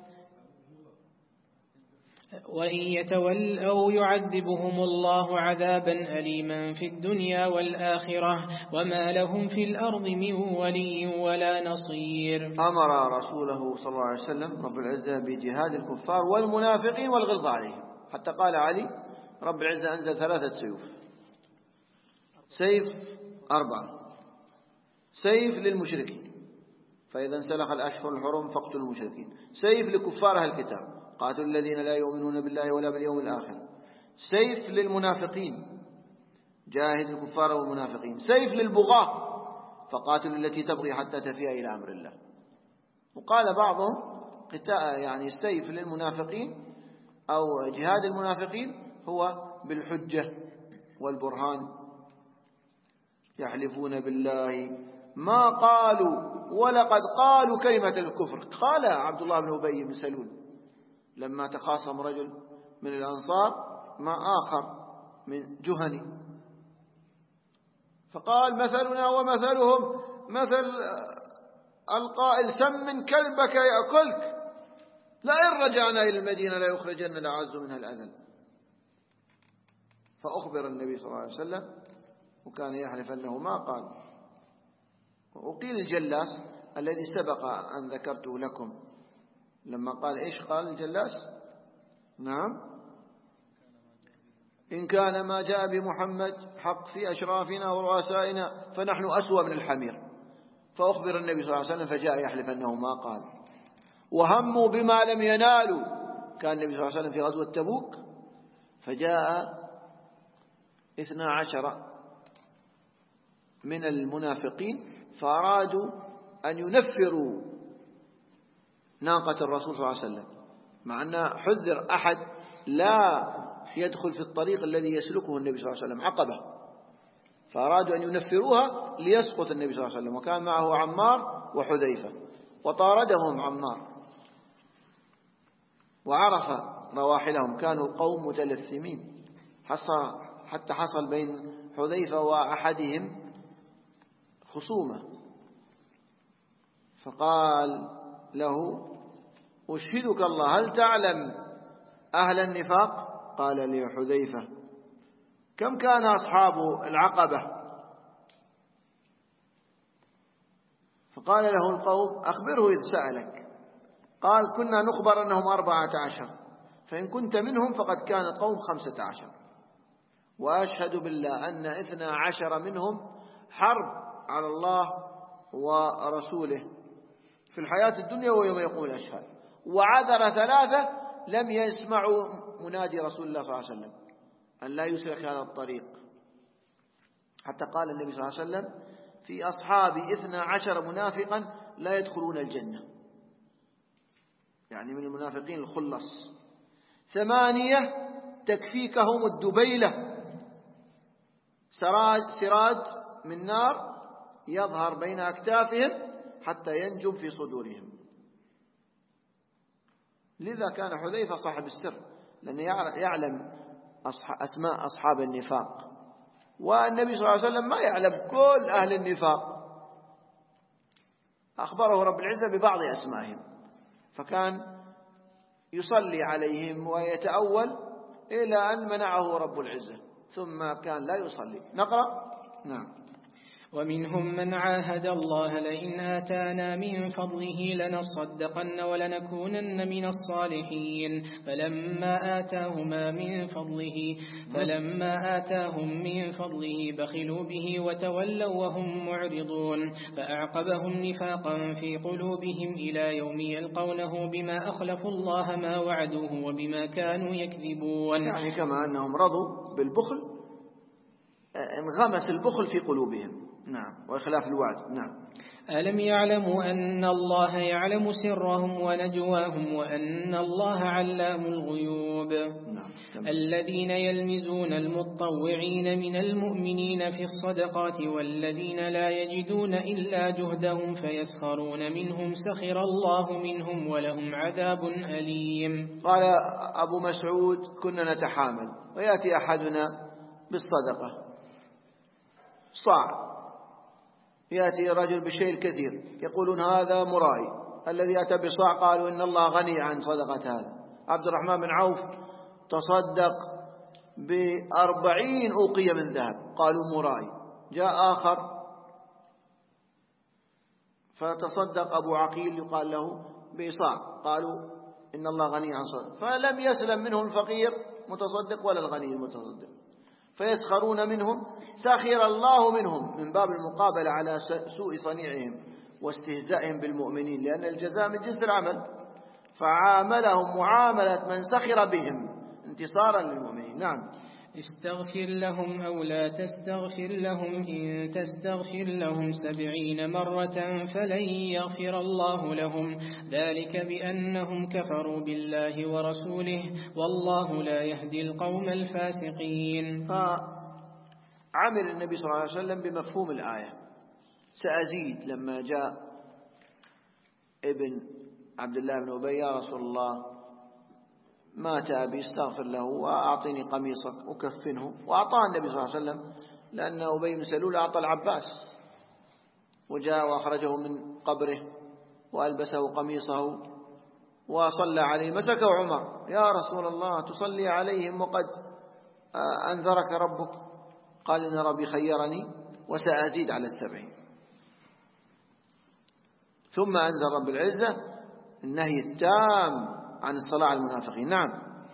Speaker 6: وإن يتولوا يعذبهم الله عذابا أليما في الدنيا والآخرة وما لهم في الأرض من ولي ولا نصير.
Speaker 1: أمر رسوله صلى الله عليه وسلم رب العزة بجهاد الكفار والمنافقين والغلظ عليهم، حتى قال علي رب العزة أنزل 3 سيوف، سيف 4، سيف للمشركين فإذا انسلخ الأشهر الحرم فاقتلوا المشركين، سيف لكفار أهل الكتاب قاتلوا الذين لا يؤمنون بالله ولا باليوم الآخر، سيف للمنافقين جاهد الكفار والمنافقين، سيف للبغاة فقاتلوا التي تبغي حتى تفيء إلى أمر الله. وقال بعضهم يعني السيف للمنافقين أو جهاد المنافقين هو بالحجة والبرهان. يحلفون بالله ما قالوا ولقد قالوا كلمة الكفر. قال عبد الله بن أبي بن سلول لما تخاصم رجل من الأنصار مع آخر من جهني، فقال مثلنا ومثلهم مثل القائل سمن كلبك يأكلك لئن رجعنا إلى المدينة لا يخرجن الأعز منها الأذل. فأخبر النبي صلى الله عليه وسلم وكان يحلف أنه ما قال. وقيل الجلاس الذي سبق أن ذكرته لكم لما قال إيش قال الجلاس؟ نعم إن كان ما جاء بمحمد حق في أشرافنا ورؤسائنا فنحن أسوأ من الحمير. فأخبر النبي صلى الله عليه وسلم فجاء يحلف أنه ما قال. وهموا بما لم ينالوا، كان النبي صلى الله عليه وسلم في غزوة تبوك فجاء 12 من المنافقين فأرادوا أن ينفروا ناقة الرسول صلى الله عليه وسلم، مع أن حذر أحد لا يدخل في الطريق الذي يسلكه النبي صلى الله عليه وسلم عقبة، فأرادوا أن ينفروها ليسقط النبي صلى الله عليه وسلم، وكان معه عمار وحذيفة، وطاردهم عمار وعرف رواحلهم، كانوا القوم متلثمين، حتى حصل بين حذيفة وأحدهم خصومة، فقال له أشهدك الله هل تعلم أهل النفاق؟ قال لحذيفة كم كان أصحاب العقبة؟ فقال له القوم أخبره إذ سألك، قال كنا نخبر أنهم 14، فإن كنت منهم فقد كان القوم 15، وأشهد بالله أن 12 منهم حرب على الله ورسوله في الحياة الدنيا ويوم يقوم الأشهاد، وعذر 3 لم يسمعوا منادي رسول الله صلى الله عليه وسلم أن لا يسلك هذا الطريق، حتى قال النبي صلى الله عليه وسلم في أصحابي 12 منافقا لا يدخلون الجنة، يعني من المنافقين الخلص. 8 تكفيكهم الدبيلة، سراج من نار يظهر بين أكتافهم حتى ينجم في صدورهم. لذا كان حذيفة صاحب السر، لأنه يعلم أسماء أصحاب النفاق، والنبي صلى الله عليه وسلم ما يعلم كل أهل النفاق، أخبره رب العزة ببعض أسمائهم، فكان يصلي عليهم ويتأول إلى أن منعه رب العزة، ثم كان لا يصلي. نقرأ. نعم.
Speaker 6: ومنهم من عاهد الله لئن آتانا من فضله لنصدقن ولنكونن من الصالحين، فلما آتاهم من فضله بخلوا به وتولوا وهم معرضون، فأعقبهم نفاقا في قلوبهم إلى يوم يلقونه بما أخلفوا الله ما وعدوه وبما كانوا يكذبون.
Speaker 1: يعني كما أنهم رضوا بالبخل انغمس البخل في قلوبهم. نعم، وإخلاف الوعد. نعم.
Speaker 6: ألم يعلموا أن الله يعلم سرهم ونجواهم وأن الله علام الغيوب.
Speaker 1: نعم.
Speaker 6: الذين يلمزون المتطوعين من المؤمنين في الصدقات والذين لا يجدون إلا جهدهم فيسخرون منهم سخر الله منهم ولهم عذاب أليم.
Speaker 1: قال أبو مسعود كنا نتحامل ويأتي أحدنا بالصدقة صاع، يأتي رجل بشيء الكثير يقولون هذا مرائي، الذي أتى بصاع قالوا إن الله غني عن صدقة هذا. عبد الرحمن بن عوف تصدق ب40 أوقية من ذهب قالوا مرائي. جاء آخر فتصدق أبو عقيل يقال له بصاع قالوا إن الله غني عن صدقة، فلم يسلم منهم الفقير متصدق ولا الغني المتصدق، فيسخرون منهم سخر الله منهم من باب المقابلة على سوء صنيعهم واستهزائهم بالمؤمنين، لأن الجزاء من جنس العمل، فعاملهم معاملة من سخر بهم انتصارا للمؤمنين. نعم.
Speaker 6: استغفر لهم أو لا تستغفر لهم إن تستغفر لهم 70 مرة فلن يغفر الله لهم، ذلك بأنهم كفروا بالله ورسوله والله لا يهدي القوم الفاسقين.
Speaker 1: فعمل النبي صلى الله عليه وسلم بمفهوم الآية. سأزيد لما جاء ابن عبد الله بن أبي يا رسول الله مات أبي استغفر له وأعطيني قميصك أكفنه، وأعطاه النبي صلى الله عليه وسلم، لأن أبي بن سلول أعطى العباس وجاء وأخرجه من قبره وألبسه قميصه وصلى عليه. مسكه عمر يا رسول الله تصلي عليهم وقد أنذرك ربك؟ قال إن ربي خيرني وسأزيد على 70. ثم أنزل رب العزة النهي التام عن الصلاة على المنافقين. نعم.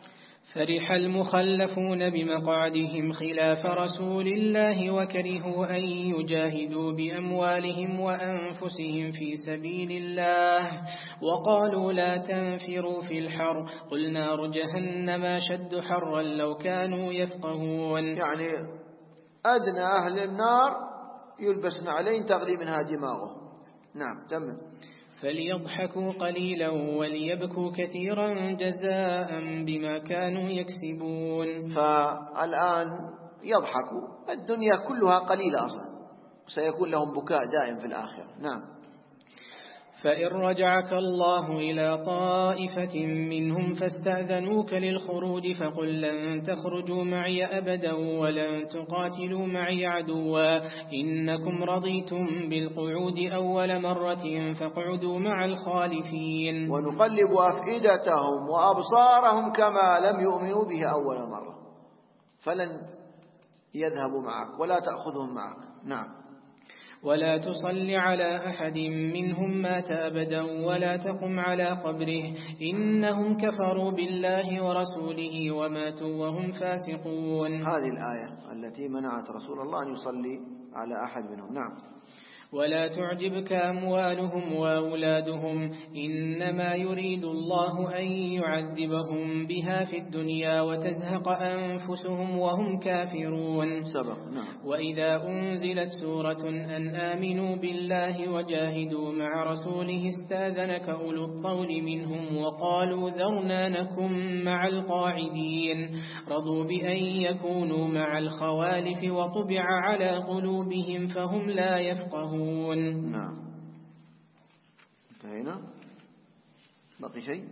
Speaker 6: فرح المخلفون بمقعدهم خلاف رسول الله وكرهوا أن يجاهدوا بأموالهم وأنفسهم في سبيل الله وقالوا لا تنفروا في الحر قل نار جهنم أشد حرا لو كانوا يفقهون.
Speaker 1: يعني أدنى أهل النار يلبسن عليهم تغلي منها دماغه. نعم تمام.
Speaker 6: فليضحكوا قليلا وليبكوا كثيرا جزاء بما كانوا يكسبون.
Speaker 1: فالآن يضحكوا، الدنيا كلها قليلة أصلا، سيكون لهم بكاء دائم في الآخرة. نعم.
Speaker 6: فإن رجعك الله إلى طائفة منهم فاستأذنوك للخروج فقل لن تخرجوا معي أبدا ولن تقاتلوا معي عدوا إنكم رضيتم بالقعود أول مرة فاقعدوا مع الخالفين.
Speaker 1: ونقلب أفئدتهم وأبصارهم كما لم يؤمنوا به أول مرة، فلن يذهبوا معك ولا تأخذهم معك. نعم.
Speaker 6: ولا تصل على أحد منهم مات أبدا ولا تقم على قبره إنهم كفروا بالله ورسوله وماتوا وهم فاسقون.
Speaker 1: هذه الآية التي منعت رسول الله أن يصلي على أحد منهم. نعم.
Speaker 6: ولا تعجبك أموالهم وأولادهم إنما يريد الله أن يعذبهم بها في الدنيا وتزهق أنفسهم وهم كافرون. وإذا أنزلت سورة أن آمنوا بالله وجاهدوا مع رسوله استاذنك أولو الطول منهم وقالوا ذرنا نكن مع القاعدين رضوا بأن يكونوا مع الخوالف وطبع على قلوبهم فهم لا يفقهون.
Speaker 1: نعم. انتهينا. بقي شيء؟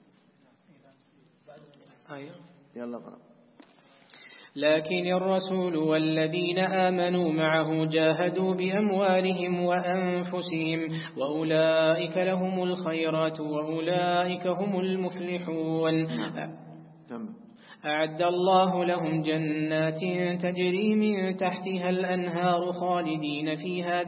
Speaker 1: يلا قرأ.
Speaker 6: لكن الرسول والذين آمنوا معه جاهدوا بأموالهم وأنفسهم وأولئك لهم الخيرات وأولئك هم المفلحون. أعد الله لهم جنات تجري من تحتها الأنهار خالدين فيها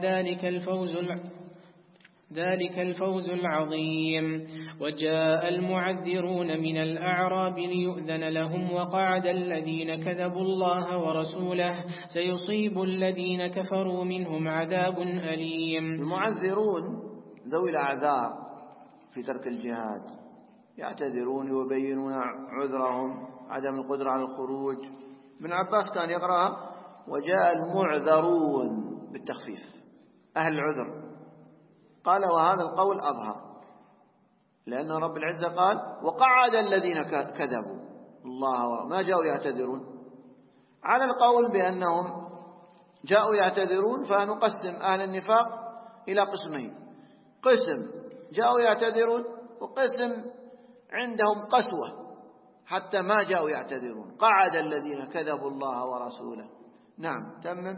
Speaker 6: ذلك الفوز العظيم. وجاء المعذرون من الأعراب ليؤذن لهم وقعد الذين كذبوا الله ورسوله سيصيب الذين كفروا منهم عذاب أليم.
Speaker 1: المعذرون ذوي الأعذار في ترك الجهاد يعتذرون ويبينون عذرهم عدم القدرة على الخروج. ابن عباس كان يقرأ وجاء المعذرون بالتخفيف أهل العذر، قال وهذا القول أظهر لأن رب العزة قال وقعد الذين كذبوا الله ما جاءوا يعتذرون، على القول بأنهم جاءوا يعتذرون فنقسم أهل النفاق إلى قسمين، قسم جاءوا يعتذرون وقسم عندهم قسوة حتى ما جاءوا يعتذرون. قعد الذين كذبوا الله ورسوله. نعم تمم.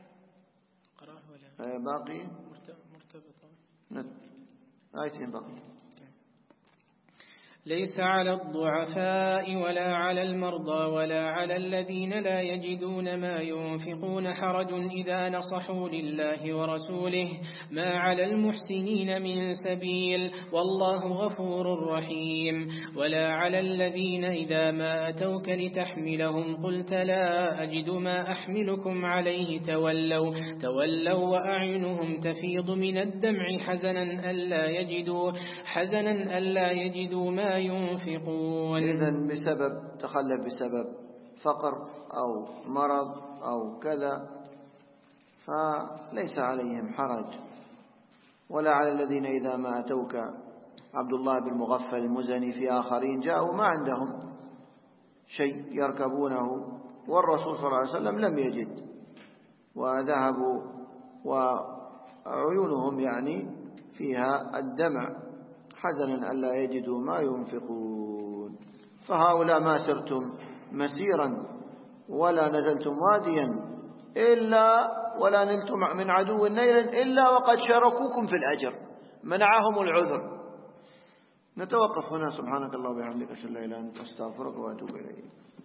Speaker 1: باقي مرتبطة آيتين باقي.
Speaker 6: ليس على الضعفاء ولا على المرضى ولا على الذين لا يجدون ما ينفقون حرج إذا نصحوا لله ورسوله ما على المحسنين من سبيل والله غفور رحيم. ولا على الذين إذا ما أتوك لتحملهم قلت لا أجد ما أحملكم عليه تولوا وأعينهم تفيض من الدمع حزنا ألا يجدوا ما ينفقون.
Speaker 1: إذن بسبب تخلف بسبب فقر أو مرض أو كذا فليس عليهم حرج. ولا على الذين إذا ما أتوك عبد الله بن مغفل المزني في آخرين جاءوا ما عندهم شيء يركبونه والرسول صلى الله عليه وسلم لم يجد وذهبوا وعيونهم يعني فيها الدمع حزنا ألا يجدوا ما ينفقون. فهؤلاء ما سرتم مسيرا ولا نزلتم واديا ولا نلتم من عدو نيلا إلا وقد شاركوكم في الأجر منعهم العذر. نتوقف هنا. سبحانك اللهم وبحمدك أشهد أن لا إله إلا أنت أستغفرك وأتوب إليك.